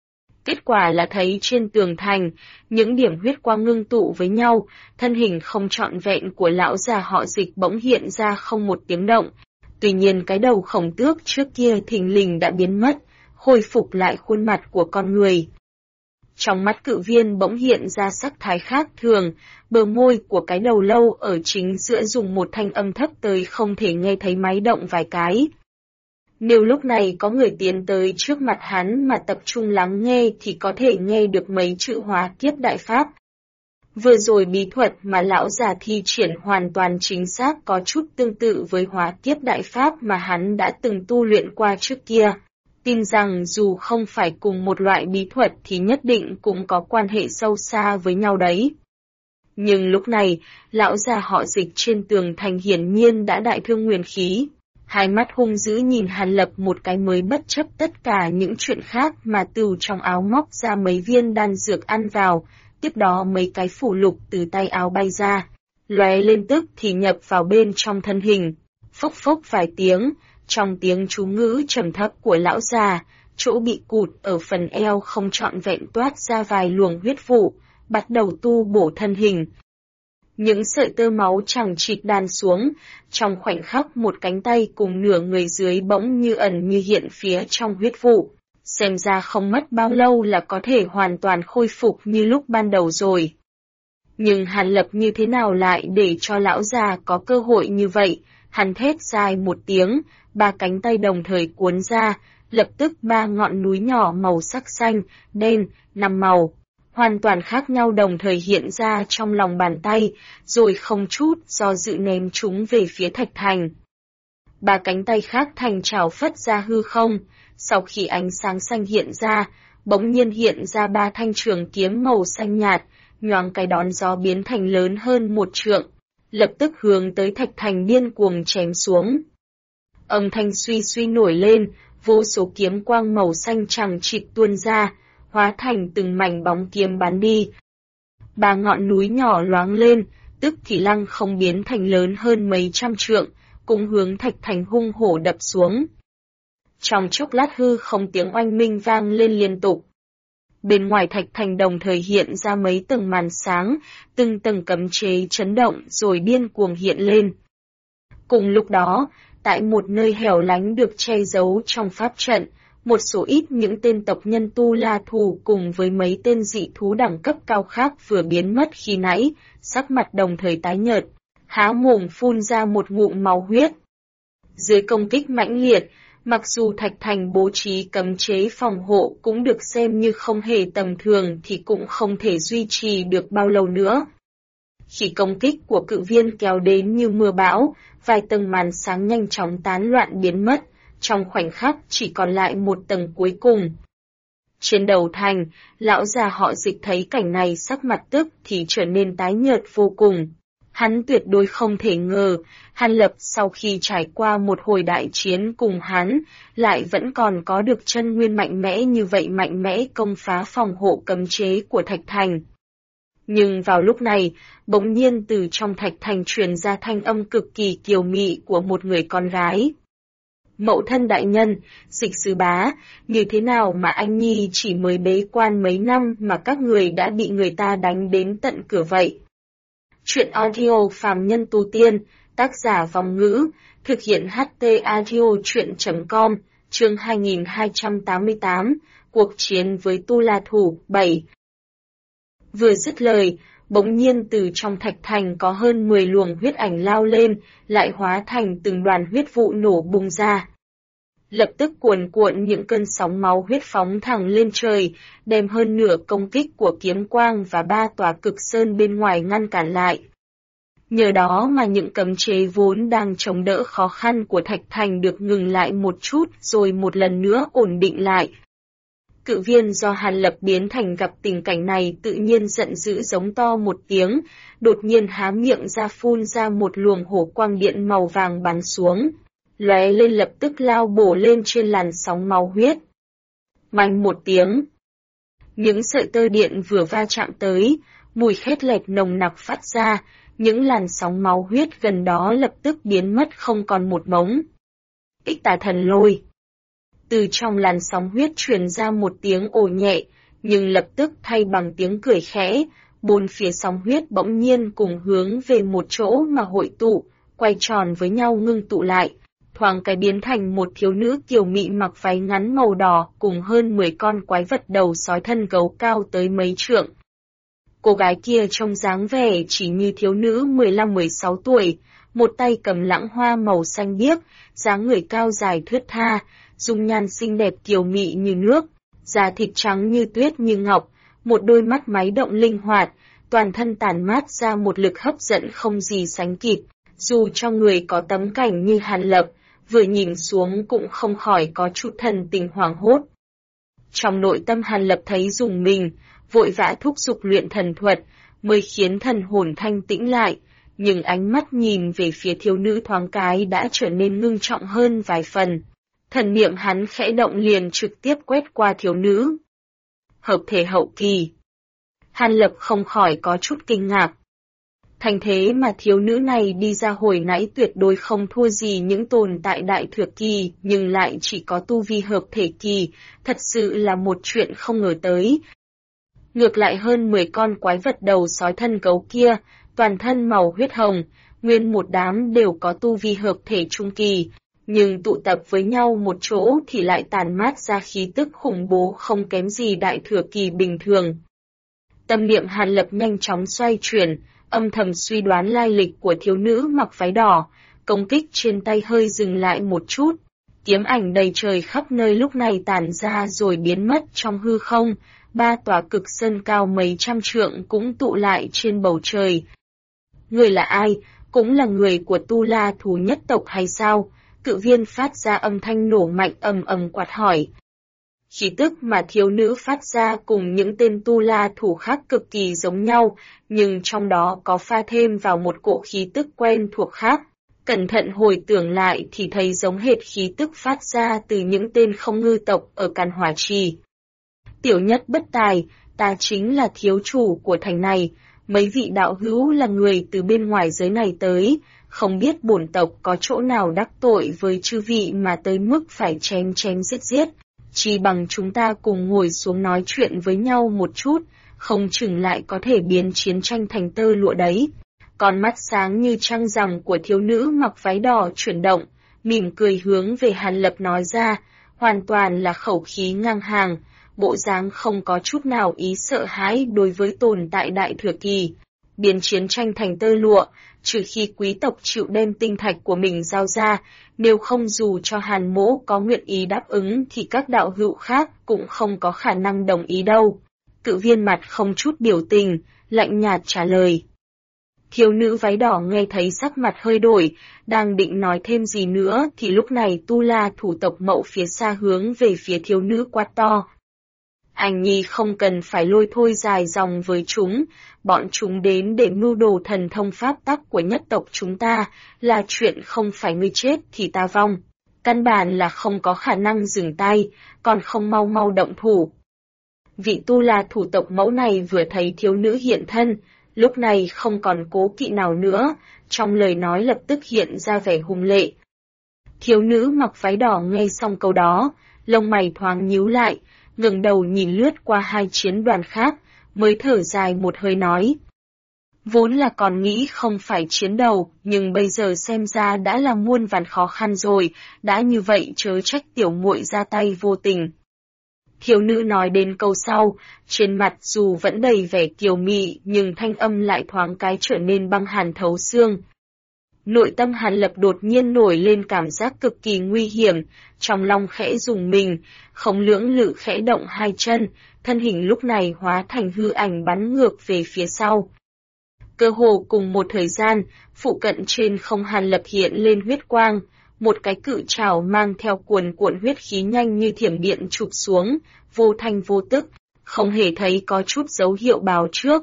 Kết quả là thấy trên tường thành, những điểm huyết quang ngưng tụ với nhau, thân hình không trọn vẹn của lão già họ Dịch bỗng hiện ra không một tiếng động. Tuy nhiên cái đầu khổng tước trước kia thình lình đã biến mất, khôi phục lại khuôn mặt của con người. Trong mắt Cự Viên bỗng hiện ra sắc thái khác thường, bờ môi của cái đầu lâu ở chính giữa dùng một thanh âm thấp tới không thể nghe thấy máy động vài cái. Nếu lúc này có người tiến tới trước mặt hắn mà tập trung lắng nghe thì có thể nghe được mấy chữ hóa kiếp đại pháp. Vừa rồi bí thuật mà lão già thi triển hoàn toàn chính xác có chút tương tự với hóa kiếp đại pháp mà hắn đã từng tu luyện qua trước kia. Tin rằng dù không phải cùng một loại bí thuật thì nhất định cũng có quan hệ sâu xa với nhau đấy. Nhưng lúc này, lão già họ Dịch trên tường thành hiển nhiên đã đại thương nguyên khí. Hai mắt hung dữ nhìn Hàn Lập một cái mới bất chấp tất cả những chuyện khác mà từ trong áo móc ra mấy viên đan dược ăn vào, tiếp đó mấy cái phủ lục từ tay áo bay ra, lóe lên tức thì nhập vào bên trong thân hình. Phốc phốc vài tiếng, trong tiếng chú ngữ trầm thấp của lão già, chỗ bị cụt ở phần eo không trọn vẹn toát ra vài luồng huyết vụ, bắt đầu tu bổ thân hình. Những sợi tơ máu chẳng chịt đan xuống, trong khoảnh khắc một cánh tay cùng nửa người dưới bỗng như ẩn như hiện phía trong huyết vụ. Xem ra không mất bao lâu là có thể hoàn toàn khôi phục như lúc ban đầu rồi. Nhưng Hàn Lập như thế nào lại để cho lão già có cơ hội như vậy? Hắn thét dài một tiếng, ba cánh tay đồng thời cuốn ra, lập tức ba ngọn núi nhỏ màu sắc xanh, đen, năm màu, hoàn toàn khác nhau đồng thời hiện ra trong lòng bàn tay, rồi không chút do dự ném chúng về phía Thạch Thành. Ba cánh tay khác thành trảo phất ra hư không, sau khi ánh sáng xanh hiện ra, bỗng nhiên hiện ra ba thanh trường kiếm màu xanh nhạt, nhoáng cái đón gió biến thành lớn hơn một trượng, lập tức hướng tới Thạch Thành điên cuồng chém xuống. Âm thanh suy suy nổi lên, vô số kiếm quang màu xanh chằng chịt tuôn ra, hóa thành từng mảnh bóng kiếm bắn đi. Ba ngọn núi nhỏ loáng lên, tức thì lăng không biến thành lớn hơn mấy trăm trượng, cũng hướng Thạch Thành hung hổ đập xuống. Trong chốc lát hư không tiếng oanh minh vang lên liên tục. Bên ngoài Thạch Thành đồng thời hiện ra mấy tầng màn sáng, từng tầng cấm chế chấn động rồi điên cuồng hiện lên. Cùng lúc đó, tại một nơi hẻo lánh được che giấu trong pháp trận, một số ít những tên tộc nhân Tu La Thù cùng với mấy tên dị thú đẳng cấp cao khác vừa biến mất khi nãy, sắc mặt đồng thời tái nhợt, há mồm phun ra một ngụm máu huyết. Dưới công kích mãnh liệt, mặc dù Thạch Thành bố trí cấm chế phòng hộ cũng được xem như không hề tầm thường thì cũng không thể duy trì được bao lâu nữa. Khi công kích của Cự Viên kéo đến như mưa bão, vài tầng màn sáng nhanh chóng tán loạn biến mất, trong khoảnh khắc chỉ còn lại một tầng cuối cùng. Trên đầu thành, lão già họ Dịch thấy cảnh này sắc mặt tức thì trở nên tái nhợt vô cùng. Hắn tuyệt đối không thể ngờ, Hàn Lập sau khi trải qua một hồi đại chiến cùng hắn, lại vẫn còn có được chân nguyên mạnh mẽ như vậy, mạnh mẽ công phá phòng hộ cấm chế của Thạch Thành. Nhưng vào lúc này, bỗng nhiên từ trong Thạch Thành truyền ra thanh âm cực kỳ kiều mị của một người con gái. Mậu thân đại nhân, Dịch sư bá, như thế nào mà anh Nhi chỉ mới bế quan mấy năm mà các người đã bị người ta đánh đến tận cửa vậy? Chuyện audio phàm nhân tu tiên, tác giả Vong Ngữ, thực hiện HT audio chuyện.com, chương 2288, cuộc chiến với Tu La Thù, 7. Vừa dứt lời, bỗng nhiên từ trong Thạch Thành có hơn 10 luồng huyết ảnh lao lên, lại hóa thành từng đoàn huyết vụ nổ bùng ra. Lập tức cuồn cuộn những cơn sóng máu huyết phóng thẳng lên trời, đem hơn nửa công kích của kiếm quang và ba tòa cực sơn bên ngoài ngăn cản lại. Nhờ đó mà những cấm chế vốn đang chống đỡ khó khăn của Thạch Thành được ngừng lại một chút rồi một lần nữa ổn định lại. Cự Viên do Hàn Lập biến thành gặp tình cảnh này tự nhiên giận dữ giống to một tiếng, đột nhiên há miệng ra phun ra một luồng hổ quang điện màu vàng bắn xuống, lóe lên lập tức lao bổ lên trên làn sóng máu huyết. Oanh một tiếng. Những sợi tơ điện vừa va chạm tới, mùi khét lẹt nồng nặc phát ra, những làn sóng máu huyết gần đó lập tức biến mất không còn một mống. Ích Tà Thần Lôi. Từ trong làn sóng huyết truyền ra một tiếng ồ nhẹ, nhưng lập tức thay bằng tiếng cười khẽ, bốn phía sóng huyết bỗng nhiên cùng hướng về một chỗ mà hội tụ, quay tròn với nhau ngưng tụ lại, thoáng cái biến thành một thiếu nữ kiều mị mặc váy ngắn màu đỏ cùng hơn 10 con quái vật đầu sói thân gấu cao tới mấy trượng. Cô gái kia trông dáng vẻ chỉ như thiếu nữ 15-16 tuổi, một tay cầm lãng hoa màu xanh biếc, dáng người cao dài thướt tha, dung nhan xinh đẹp kiều mị như nước, da thịt trắng như tuyết như ngọc, một đôi mắt máy động linh hoạt, toàn thân tản mát ra một lực hấp dẫn không gì sánh kịp, dù trong người có tấm cảnh như Hàn Lập, vừa nhìn xuống cũng không khỏi có chút thần tình hoảng hốt. Trong nội tâm Hàn Lập thấy rùng mình, vội vã thúc giục luyện thần thuật, mới khiến thần hồn thanh tĩnh lại, nhưng ánh mắt nhìn về phía thiếu nữ thoáng cái đã trở nên ngưng trọng hơn vài phần. Thần niệm hắn khẽ động liền trực tiếp quét qua thiếu nữ. Hợp thể hậu kỳ. Hàn Lập không khỏi có chút kinh ngạc. Thành thế mà thiếu nữ này đi ra hồi nãy tuyệt đối không thua gì những tồn tại đại thừa kỳ, nhưng lại chỉ có tu vi hợp thể kỳ, thật sự là một chuyện không ngờ tới. Ngược lại hơn 10 con quái vật đầu sói thân gấu kia, toàn thân màu huyết hồng, nguyên một đám đều có tu vi hợp thể trung kỳ, nhưng tụ tập với nhau một chỗ thì lại tản mát ra khí tức khủng bố không kém gì đại thừa kỳ bình thường. Tâm niệm Hàn Lập nhanh chóng xoay chuyển, âm thầm suy đoán lai lịch của thiếu nữ mặc váy đỏ, công kích trên tay hơi dừng lại một chút. Kiếm ảnh đầy trời khắp nơi lúc này tản ra rồi biến mất trong hư không, ba tòa cực sơn cao mấy trăm trượng cũng tụ lại trên bầu trời. Người là ai? Cũng là người của Tu La Thú nhất tộc hay sao? Cự viên phát ra âm thanh nổ mạnh ầm ầm quát hỏi. Khí tức mà thiếu nữ phát ra cùng những tên Tu La Thú khác cực kỳ giống nhau, nhưng trong đó có pha thêm vào một cỗ khí tức quen thuộc khác. Cẩn thận hồi tưởng lại thì thấy giống hệt khí tức phát ra từ những tên không ngư tộc ở Càn Hỏa Trì. Tiểu nhất bất tài, ta chính là thiếu chủ của thành này, mấy vị đạo hữu là người từ bên ngoài giới này tới, không biết bổn tộc có chỗ nào đắc tội với chư vị mà tới mức phải chém chém giết giết, chỉ bằng chúng ta cùng ngồi xuống nói chuyện với nhau một chút, không chừng lại có thể biến chiến tranh thành tơ lụa đấy. Con mắt sáng như trăng rằm của thiếu nữ mặc váy đỏ chuyển động, mỉm cười hướng về Hàn Lập nói ra, hoàn toàn là khẩu khí ngang hàng, bộ dáng không có chút nào ý sợ hãi đối với tồn tại đại thừa kỳ. Biến chiến tranh thành tơ lụa, trừ khi quý tộc chịu đem tinh thạch của mình giao ra, nếu không dù cho Hàn Mỗ có nguyện ý đáp ứng thì các đạo hữu khác cũng không có khả năng đồng ý đâu. Cự viên mặt không chút biểu tình, lạnh nhạt trả lời. Thiếu nữ váy đỏ nghe thấy sắc mặt hơi đổi, đang định nói thêm gì nữa thì lúc này Tu La thủ tộc Mậu phía xa hướng về phía thiếu nữ quát to. Anh nhi không cần phải lôi thôi dài dòng với chúng, bọn chúng đến để mưu đồ thần thông pháp tắc của nhất tộc chúng ta, là chuyện không phải ngươi chết thì ta vong. Căn bản là không có khả năng dừng tay, còn không mau mau động thủ. Vị Tu La thủ tộc Mẫu này vừa thấy thiếu nữ hiện thân, lúc này không còn cố kỵ nào nữa, trong lời nói lập tức hiện ra vẻ hùng lệ. Thiếu nữ mặc váy đỏ nghe xong câu đó, lông mày thoáng nhíu lại, ngẩng đầu nhìn lướt qua hai chiến đoàn khác, mới thở dài một hơi nói. Vốn là còn nghĩ không phải chiến đầu, nhưng bây giờ xem ra đã là muôn vàn khó khăn rồi, đã như vậy chớ trách tiểu muội ra tay vô tình. Thiếu nữ nói đến câu sau, trên mặt dù vẫn đầy vẻ kiều mị nhưng thanh âm lại thoáng cái trở nên băng hàn thấu xương. Nội tâm Hàn Lập đột nhiên nổi lên cảm giác cực kỳ nguy hiểm, trong lòng khẽ rùng mình, không lưỡng lự khẽ động hai chân, thân hình lúc này hóa thành hư ảnh bắn ngược về phía sau. Cơ hồ cùng một thời gian, phụ cận trên không Hàn Lập hiện lên huyết quang, một cái cự trảo mang theo cuồn cuộn huyết khí nhanh như thiểm điện chụp xuống, vô thanh vô tức, không hề thấy có chút dấu hiệu báo trước.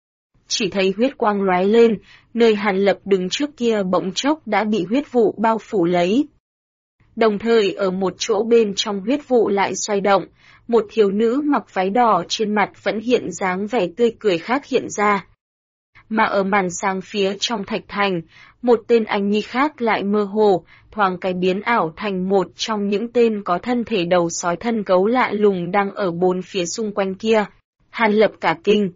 Chỉ thấy huyết quang lóe lên, nơi Hàn Lập đứng trước kia bỗng chốc đã bị huyết vụ bao phủ lấy. Đồng thời ở một chỗ bên trong huyết vụ lại xoay động, một thiếu nữ mặc váy đỏ trên mặt vẫn hiện dáng vẻ tươi cười khác hiện ra. Mà ở màn sáng phía trong thạch thành, một tên anh nhi khác lại mơ hồ, thoáng cái biến ảo thành một trong những tên có thân thể đầu sói thân gấu lạ lùng đang ở bốn phía xung quanh kia. Hàn Lập cả kinh.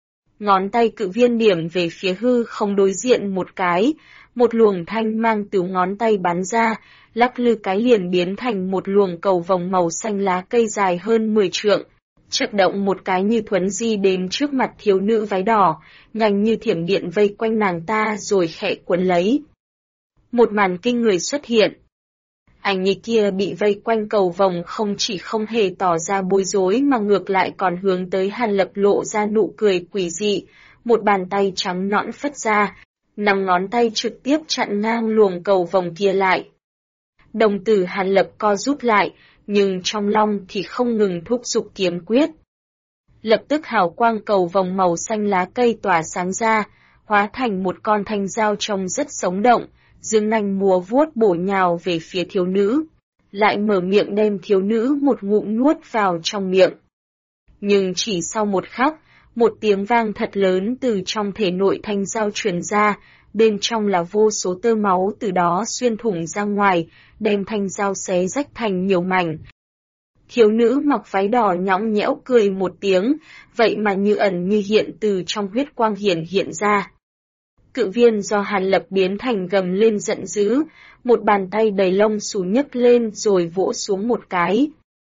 Ngón tay cự viên điểm về phía hư không đối diện một cái, một luồng thanh mang từ ngón tay bắn ra, lắc lư cái liền biến thành một luồng cầu vồng màu xanh lá cây dài hơn 10 trượng. Chợt động một cái như thuấn di đến trước mặt thiếu nữ váy đỏ, nhanh như thiểm điện vây quanh nàng ta rồi khẽ cuốn lấy. Một màn kinh người xuất hiện. Ảnh nhi kia bị vây quanh cầu vồng không chỉ không hề tỏ ra bối rối mà ngược lại còn hướng tới Hàn Lập lộ ra nụ cười quỷ dị, một bàn tay trắng nõn phất ra, 5 ngón tay trực tiếp chặn ngang luồng cầu vồng kia lại. Đồng tử Hàn Lập co rút lại, nhưng trong lòng thì không ngừng thúc giục kiếm quyết. Lập tức hào quang cầu vồng màu xanh lá cây tỏa sáng ra, hóa thành một con thanh dao trông rất sống động, dương nanh múa vuốt bổ nhào về phía thiếu nữ, lại mở miệng đem thiếu nữ một ngụm nuốt vào trong miệng. Nhưng chỉ sau một khắc, một tiếng vang thật lớn từ trong thể nội thanh dao truyền ra, bên trong là vô số tơ máu từ đó xuyên thủng ra ngoài, đem thanh dao xé rách thành nhiều mảnh. Thiếu nữ mặc váy đỏ nhõng nhẽo cười một tiếng, vậy mà như ẩn như hiện từ trong huyết quang hiện ra. Cự viên do Hàn Lập biến thành gầm lên giận dữ, một bàn tay đầy lông xù nhấc lên rồi vỗ xuống một cái.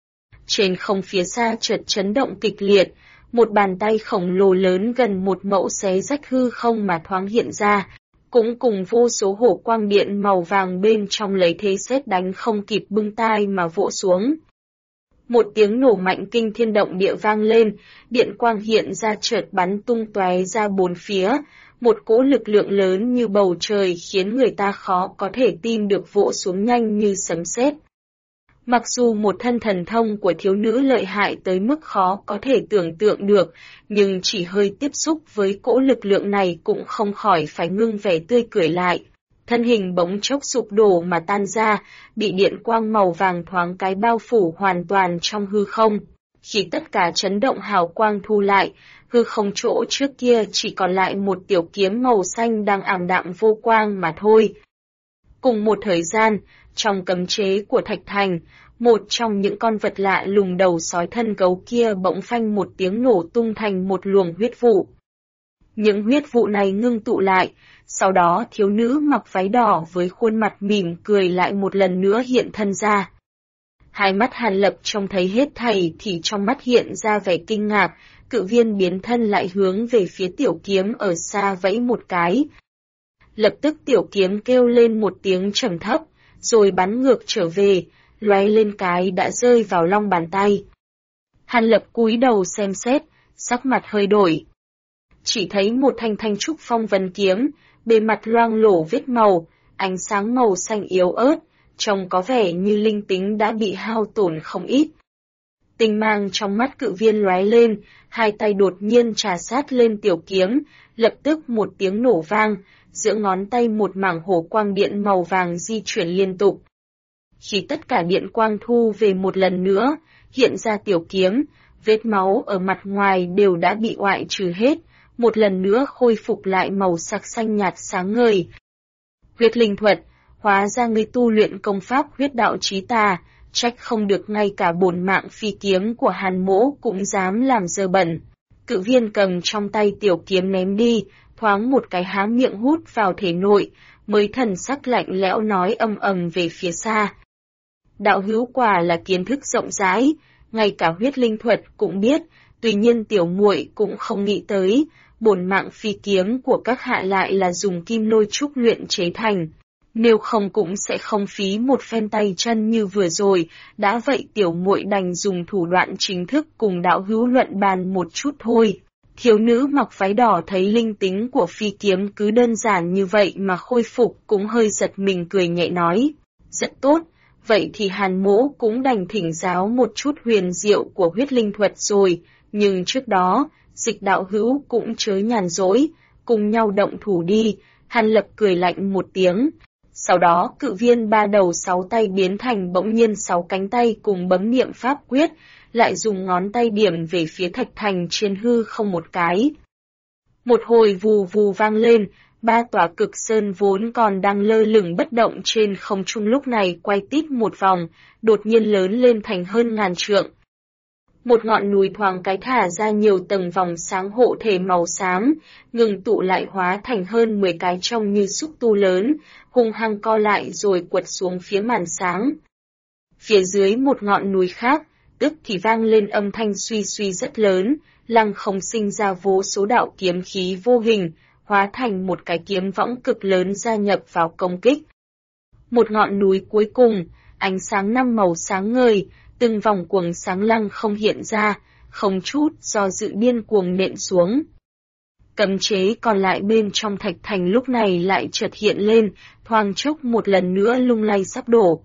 Trên không phía xa chợt chấn động kịch liệt, một bàn tay khổng lồ lớn gần một mẫu xé rách hư không mà thoáng hiện ra, cũng cùng vô số hổ quang điện màu vàng bên trong lấy thế sét đánh không kịp bưng tai mà vỗ xuống. Một tiếng nổ mạnh kinh thiên động địa vang lên, điện quang hiện ra chợt bắn tung tóe ra bốn phía, một cỗ lực lượng lớn như bầu trời khiến người ta khó có thể tin được vỗ xuống nhanh như sấm sét. Mặc dù một thân thần thông của thiếu nữ lợi hại tới mức khó có thể tưởng tượng được, nhưng chỉ hơi tiếp xúc với cỗ lực lượng này cũng không khỏi phải ngưng vẻ tươi cười lại. Thân hình bỗng chốc sụp đổ mà tan ra, bị điện quang màu vàng thoáng cái bao phủ hoàn toàn trong hư không. Khi tất cả chấn động hào quang thu lại, hư không chỗ trước kia chỉ còn lại một tiểu kiếm màu xanh đang ảm đạm vô quang mà thôi. Cùng một thời gian, trong cấm chế của Thạch Thành, một trong những con vật lạ lùng đầu sói thân gấu kia bỗng phanh một tiếng nổ tung thành một luồng huyết vụ. Những huyết vụ này ngưng tụ lại, sau đó thiếu nữ mặc váy đỏ với khuôn mặt mỉm cười lại một lần nữa hiện thân ra. Hai mắt Hàn Lập trông thấy hết thảy thì trong mắt hiện ra vẻ kinh ngạc, cự viên biến thân lại hướng về phía tiểu kiếm ở xa vẫy một cái. Lập tức tiểu kiếm kêu lên một tiếng trầm thấp, rồi bắn ngược trở về, lóe lên cái đã rơi vào long bàn tay. Hàn Lập cúi đầu xem xét, sắc mặt hơi đổi. Chỉ thấy một thanh trúc phong vân kiếm, bề mặt loang lổ vết màu, ánh sáng màu xanh yếu ớt, trông có vẻ như linh tính đã bị hao tổn không ít. Tinh mang trong mắt cự viên lóe lên, hai tay đột nhiên trà sát lên tiểu kiếm, lập tức một tiếng nổ vang, giữa ngón tay một mảng hổ quang điện màu vàng di chuyển liên tục. Khi tất cả điện quang thu về một lần nữa, hiện ra tiểu kiếm, vết máu ở mặt ngoài đều đã bị oại trừ hết, một lần nữa khôi phục lại màu sắc xanh nhạt sáng ngời. Huyết linh thuật, hóa ra ngươi tu luyện công pháp huyết đạo chí tà, trách không được ngay cả bổn mạng phi kiếm của Hàn Mỗ cũng dám làm dơ bẩn. Cự viên cầm trong tay tiểu kiếm ném đi, thoáng một cái há miệng hút vào thể nội, mới thần sắc lạnh lẽo nói âm ầm về phía xa. Đạo hữu quả là kiến thức rộng rãi, ngay cả huyết linh thuật cũng biết, tuy nhiên tiểu muội cũng không nghĩ tới, bổn mạng phi kiếm của các hạ lại là dùng kim lôi trúc luyện chế thành. Nếu không cũng sẽ không phí một phen tay chân như vừa rồi, đã vậy tiểu muội đành dùng thủ đoạn chính thức cùng đạo hữu luận bàn một chút thôi. Thiếu nữ mặc váy đỏ thấy linh tính của phi kiếm cứ đơn giản như vậy mà khôi phục cũng hơi giật mình cười nhẹ nói. Rất tốt, vậy thì Hàn Mỗ cũng đành thỉnh giáo một chút huyền diệu của huyết linh thuật rồi, nhưng trước đó, Dịch đạo hữu cũng chớ nhàn rỗi, cùng nhau động thủ đi. Hàn Lập cười lạnh một tiếng. Sau đó cự viên ba đầu sáu tay biến thành bỗng nhiên 6 cánh tay cùng bấm niệm pháp quyết, lại dùng ngón tay điểm về phía Thạch Thành trên hư không một cái. Một hồi vù vù vang lên, 3 tòa cực sơn vốn còn đang lơ lửng bất động trên không trung lúc này quay tít một vòng, đột nhiên lớn lên thành hơn ngàn trượng. Một ngọn núi thoáng cái thả ra nhiều tầng vòng sáng hộ thể màu xám, ngừng tụ lại hóa thành hơn 10 cái trông như xúc tu lớn, hung hăng co lại rồi quật xuống phía màn sáng. Phía dưới một ngọn núi khác, tức thì vang lên âm thanh suy suy rất lớn, lăng không sinh ra vô số đạo kiếm khí vô hình, hóa thành một cái kiếm võng cực lớn gia nhập vào công kích. Một ngọn núi cuối cùng, ánh sáng năm màu sáng ngời, từng vòng cuồng sáng lăng không hiện ra, không chút do dự điên cuồng nện xuống. Cấm chế còn lại bên trong thạch thành lúc này lại chợt hiện lên, thoáng chốc một lần nữa lung lay sắp đổ.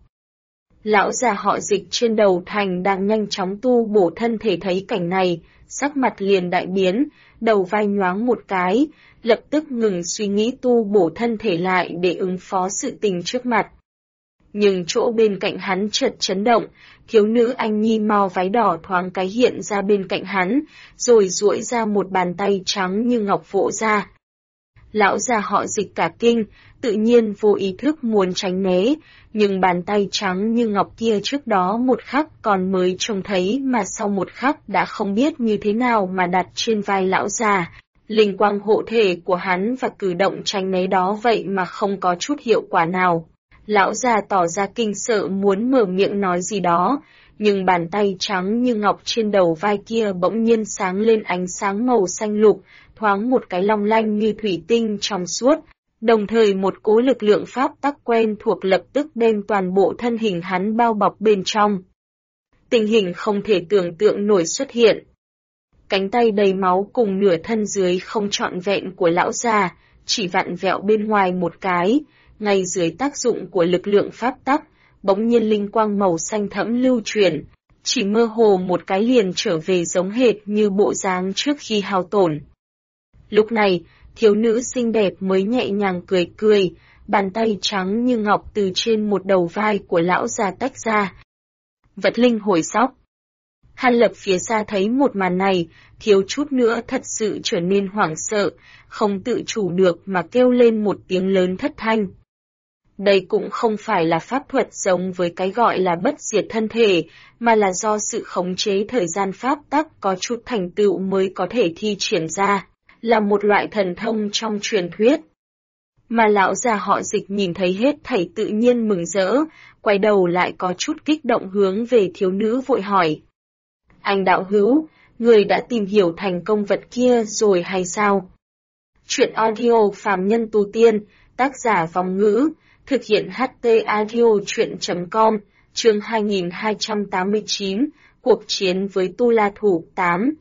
Lão già họ Dịch trên đầu thành đang nhanh chóng tu bổ thân thể thấy cảnh này, sắc mặt liền đại biến, đầu vai nhoáng một cái, lập tức ngừng suy nghĩ tu bổ thân thể lại để ứng phó sự tình trước mặt. Nhưng chỗ bên cạnh hắn chợt chấn động, thiếu nữ anh nhi màu váy đỏ thoáng cái hiện ra bên cạnh hắn, rồi duỗi ra một bàn tay trắng như ngọc vỗ ra. Lão già họ Dịch cả kinh, tự nhiên vô ý thức muốn tránh né, nhưng bàn tay trắng như ngọc kia trước đó một khắc còn mới trông thấy mà sau một khắc đã không biết như thế nào mà đặt trên vai lão già. Linh quang hộ thể của hắn và cử động tránh né đó vậy mà không có chút hiệu quả nào. Lão già tỏ ra kinh sợ muốn mở miệng nói gì đó, nhưng bàn tay trắng như ngọc trên đầu vai kia bỗng nhiên sáng lên ánh sáng màu xanh lục, thoáng một cái long lanh như thủy tinh trong suốt, đồng thời một cỗ lực lượng pháp tắc quen thuộc lập tức đem toàn bộ thân hình hắn bao bọc bên trong. Tình hình không thể tưởng tượng nổi xuất hiện. Cánh tay đầy máu cùng nửa thân dưới không trọn vẹn của lão già, chỉ vặn vẹo bên ngoài một cái, ngay dưới tác dụng của lực lượng pháp tắc, bỗng nhiên linh quang màu xanh thẫm lưu chuyển, chỉ mơ hồ một cái liền trở về giống hệt như bộ dáng trước khi hao tổn. Lúc này, thiếu nữ xinh đẹp mới nhẹ nhàng cười cười, bàn tay trắng như ngọc từ trên một đầu vai của lão già tách ra. Vật linh hồi sóc. Hàn Lập phía xa thấy một màn này, thiếu chút nữa thật sự trở nên hoảng sợ, không tự chủ được mà kêu lên một tiếng lớn thất thanh. Đây cũng không phải là pháp thuật giống với cái gọi là bất diệt thân thể, mà là do sự khống chế thời gian pháp tắc có chút thành tựu mới có thể thi triển ra, là một loại thần thông trong truyền thuyết. Mà lão già họ Dịch nhìn thấy hết thảy tự nhiên mừng rỡ, quay đầu lại có chút kích động hướng về thiếu nữ vội hỏi. Anh đạo hữu, người đã tìm hiểu thành công vật kia rồi hay sao? Chuyện audio phàm nhân tu tiên, tác giả Vong Ngữ, thực hiện HT audio chuyện.com, chương 2289, cuộc chiến với Tu La Thủ 8.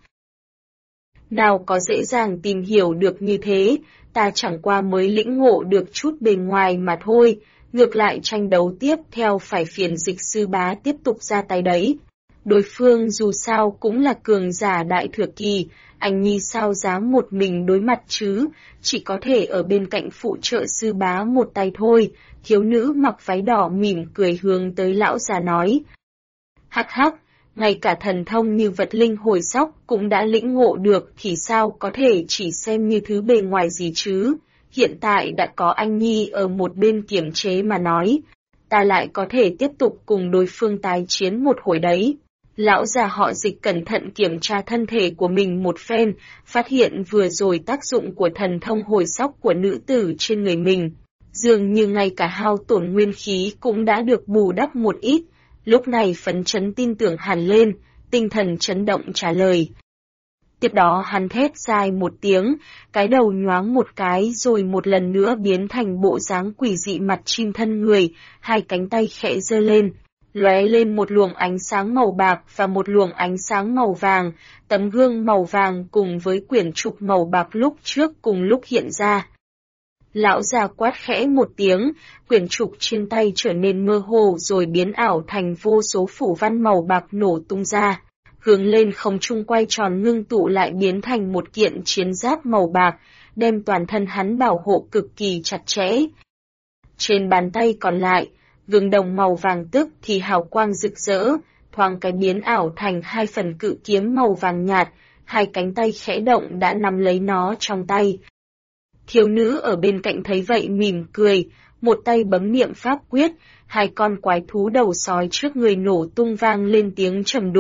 Nào có dễ dàng tìm hiểu được như thế, ta chẳng qua mới lĩnh ngộ được chút bề ngoài mà thôi, ngược lại tranh đấu tiếp theo phải phiền Dịch sư bá tiếp tục ra tay đấy. Đối phương dù sao cũng là cường giả đại thừa kỳ, anh nhi sao dám một mình đối mặt chứ, chỉ có thể ở bên cạnh phụ trợ sư bá một tay thôi. Thiếu nữ mặc váy đỏ mỉm cười hướng tới lão già nói. Hắc hắc, ngay cả thần thông như vật linh hồi sóc cũng đã lĩnh ngộ được thì sao có thể chỉ xem như thứ bề ngoài gì chứ, hiện tại đã có anh nhi ở một bên kiểm chế mà nói, ta lại có thể tiếp tục cùng đối phương tái chiến một hồi đấy. Lão già họ Dịch cẩn thận kiểm tra thân thể của mình một phen, phát hiện vừa rồi tác dụng của thần thông hồi sóc của nữ tử trên người mình. Dường như ngay cả hao tổn nguyên khí cũng đã được bù đắp một ít, lúc này phấn chấn tin tưởng hẳn lên, tinh thần chấn động trả lời. Tiếp đó hắn thét dài một tiếng, cái đầu nhoáng một cái rồi một lần nữa biến thành bộ dáng quỷ dị mặt chim thân người, hai cánh tay khẽ giơ lên, lóe lên một luồng ánh sáng màu bạc và một luồng ánh sáng màu vàng, tấm gương màu vàng cùng với quyển trục màu bạc lúc trước cùng lúc hiện ra. Lão già quát khẽ một tiếng, quyển trục trên tay trở nên mơ hồ rồi biến ảo thành vô số phủ văn màu bạc nổ tung ra, hướng lên không trung quay tròn ngưng tụ lại biến thành một kiện chiến giáp màu bạc, đem toàn thân hắn bảo hộ cực kỳ chặt chẽ. Trên bàn tay còn lại, gương đồng màu vàng tức thì hào quang rực rỡ, thoáng cái biến ảo thành hai phần cự kiếm màu vàng nhạt, hai cánh tay khẽ động đã nắm lấy nó trong tay. Thiếu nữ ở bên cạnh thấy vậy mỉm cười, một tay bấm niệm pháp quyết, hai con quái thú đầu sói trước người nổ tung vang lên tiếng trầm đục,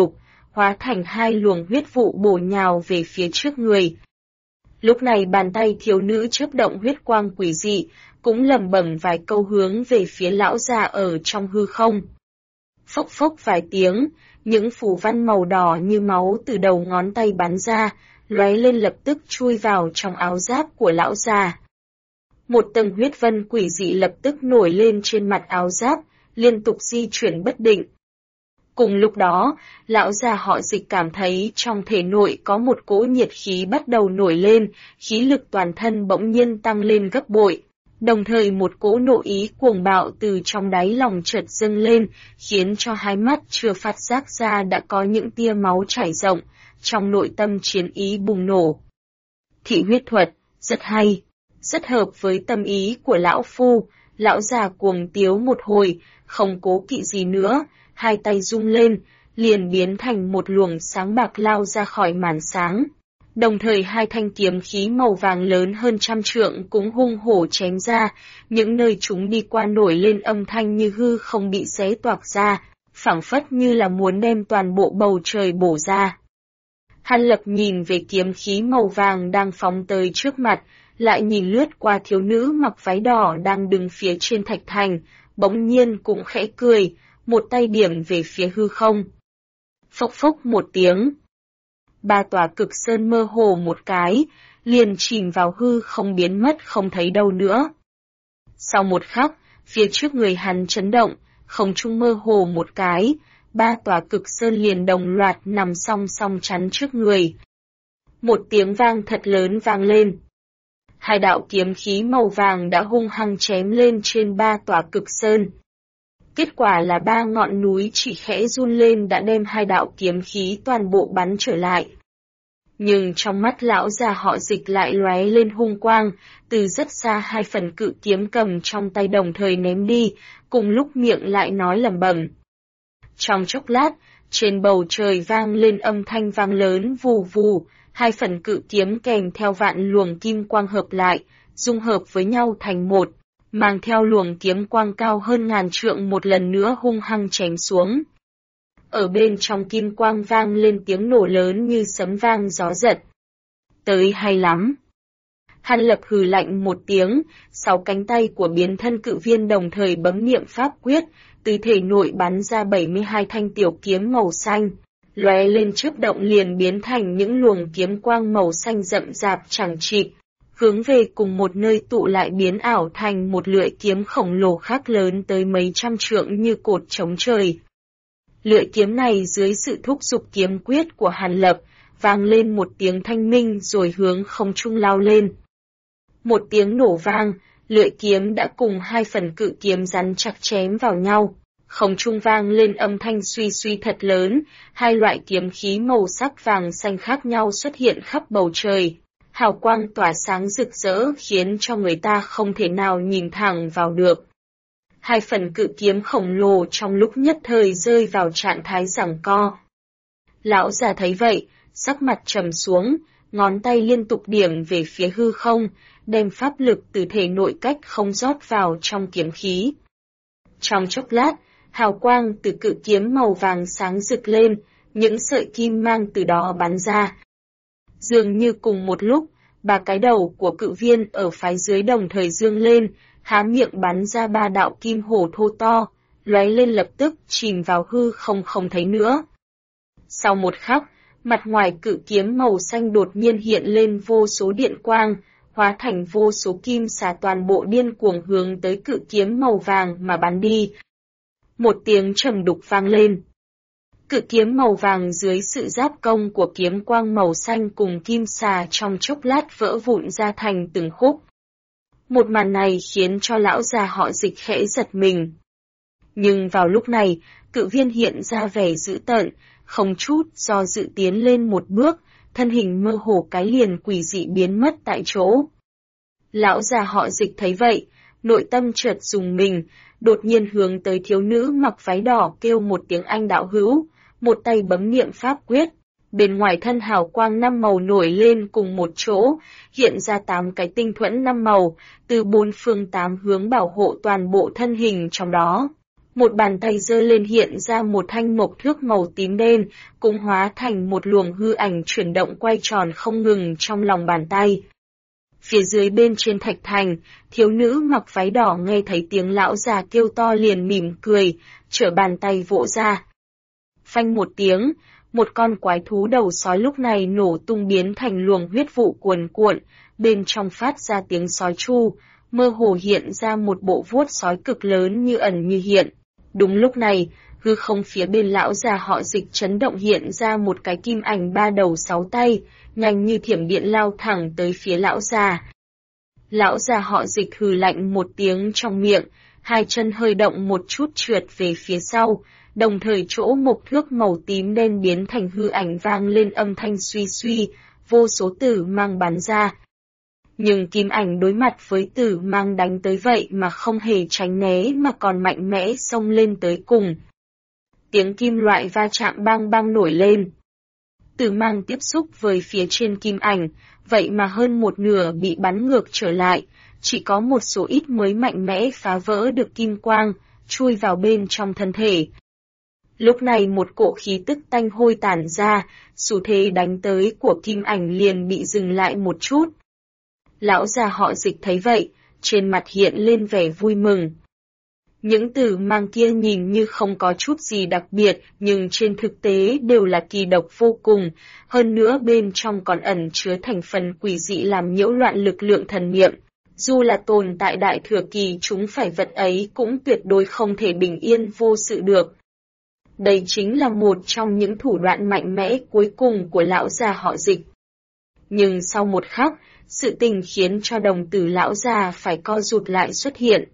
hóa thành hai luồng huyết vụ bổ nhào về phía trước người. Lúc này bàn tay thiếu nữ chớp động huyết quang quỷ dị, cũng lẩm bẩm vài câu hướng về phía lão già ở trong hư không. Phốc phốc vài tiếng, những phù văn màu đỏ như máu từ đầu ngón tay bắn ra, lóe lên lập tức chui vào trong áo giáp của lão già. Một tầng huyết vân quỷ dị lập tức nổi lên trên mặt áo giáp, liên tục di chuyển bất định. Cùng lúc đó, lão già họ Dịch cảm thấy trong thể nội có một cỗ nhiệt khí bắt đầu nổi lên, khí lực toàn thân bỗng nhiên tăng lên gấp bội. Đồng thời một cỗ nộ ý cuồng bạo từ trong đáy lòng chợt dâng lên, khiến cho hai mắt chưa phát giác ra đã có những tia máu chảy rộng, trong nội tâm chiến ý bùng nổ. Thị huyết thuật, rất hay, rất hợp với tâm ý của lão phu, lão già cuồng tiếu một hồi, không cố kỵ gì nữa, hai tay rung lên, liền biến thành một luồng sáng bạc lao ra khỏi màn sáng. Đồng thời hai thanh kiếm khí màu vàng lớn hơn 100 trượng cũng hung hổ chém ra, những nơi chúng đi qua nổi lên âm thanh như hư không bị xé toạc ra, phảng phất như là muốn đem toàn bộ bầu trời bổ ra. Hàn Lập nhìn về kiếm khí màu vàng đang phóng tới trước mặt, lại nhìn lướt qua thiếu nữ mặc váy đỏ đang đứng phía trên thạch thành, bỗng nhiên cũng khẽ cười, một tay điểm về phía hư không. Phốc phốc một tiếng. Ba tòa cực sơn mơ hồ một cái, liền chìm vào hư không biến mất không thấy đâu nữa. Sau một khắc, phía trước người hắn chấn động, không trung mơ hồ một cái, ba tòa cực sơn liền đồng loạt nằm song song chắn trước người. Một tiếng vang thật lớn vang lên. Hai đạo kiếm khí màu vàng đã hung hăng chém lên trên ba tòa cực sơn. Kết quả là ba ngọn núi chỉ khẽ run lên đã đem hai đạo kiếm khí toàn bộ bắn trở lại. Nhưng trong mắt lão già họ Dịch lại lóe lên hung quang, từ rất xa hai phần cự kiếm cầm trong tay đồng thời ném đi, cùng lúc miệng lại nói lẩm bẩm. Trong chốc lát, trên bầu trời vang lên âm thanh vang lớn vù vù, hai phần cự kiếm kèm theo vạn luồng kim quang hợp lại, dung hợp với nhau thành một, mang theo luồng kiếm quang cao hơn 1000 trượng một lần nữa hung hăng chém xuống. Ở bên trong kim quang vang lên tiếng nổ lớn như sấm vang gió giật. Tới hay lắm. Hàn Lập hừ lạnh một tiếng, 6 cánh tay của biến thân cự viên đồng thời bấm niệm pháp quyết, từ thể nội bắn ra 72 thanh tiểu kiếm màu xanh, lóe lên chớp động liền biến thành những luồng kiếm quang màu xanh rậm rạp chẳng chịt, hướng về cùng một nơi tụ lại biến ảo thành một lưỡi kiếm khổng lồ khác lớn tới mấy trăm trượng như cột chống trời. Lưỡi kiếm này dưới sự thúc giục kiếm quyết của Hàn Lập, vang lên một tiếng thanh minh rồi hướng không trung lao lên. Một tiếng nổ vang, lưỡi kiếm đã cùng hai phần cự kiếm rắn chặt chém vào nhau. Không trung vang lên âm thanh suy suy thật lớn, hai loại kiếm khí màu sắc vàng xanh khác nhau xuất hiện khắp bầu trời. Hào quang tỏa sáng rực rỡ khiến cho người ta không thể nào nhìn thẳng vào được. Hai phần cự kiếm khổng lồ trong lúc nhất thời rơi vào trạng thái giằng co. Lão già thấy vậy, sắc mặt trầm xuống, ngón tay liên tục điểm về phía hư không, đem pháp lực từ thể nội cách không rót vào trong kiếm khí. Trong chốc lát, hào quang từ cự kiếm màu vàng sáng rực lên, những sợi kim mang từ đó bắn ra. Dường như cùng một lúc, ba cái đầu của cự viên ở phái dưới đồng thời dương lên, há miệng bắn ra ba đạo kim hổ thô to, lóe lên lập tức chìm vào hư không thấy nữa. Sau một khắc, mặt ngoài cự kiếm màu xanh đột nhiên hiện lên vô số điện quang, hóa thành vô số kim xà toàn bộ điên cuồng hướng tới cự kiếm màu vàng mà bắn đi. Một tiếng trầm đục vang lên. Cự kiếm màu vàng dưới sự giáp công của kiếm quang màu xanh cùng kim xà trong chốc lát vỡ vụn ra thành từng khúc. Một màn này khiến cho lão già họ Dịch khẽ giật mình. Nhưng vào lúc này, cự viên hiện ra vẻ dữ tợn, không chút do dự tiến lên một bước, thân hình mơ hồ cái liền quỷ dị biến mất tại chỗ. Lão già họ Dịch thấy vậy, nội tâm chợt rùng mình, đột nhiên hướng tới thiếu nữ mặc váy đỏ kêu một tiếng anh đạo hữu, một tay bấm niệm pháp quyết. Bên ngoài thân hào quang 5 màu nổi lên cùng một chỗ, hiện ra 8 cái tinh thuẫn 5 màu, từ 4 phương 8 hướng bảo hộ toàn bộ thân hình trong đó. Một bàn tay giơ lên hiện ra một thanh mộc thước màu tím đen, cũng hóa thành một luồng hư ảnh chuyển động quay tròn không ngừng trong lòng bàn tay. Phía dưới bên trên thạch thành, thiếu nữ mặc váy đỏ nghe thấy tiếng lão già kêu to liền mỉm cười, trở bàn tay vỗ ra. Phanh một tiếng, một con quái thú đầu sói lúc này nổ tung biến thành luồng huyết vụ cuồn cuộn, bên trong phát ra tiếng sói chu, mơ hồ hiện ra một bộ vuốt sói cực lớn như ẩn như hiện. Đúng lúc này, hư không phía bên lão già họ Dịch chấn động hiện ra một cái kim ảnh 3 đầu 6 tay, nhanh như thiểm điện lao thẳng tới phía lão già. Lão già họ Dịch hừ lạnh một tiếng trong miệng, hai chân hơi động một chút trượt về phía sau, đồng thời chỗ mộc thước màu tím đen biến thành hư ảnh vang lên âm thanh suy suy, vô số tử mang bắn ra. Nhưng kim ảnh đối mặt với tử mang đánh tới vậy mà không hề tránh né mà còn mạnh mẽ xông lên tới cùng. Tiếng kim loại va chạm bang bang nổi lên. Tử mang tiếp xúc với phía trên kim ảnh, vậy mà hơn một nửa bị bắn ngược trở lại, chỉ có một số ít mới mạnh mẽ phá vỡ được kim quang, chui vào bên trong thân thể. Lúc này một cỗ khí tức tanh hôi tản ra, xu thế đánh tới của kim ảnh liền bị dừng lại một chút. Lão già họ Dịch thấy vậy, trên mặt hiện lên vẻ vui mừng. Những tử mang kia nhìn như không có chút gì đặc biệt, nhưng trên thực tế đều là kỳ độc vô cùng, hơn nữa bên trong còn ẩn chứa thành phần quỷ dị làm nhiễu loạn lực lượng thần niệm. Dù là tồn tại đại thừa kỳ chúng phải vật ấy cũng tuyệt đối không thể bình yên vô sự được. Đây chính là một trong những thủ đoạn mạnh mẽ cuối cùng của lão già họ Dịch. Nhưng sau một khắc, sự tình khiến cho đồng tử lão già phải co rụt lại xuất hiện.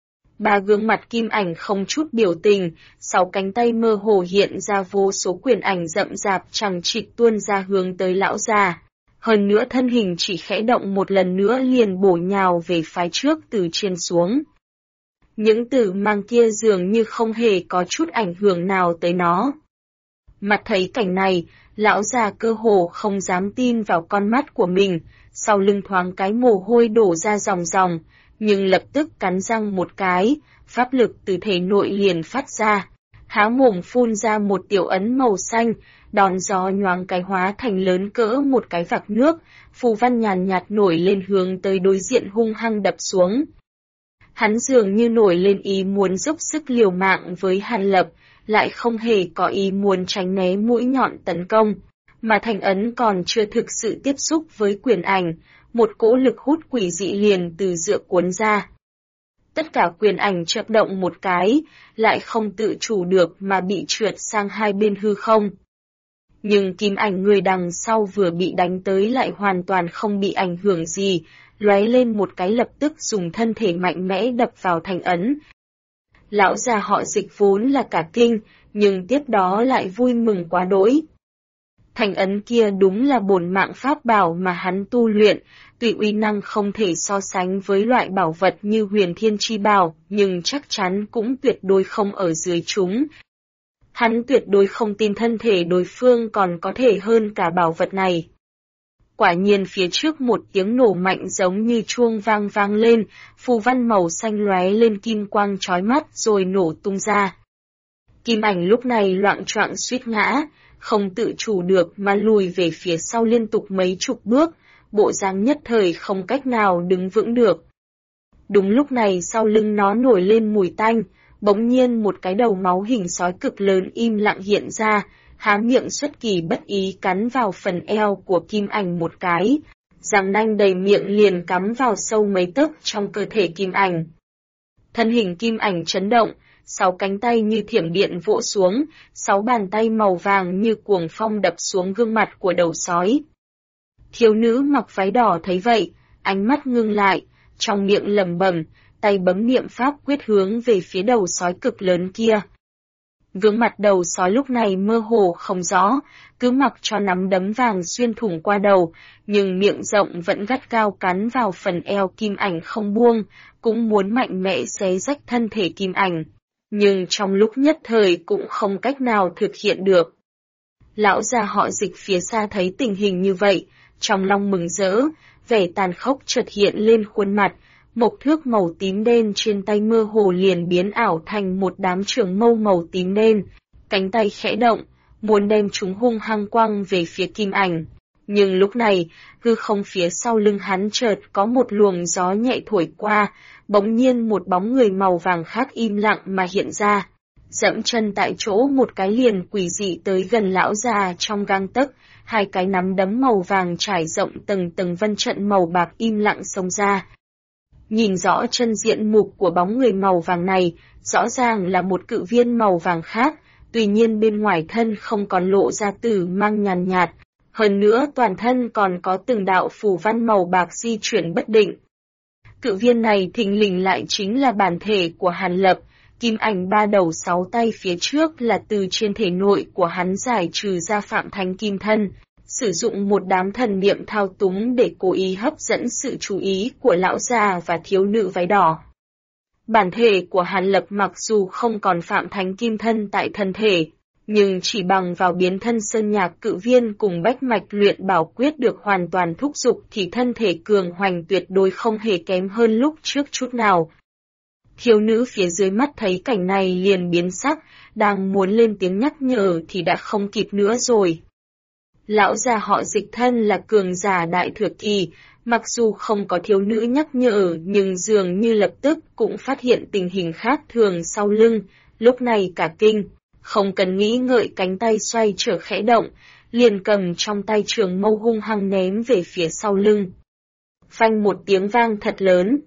Ba gương mặt kim ảnh không chút biểu tình, 6 cánh tay mơ hồ hiện ra vô số quyền ảnh rậm rạp chằng chịt tuôn ra hướng tới lão già. Hơn nữa thân hình chỉ khẽ động một lần nữa liền bổ nhào về phái trước từ trên xuống. Những tử mang kia dường như không hề có chút ảnh hưởng nào tới nó. Mặt thấy cảnh này, lão già cơ hồ không dám tin vào con mắt của mình, sau lưng thoáng cái mồ hôi đổ ra ròng ròng, nhưng lập tức cắn răng một cái, pháp lực từ thể nội liền phát ra, há mồm phun ra một tiểu ấn màu xanh, đón gió nhoáng cái hóa thành lớn cỡ một cái vạc nước, phù văn nhàn nhạt nổi lên hướng tới đối diện hung hăng đập xuống. Hắn dường như nổi lên ý muốn dốc sức liều mạng với Hàn Lập, lại không hề có ý muốn tránh né mũi nhọn tấn công, mà thành ấn còn chưa thực sự tiếp xúc với quyền ảnh, một cỗ lực hút quỷ dị liền từ giữa cuốn ra. Tất cả quyền ảnh chớp động một cái, lại không tự chủ được mà bị trượt sang hai bên hư không. Nhưng kim ảnh người đằng sau vừa bị đánh tới lại hoàn toàn không bị ảnh hưởng gì, lóe lên một cái lập tức dùng thân thể mạnh mẽ đập vào thành ấn. Lão già họ Dịch vốn là cả kinh, nhưng tiếp đó lại vui mừng quá đỗi. Thành ấn kia đúng là bổn mạng pháp bảo mà hắn tu luyện, tuy uy năng không thể so sánh với loại bảo vật như Huyền Thiên Chi Bảo, nhưng chắc chắn cũng tuyệt đối không ở dưới chúng. Hắn tuyệt đối không tin thân thể đối phương còn có thể hơn cả bảo vật này. Quả nhiên phía trước một tiếng nổ mạnh giống như chuông vang vang lên, phù văn màu xanh lóe lên kim quang chói mắt rồi nổ tung ra. Kim ảnh lúc này loạng choạng suýt ngã, không tự chủ được mà lùi về phía sau liên tục mấy chục bước, bộ dáng nhất thời không cách nào đứng vững được. Đúng lúc này sau lưng nó nổi lên mùi tanh, bỗng nhiên một cái đầu máu hình sói cực lớn im lặng hiện ra, há miệng xuất kỳ bất ý cắn vào phần eo của kim ảnh một cái, răng nanh đầy miệng liền cắm vào sâu mấy tấc trong cơ thể kim ảnh. Thân hình kim ảnh chấn động, 6 cánh tay như thiểm điện vỗ xuống, 6 bàn tay màu vàng như cuồng phong đập xuống gương mặt của đầu sói. Thiếu nữ mặc váy đỏ thấy vậy, ánh mắt ngưng lại, trong miệng lẩm bẩm, tay bấm niệm pháp quyết hướng về phía đầu sói cực lớn kia. Gương mặt đầu sói lúc này mơ hồ không rõ, cứ mặc cho nắm đấm vàng xuyên thủng qua đầu, nhưng miệng rộng vẫn gắt gao cắn vào phần eo kim ảnh không buông, cũng muốn mạnh mẽ xé rách thân thể kim ảnh. Nhưng trong lúc nhất thời cũng không cách nào thực hiện được. Lão già họ Dịch phía xa thấy tình hình như vậy, trong lòng mừng rỡ, vẻ tàn khốc chợt hiện lên khuôn mặt, mộc thước màu tím đen trên tay mơ hồ liền biến ảo thành một đám trường mâu màu tím đen, cánh tay khẽ động, muốn đem chúng hung hăng quăng về phía Kim Ảnh. Nhưng lúc này, hư không phía sau lưng hắn chợt có một luồng gió nhẹ thổi qua, bỗng nhiên một bóng người màu vàng khác im lặng mà hiện ra. Dẫm chân tại chỗ một cái liền quỷ dị tới gần lão già trong gang tấc, hai cái nắm đấm màu vàng trải rộng tầng tầng vân trận màu bạc im lặng xông ra. Nhìn rõ chân diện mục của bóng người màu vàng này, rõ ràng là một cự viên màu vàng khác, tuy nhiên bên ngoài thân không còn lộ ra tử mang nhàn nhạt, hơn nữa toàn thân còn có từng đạo phù văn màu bạc di chuyển bất định. Cự viên này thình lình lại chính là bản thể của Hàn Lập, Kim Ảnh ba đầu sáu tay phía trước là từ trên thể nội của hắn giải trừ ra Phạm Thánh Kim Thân, sử dụng một đám thần niệm thao túng để cố ý hấp dẫn sự chú ý của lão già và thiếu nữ váy đỏ. Bản thể của Hàn Lập mặc dù không còn Phạm Thánh Kim Thân tại thân thể, nhưng chỉ bằng vào biến thân sơn nhạc cự viên cùng bách mạch luyện bảo quyết được hoàn toàn thúc giục thì thân thể cường hoành tuyệt đối không hề kém hơn lúc trước chút nào. Thiếu nữ phía dưới mắt thấy cảnh này liền biến sắc, đang muốn lên tiếng nhắc nhở thì đã không kịp nữa rồi. Lão già họ Dịch thân là cường giả đại thừa kỳ, mặc dù không có thiếu nữ nhắc nhở nhưng dường như lập tức cũng phát hiện tình hình khác thường sau lưng, lúc này cả kinh, không cần nghĩ ngợi cánh tay xoay trở khẽ động, liền cầm trong tay trường mâu hung hăng ném về phía sau lưng. Phanh một tiếng vang thật lớn.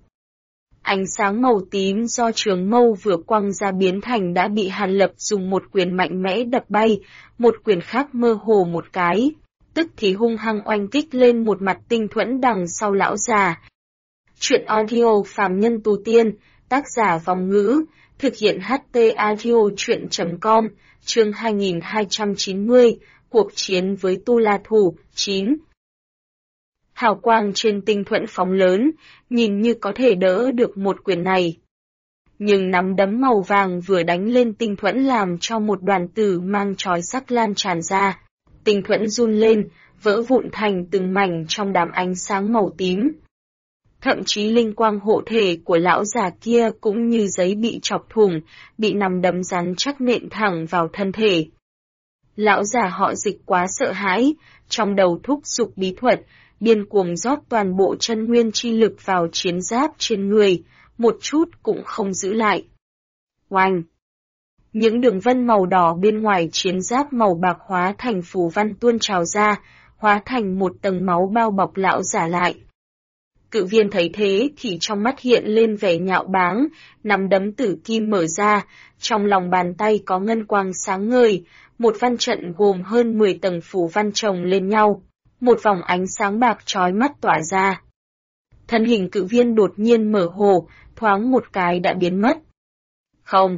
Ánh sáng màu tím do trường mâu vừa quăng ra biến thành đã bị Hàn Lập dùng một quyền mạnh mẽ đập bay, một quyền khác mơ hồ một cái, tức thì hung hăng oanh kích lên một mặt tinh thuẫn đằng sau lão già. Chuyện audio phàm nhân tu tiên, tác giả Vong Ngữ, thực hiện HT audio chuyện.com, chương 2290, cuộc chiến với Tu La Thủ, 9. Hào quang trên tinh thuẫn phóng lớn, nhìn như có thể đỡ được một quyền này. Nhưng nắm đấm màu vàng vừa đánh lên tinh thuẫn làm cho một đoàn tử mang chói sắc lan tràn ra. Tinh thuẫn run lên, vỡ vụn thành từng mảnh trong đám ánh sáng màu tím. Thậm chí linh quang hộ thể của lão già kia cũng như giấy bị chọc thủng, bị nắm đấm rắn chắc nện thẳng vào thân thể. Lão già họ Dịch quá sợ hãi, trong đầu thúc giục bí thuật, điên cuồng rót toàn bộ chân nguyên chi lực vào chiến giáp trên người, một chút cũng không giữ lại. Oanh! Những đường vân màu đỏ bên ngoài chiến giáp màu bạc hóa thành phù văn tuôn trào ra, hóa thành một tầng máu bao bọc lão giả lại. Cự viên thấy thế thì trong mắt hiện lên vẻ nhạo báng, nắm đấm tử kim mở ra, trong lòng bàn tay có ngân quang sáng ngời, một văn trận gồm hơn 10 tầng phù văn chồng lên nhau, một vòng ánh sáng bạc chói mắt tỏa ra. Thân hình cự viên đột nhiên mở hồ, thoáng một cái đã biến mất. Không!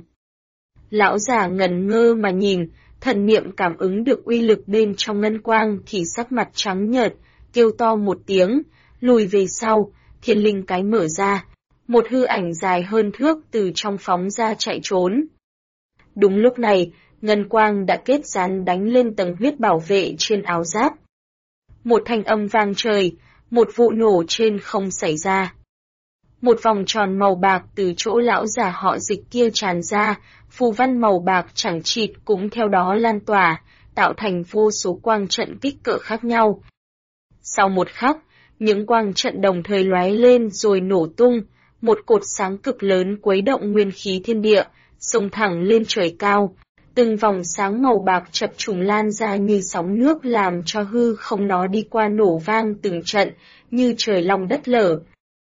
Lão già ngần ngơ mà nhìn, thần niệm cảm ứng được uy lực bên trong ngân quang thì sắc mặt trắng nhợt, kêu to một tiếng, lùi về sau, thiên linh cái mở ra, một hư ảnh dài hơn thước từ trong phóng ra chạy trốn. Đúng lúc này, ngân quang đã kết rán đánh lên tầng huyết bảo vệ trên áo giáp. Một thanh âm vang trời, một vụ nổ trên không xảy ra. Một vòng tròn màu bạc từ chỗ lão già họ Dịch kia tràn ra, phù văn màu bạc chẳng chịt cũng theo đó lan tỏa, tạo thành vô số quang trận kích cỡ khác nhau. Sau một khắc, những quang trận đồng thời lóe lên rồi nổ tung, một cột sáng cực lớn quấy động nguyên khí thiên địa, xông thẳng lên trời cao. Từng vòng sáng màu bạc chập trùng lan ra như sóng nước làm cho hư không nó đi qua nổ vang từng trận, như trời long đất lở.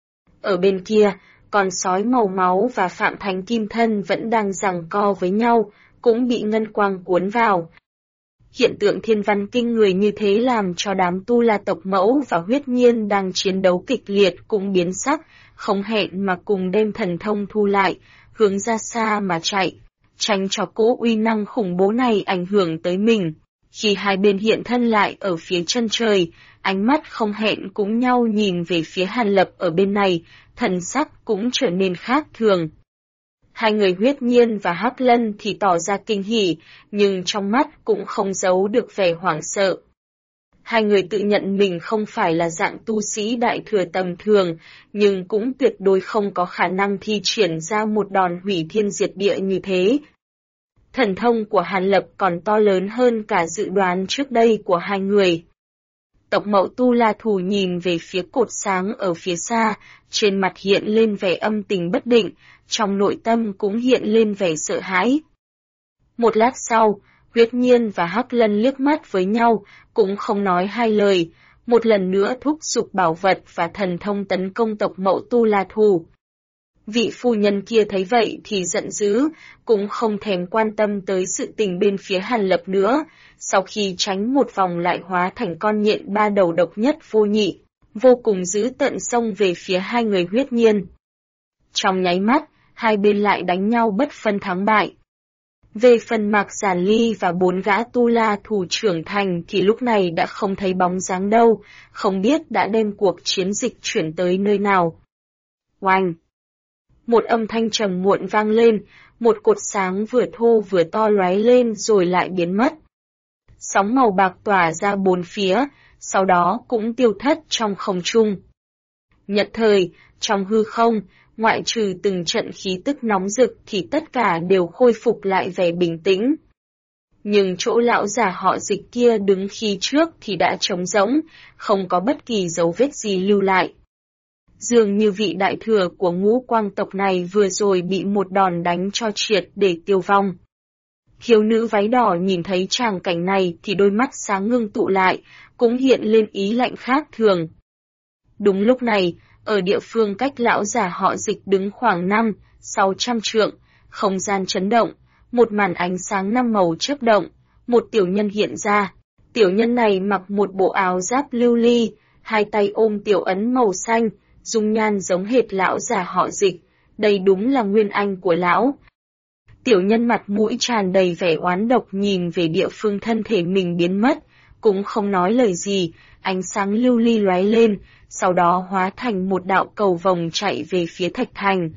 Ở bên kia, con sói màu máu và Phạm Thánh Kim Thân vẫn đang giằng co với nhau, cũng bị ngân quang cuốn vào. Hiện tượng thiên văn kinh người như thế làm cho đám Tu La tộc mẫu và huyết nhiên đang chiến đấu kịch liệt cũng biến sắc, không hẹn mà cùng đem thần thông thu lại, hướng ra xa mà chạy, tránh cho cỗ uy năng khủng bố này ảnh hưởng tới mình. Khi hai bên hiện thân lại ở phía chân trời, ánh mắt không hẹn cũng nhau nhìn về phía Hàn Lập ở bên này, thần sắc cũng trở nên khác thường. Hai người huyết nhiên và Hắc Lân thì tỏ ra kinh hỉ, nhưng trong mắt cũng không giấu được vẻ hoảng sợ. Hai người tự nhận mình không phải là dạng tu sĩ đại thừa tầm thường, nhưng cũng tuyệt đối không có khả năng thi triển ra một đòn hủy thiên diệt địa như thế. Thần thông của Hàn Lập còn to lớn hơn cả dự đoán trước đây của hai người. Tộc Mậu Tu La Thù nhìn về phía cột sáng ở phía xa, trên mặt hiện lên vẻ âm tình bất định, trong nội tâm cũng hiện lên vẻ sợ hãi. Một lát sau, Huyết Nhiên và Hắc Lân liếc mắt với nhau, cũng không nói hai lời, một lần nữa thúc giục bảo vật và thần thông tấn công tộc Mậu Tu La Thù. Vị phu nhân kia thấy vậy thì giận dữ, cũng không thèm quan tâm tới sự tình bên phía Hàn Lập nữa, sau khi tránh một vòng lại hóa thành con nhện ba đầu độc nhất vô nhị, vô cùng dữ tợn xông về phía hai người Huyết Nhiên. Trong nháy mắt, hai bên lại đánh nhau bất phân thắng bại. Về phần Mạc Giản Ly và 4 gã Tu La Thù trưởng thành thì lúc này đã không thấy bóng dáng đâu, không biết đã đem cuộc chiến dịch chuyển tới nơi nào. Oanh! Một âm thanh trầm muộn vang lên, một cột sáng vừa thô vừa to lóe lên rồi lại biến mất. Sóng màu bạc tỏa ra bốn phía, sau đó cũng tiêu thất trong không trung. Nhất thời, trong hư không, ngoại trừ từng trận khí tức nóng rực thì tất cả đều khôi phục lại vẻ bình tĩnh. Nhưng chỗ lão già họ Dịch kia đứng khi trước thì đã trống rỗng, không có bất kỳ dấu vết gì lưu lại. Dường như vị đại thừa của Ngũ Quang tộc này vừa rồi bị một đòn đánh cho triệt để tiêu vong. Thiếu nữ váy đỏ nhìn thấy tràng cảnh này thì đôi mắt sáng ngưng tụ lại, cũng hiện lên ý lạnh khác thường. Đúng lúc này, ở địa phương cách lão già họ Dịch đứng khoảng 500-600 trượng, không gian chấn động, một màn ánh sáng 5 màu chớp động, một tiểu nhân hiện ra. Tiểu nhân này mặc một bộ áo giáp lưu ly, hai tay ôm tiểu ấn màu xanh, dung nhan giống hệt lão già họ Dịch, đây đúng là nguyên anh của lão. Tiểu nhân mặt mũi tràn đầy vẻ oán độc nhìn về địa phương thân thể mình biến mất, cũng không nói lời gì, ánh sáng lưu ly lóe lên, sau đó hóa thành một đạo cầu vồng chạy về phía Thạch Thành.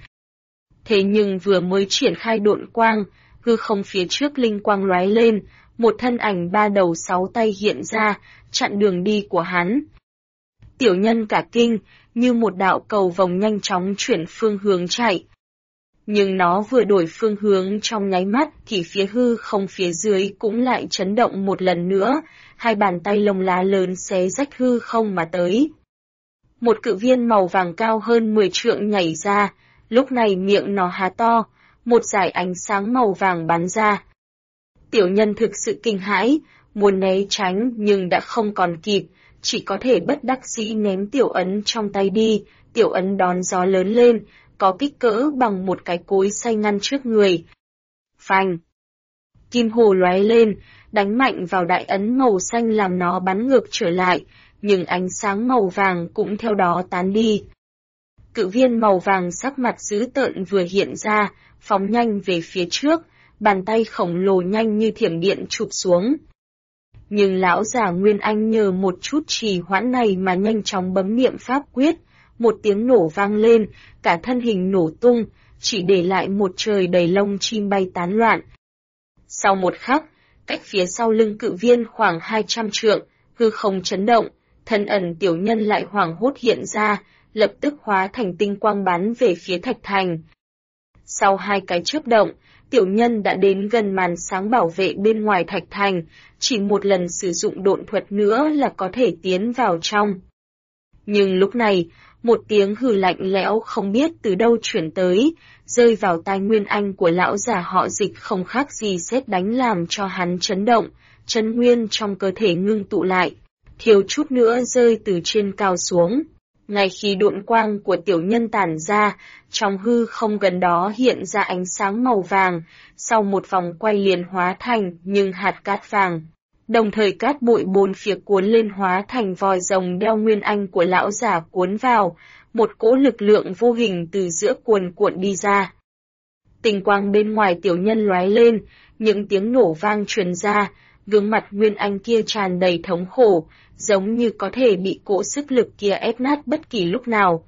Thế nhưng vừa mới triển khai độn quang, hư không phía trước linh quang lóe lên, một thân ảnh 3 đầu 6 tay hiện ra, chặn đường đi của hắn. Tiểu nhân cả kinh, như một đạo cầu vồng nhanh chóng chuyển phương hướng chạy. Nhưng nó vừa đổi phương hướng trong nháy mắt thì phía hư không phía dưới cũng lại chấn động một lần nữa, hai bàn tay lông lá lớn xé rách hư không mà tới. Một cự viên màu vàng cao hơn 10 trượng nhảy ra, lúc này miệng nó há to, một dải ánh sáng màu vàng bắn ra. Tiểu nhân thực sự kinh hãi, muốn né tránh nhưng đã không còn kịp, chỉ có thể bất đắc dĩ ném tiểu ấn trong tay đi, tiểu ấn đón gió lớn lên, có kích cỡ bằng một cái cối xay ngăn trước người. Phanh! Kim hồ lóe lên, đánh mạnh vào đại ấn màu xanh làm nó bắn ngược trở lại, nhưng ánh sáng màu vàng cũng theo đó tán đi. Cự viên màu vàng sắc mặt dữ tợn vừa hiện ra, phóng nhanh về phía trước, bàn tay khổng lồ nhanh như thiểm điện chụp xuống. Nhưng lão già Nguyên Anh nhờ một chút trì hoãn này mà nhanh chóng bấm niệm pháp quyết, một tiếng nổ vang lên, cả thân hình nổ tung, chỉ để lại một trời đầy lông chim bay tán loạn. Sau một khắc, cách phía sau lưng cự viên khoảng 200 trượng, hư không chấn động, thân ẩn tiểu nhân lại hoảng hốt hiện ra, lập tức hóa thành tinh quang bắn về phía Thạch Thành. Sau 2 cái chớp động, tiểu nhân đã đến gần màn sáng bảo vệ bên ngoài Thạch Thành, chỉ một lần sử dụng độn thuật nữa là có thể tiến vào trong. Nhưng lúc này, một tiếng hừ lạnh lẽo không biết từ đâu chuyển tới, rơi vào tai Nguyên Anh của lão già họ Dịch không khác gì sét đánh làm cho hắn chấn động, chân nguyên trong cơ thể ngưng tụ lại, thiếu chút nữa rơi từ trên cao xuống. Ngay khi độn quang của tiểu nhân tản ra, trong hư không gần đó hiện ra ánh sáng màu vàng, sau một vòng quay liền hóa thành nhưng hạt cát vàng. Đồng thời cát bụi bốn phía cuốn lên hóa thành vòi rồng đeo Nguyên Anh của lão già cuốn vào, một cỗ lực lượng vô hình từ giữa cuồn cuộn đi ra. Tình quang bên ngoài tiểu nhân lóe lên, những tiếng nổ vang truyền ra, gương mặt Nguyên Anh kia tràn đầy thống khổ, giống như có thể bị cỗ sức lực kia ép nát bất kỳ lúc nào.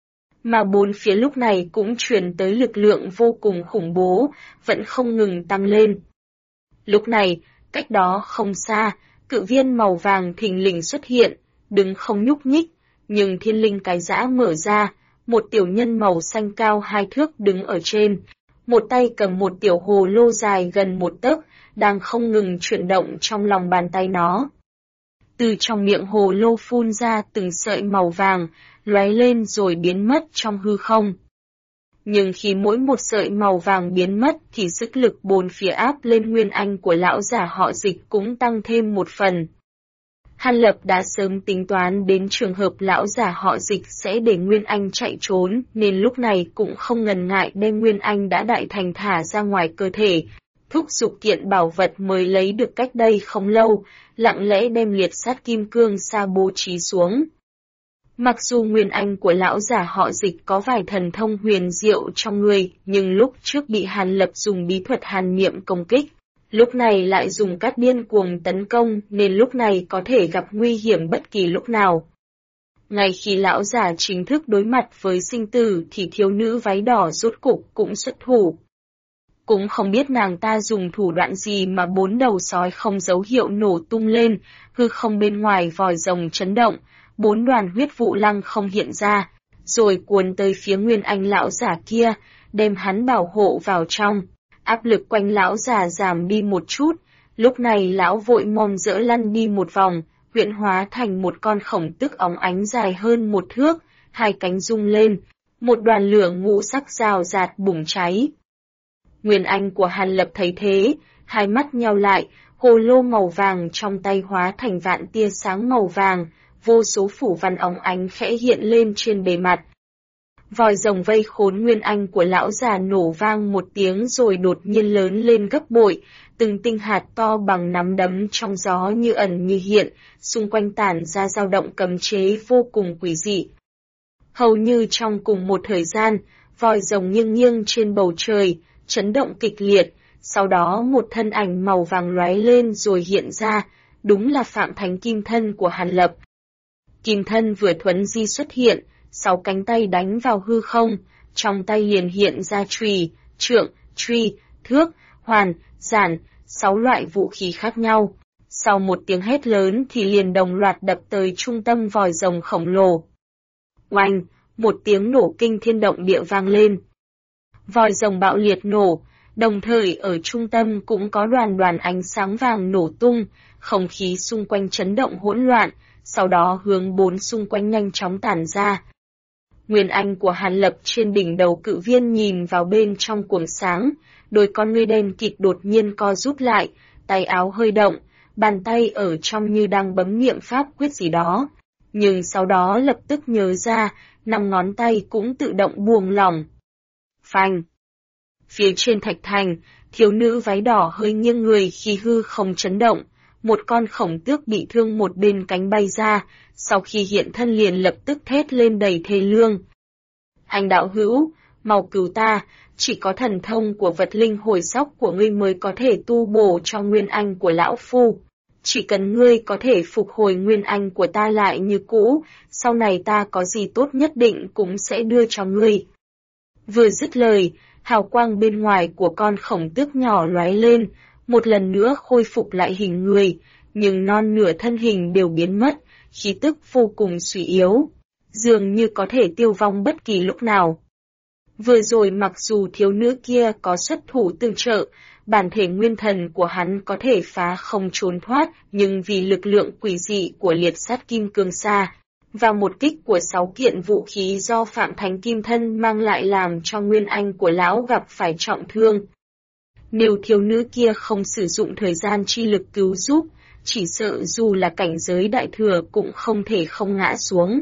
Mà bốn phía lúc này cũng truyền tới lực lượng vô cùng khủng bố, vẫn không ngừng tăng lên. Lúc này, cách đó không xa, Cự viên màu vàng thình lình xuất hiện, đứng không nhúc nhích, nhưng thiên linh cái giã mở ra, một tiểu nhân màu xanh cao 2 thước đứng ở trên, một tay cầm một tiểu hồ lô dài gần 1 tấc, đang không ngừng chuyển động trong lòng bàn tay nó. Từ trong miệng hồ lô phun ra từng sợi màu vàng, lóe lên rồi biến mất trong hư không. Nhưng khi mỗi một sợi màu vàng biến mất thì sức lực bốn phía áp lên nguyên anh của lão giả họ Dịch cũng tăng thêm một phần. Hàn Lập đã sớm tính toán đến trường hợp lão giả họ Dịch sẽ để Nguyên Anh chạy trốn, nên lúc này cũng không ngần ngại đem Nguyên Anh đã đại thành thả ra ngoài cơ thể, thúc giục kiện bảo vật mới lấy được cách đây không lâu, lặng lẽ đem liệt sát kim cương sa bố trí xuống. Mặc dù Nguyên Anh của lão giả họ Dịch có vài thần thông huyền diệu trong người, nhưng lúc trước bị Hàn Lập dùng bí thuật hàn niệm công kích, lúc này lại dùng cát điên cuồng tấn công nên lúc này có thể gặp nguy hiểm bất kỳ lúc nào. Ngay khi lão giả chính thức đối mặt với sinh tử thì thiếu nữ váy đỏ rốt cục cũng xuất thủ. Cũng không biết nàng ta dùng thủ đoạn gì mà 4 đầu sói không dấu hiệu nổ tung lên, hư không bên ngoài vòi rồng chấn động, 4 đoàn huyết vụ lăng không hiện ra, rồi cuốn tới phía Nguyên Anh lão giả kia, đem hắn bảo hộ vào trong. Áp lực quanh lão già giảm đi một chút, lúc này lão vội mòm dỡ lăn đi một vòng, huyễn hóa thành một con khổng tức óng ánh dài hơn 1 thước, 2 cánh rung lên, một đoàn lửa ngũ sắc rào rạt bùng cháy. Nguyên Anh của Hàn Lập thấy thế, hai mắt nheo lại, hồ lô màu vàng trong tay hóa thành vạn tia sáng màu vàng, vô số phủ văn óng ánh khẽ hiện lên trên bề mặt. Vòi rồng vây khốn Nguyên Anh của lão già nổ vang một tiếng rồi đột nhiên lớn lên gấp bội, từng tinh hạt to bằng nắm đấm trong gió như ẩn như hiện, xung quanh tản ra dao động cấm chế vô cùng quỷ dị. Hầu như trong cùng một thời gian, vòi rồng nghiêng nghiêng trên bầu trời, chấn động kịch liệt, sau đó một thân ảnh màu vàng lóe lên rồi hiện ra, đúng là Phạm Thánh Kim Thân của Hàn Lập. Kim Thân vừa thuấn di xuất hiện, 6 cánh tay đánh vào hư không, trong tay liền hiện ra chùy, trượng, truy, thước, hoàn, giản, 6 loại vũ khí khác nhau. Sau một tiếng hét lớn thì liền đồng loạt đập tới trung tâm vòi rồng khổng lồ. Oanh, một tiếng nổ kinh thiên động địa vang lên. Vòi rồng bạo liệt nổ, đồng thời ở trung tâm cũng có đoàn đoàn ánh sáng vàng nổ tung, không khí xung quanh chấn động hỗn loạn, sau đó hướng 4 xung quanh nhanh chóng tản ra. Nguyên Anh của Hàn Lập trên đỉnh đầu cự viên nhìn vào bên trong cuồng sáng, đôi con ngươi đen kịt đột nhiên co rút lại, tay áo hơi động, bàn tay ở trong như đang bấm niệm pháp quyết gì đó. Nhưng sau đó lập tức nhớ ra, 5 ngón tay cũng tự động buông lỏng. Phanh! Phía trên thạch thành, thiếu nữ váy đỏ hơi nghiêng người khi hư không chấn động, một con khổng tước bị thương một bên cánh bay ra, sau khi hiện thân liền lập tức thét lên đầy thê lương. Anh đạo hữu, mau cứu ta, chỉ có thần thông của vật linh hồi sóc của ngươi mới có thể tu bổ cho Nguyên Anh của lão phu. Chỉ cần ngươi có thể phục hồi Nguyên Anh của ta lại như cũ, sau này ta có gì tốt nhất định cũng sẽ đưa cho ngươi. Vừa dứt lời, hào quang bên ngoài của con khổng tước nhỏ lóe lên, một lần nữa khôi phục lại hình người, nhưng non nửa thân hình đều biến mất, khí tức vô cùng suy yếu, dường như có thể tiêu vong bất kỳ lúc nào. Vừa rồi mặc dù thiếu nữ kia có xuất thủ tương trợ, bản thể nguyên thần của hắn có thể phá không trốn thoát, nhưng vì lực lượng quỷ dị của liệt sát kim cương sa, và một kích của 6 kiện vũ khí do Phạm Thánh Kim Thân mang lại làm cho Nguyên Anh của lão gặp phải trọng thương. Nếu thiếu nữ kia không sử dụng thời gian chi lực cứu giúp, chỉ sợ dù là cảnh giới đại thừa cũng không thể không ngã xuống.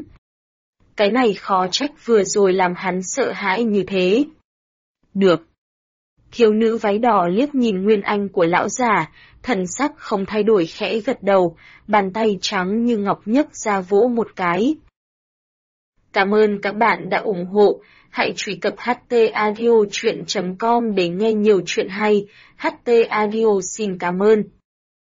Cái này khó trách vừa rồi làm hắn sợ hãi như thế. Được. Thiếu nữ váy đỏ liếc nhìn Nguyên Anh của lão già, thần sắc không thay đổi khẽ gật đầu, bàn tay trắng như ngọc nhấc ra vỗ một cái. Cảm ơn các bạn đã ủng hộ, hãy truy cập htaudio.com để nghe nhiều chuyện hay, HT Audio xin cảm ơn.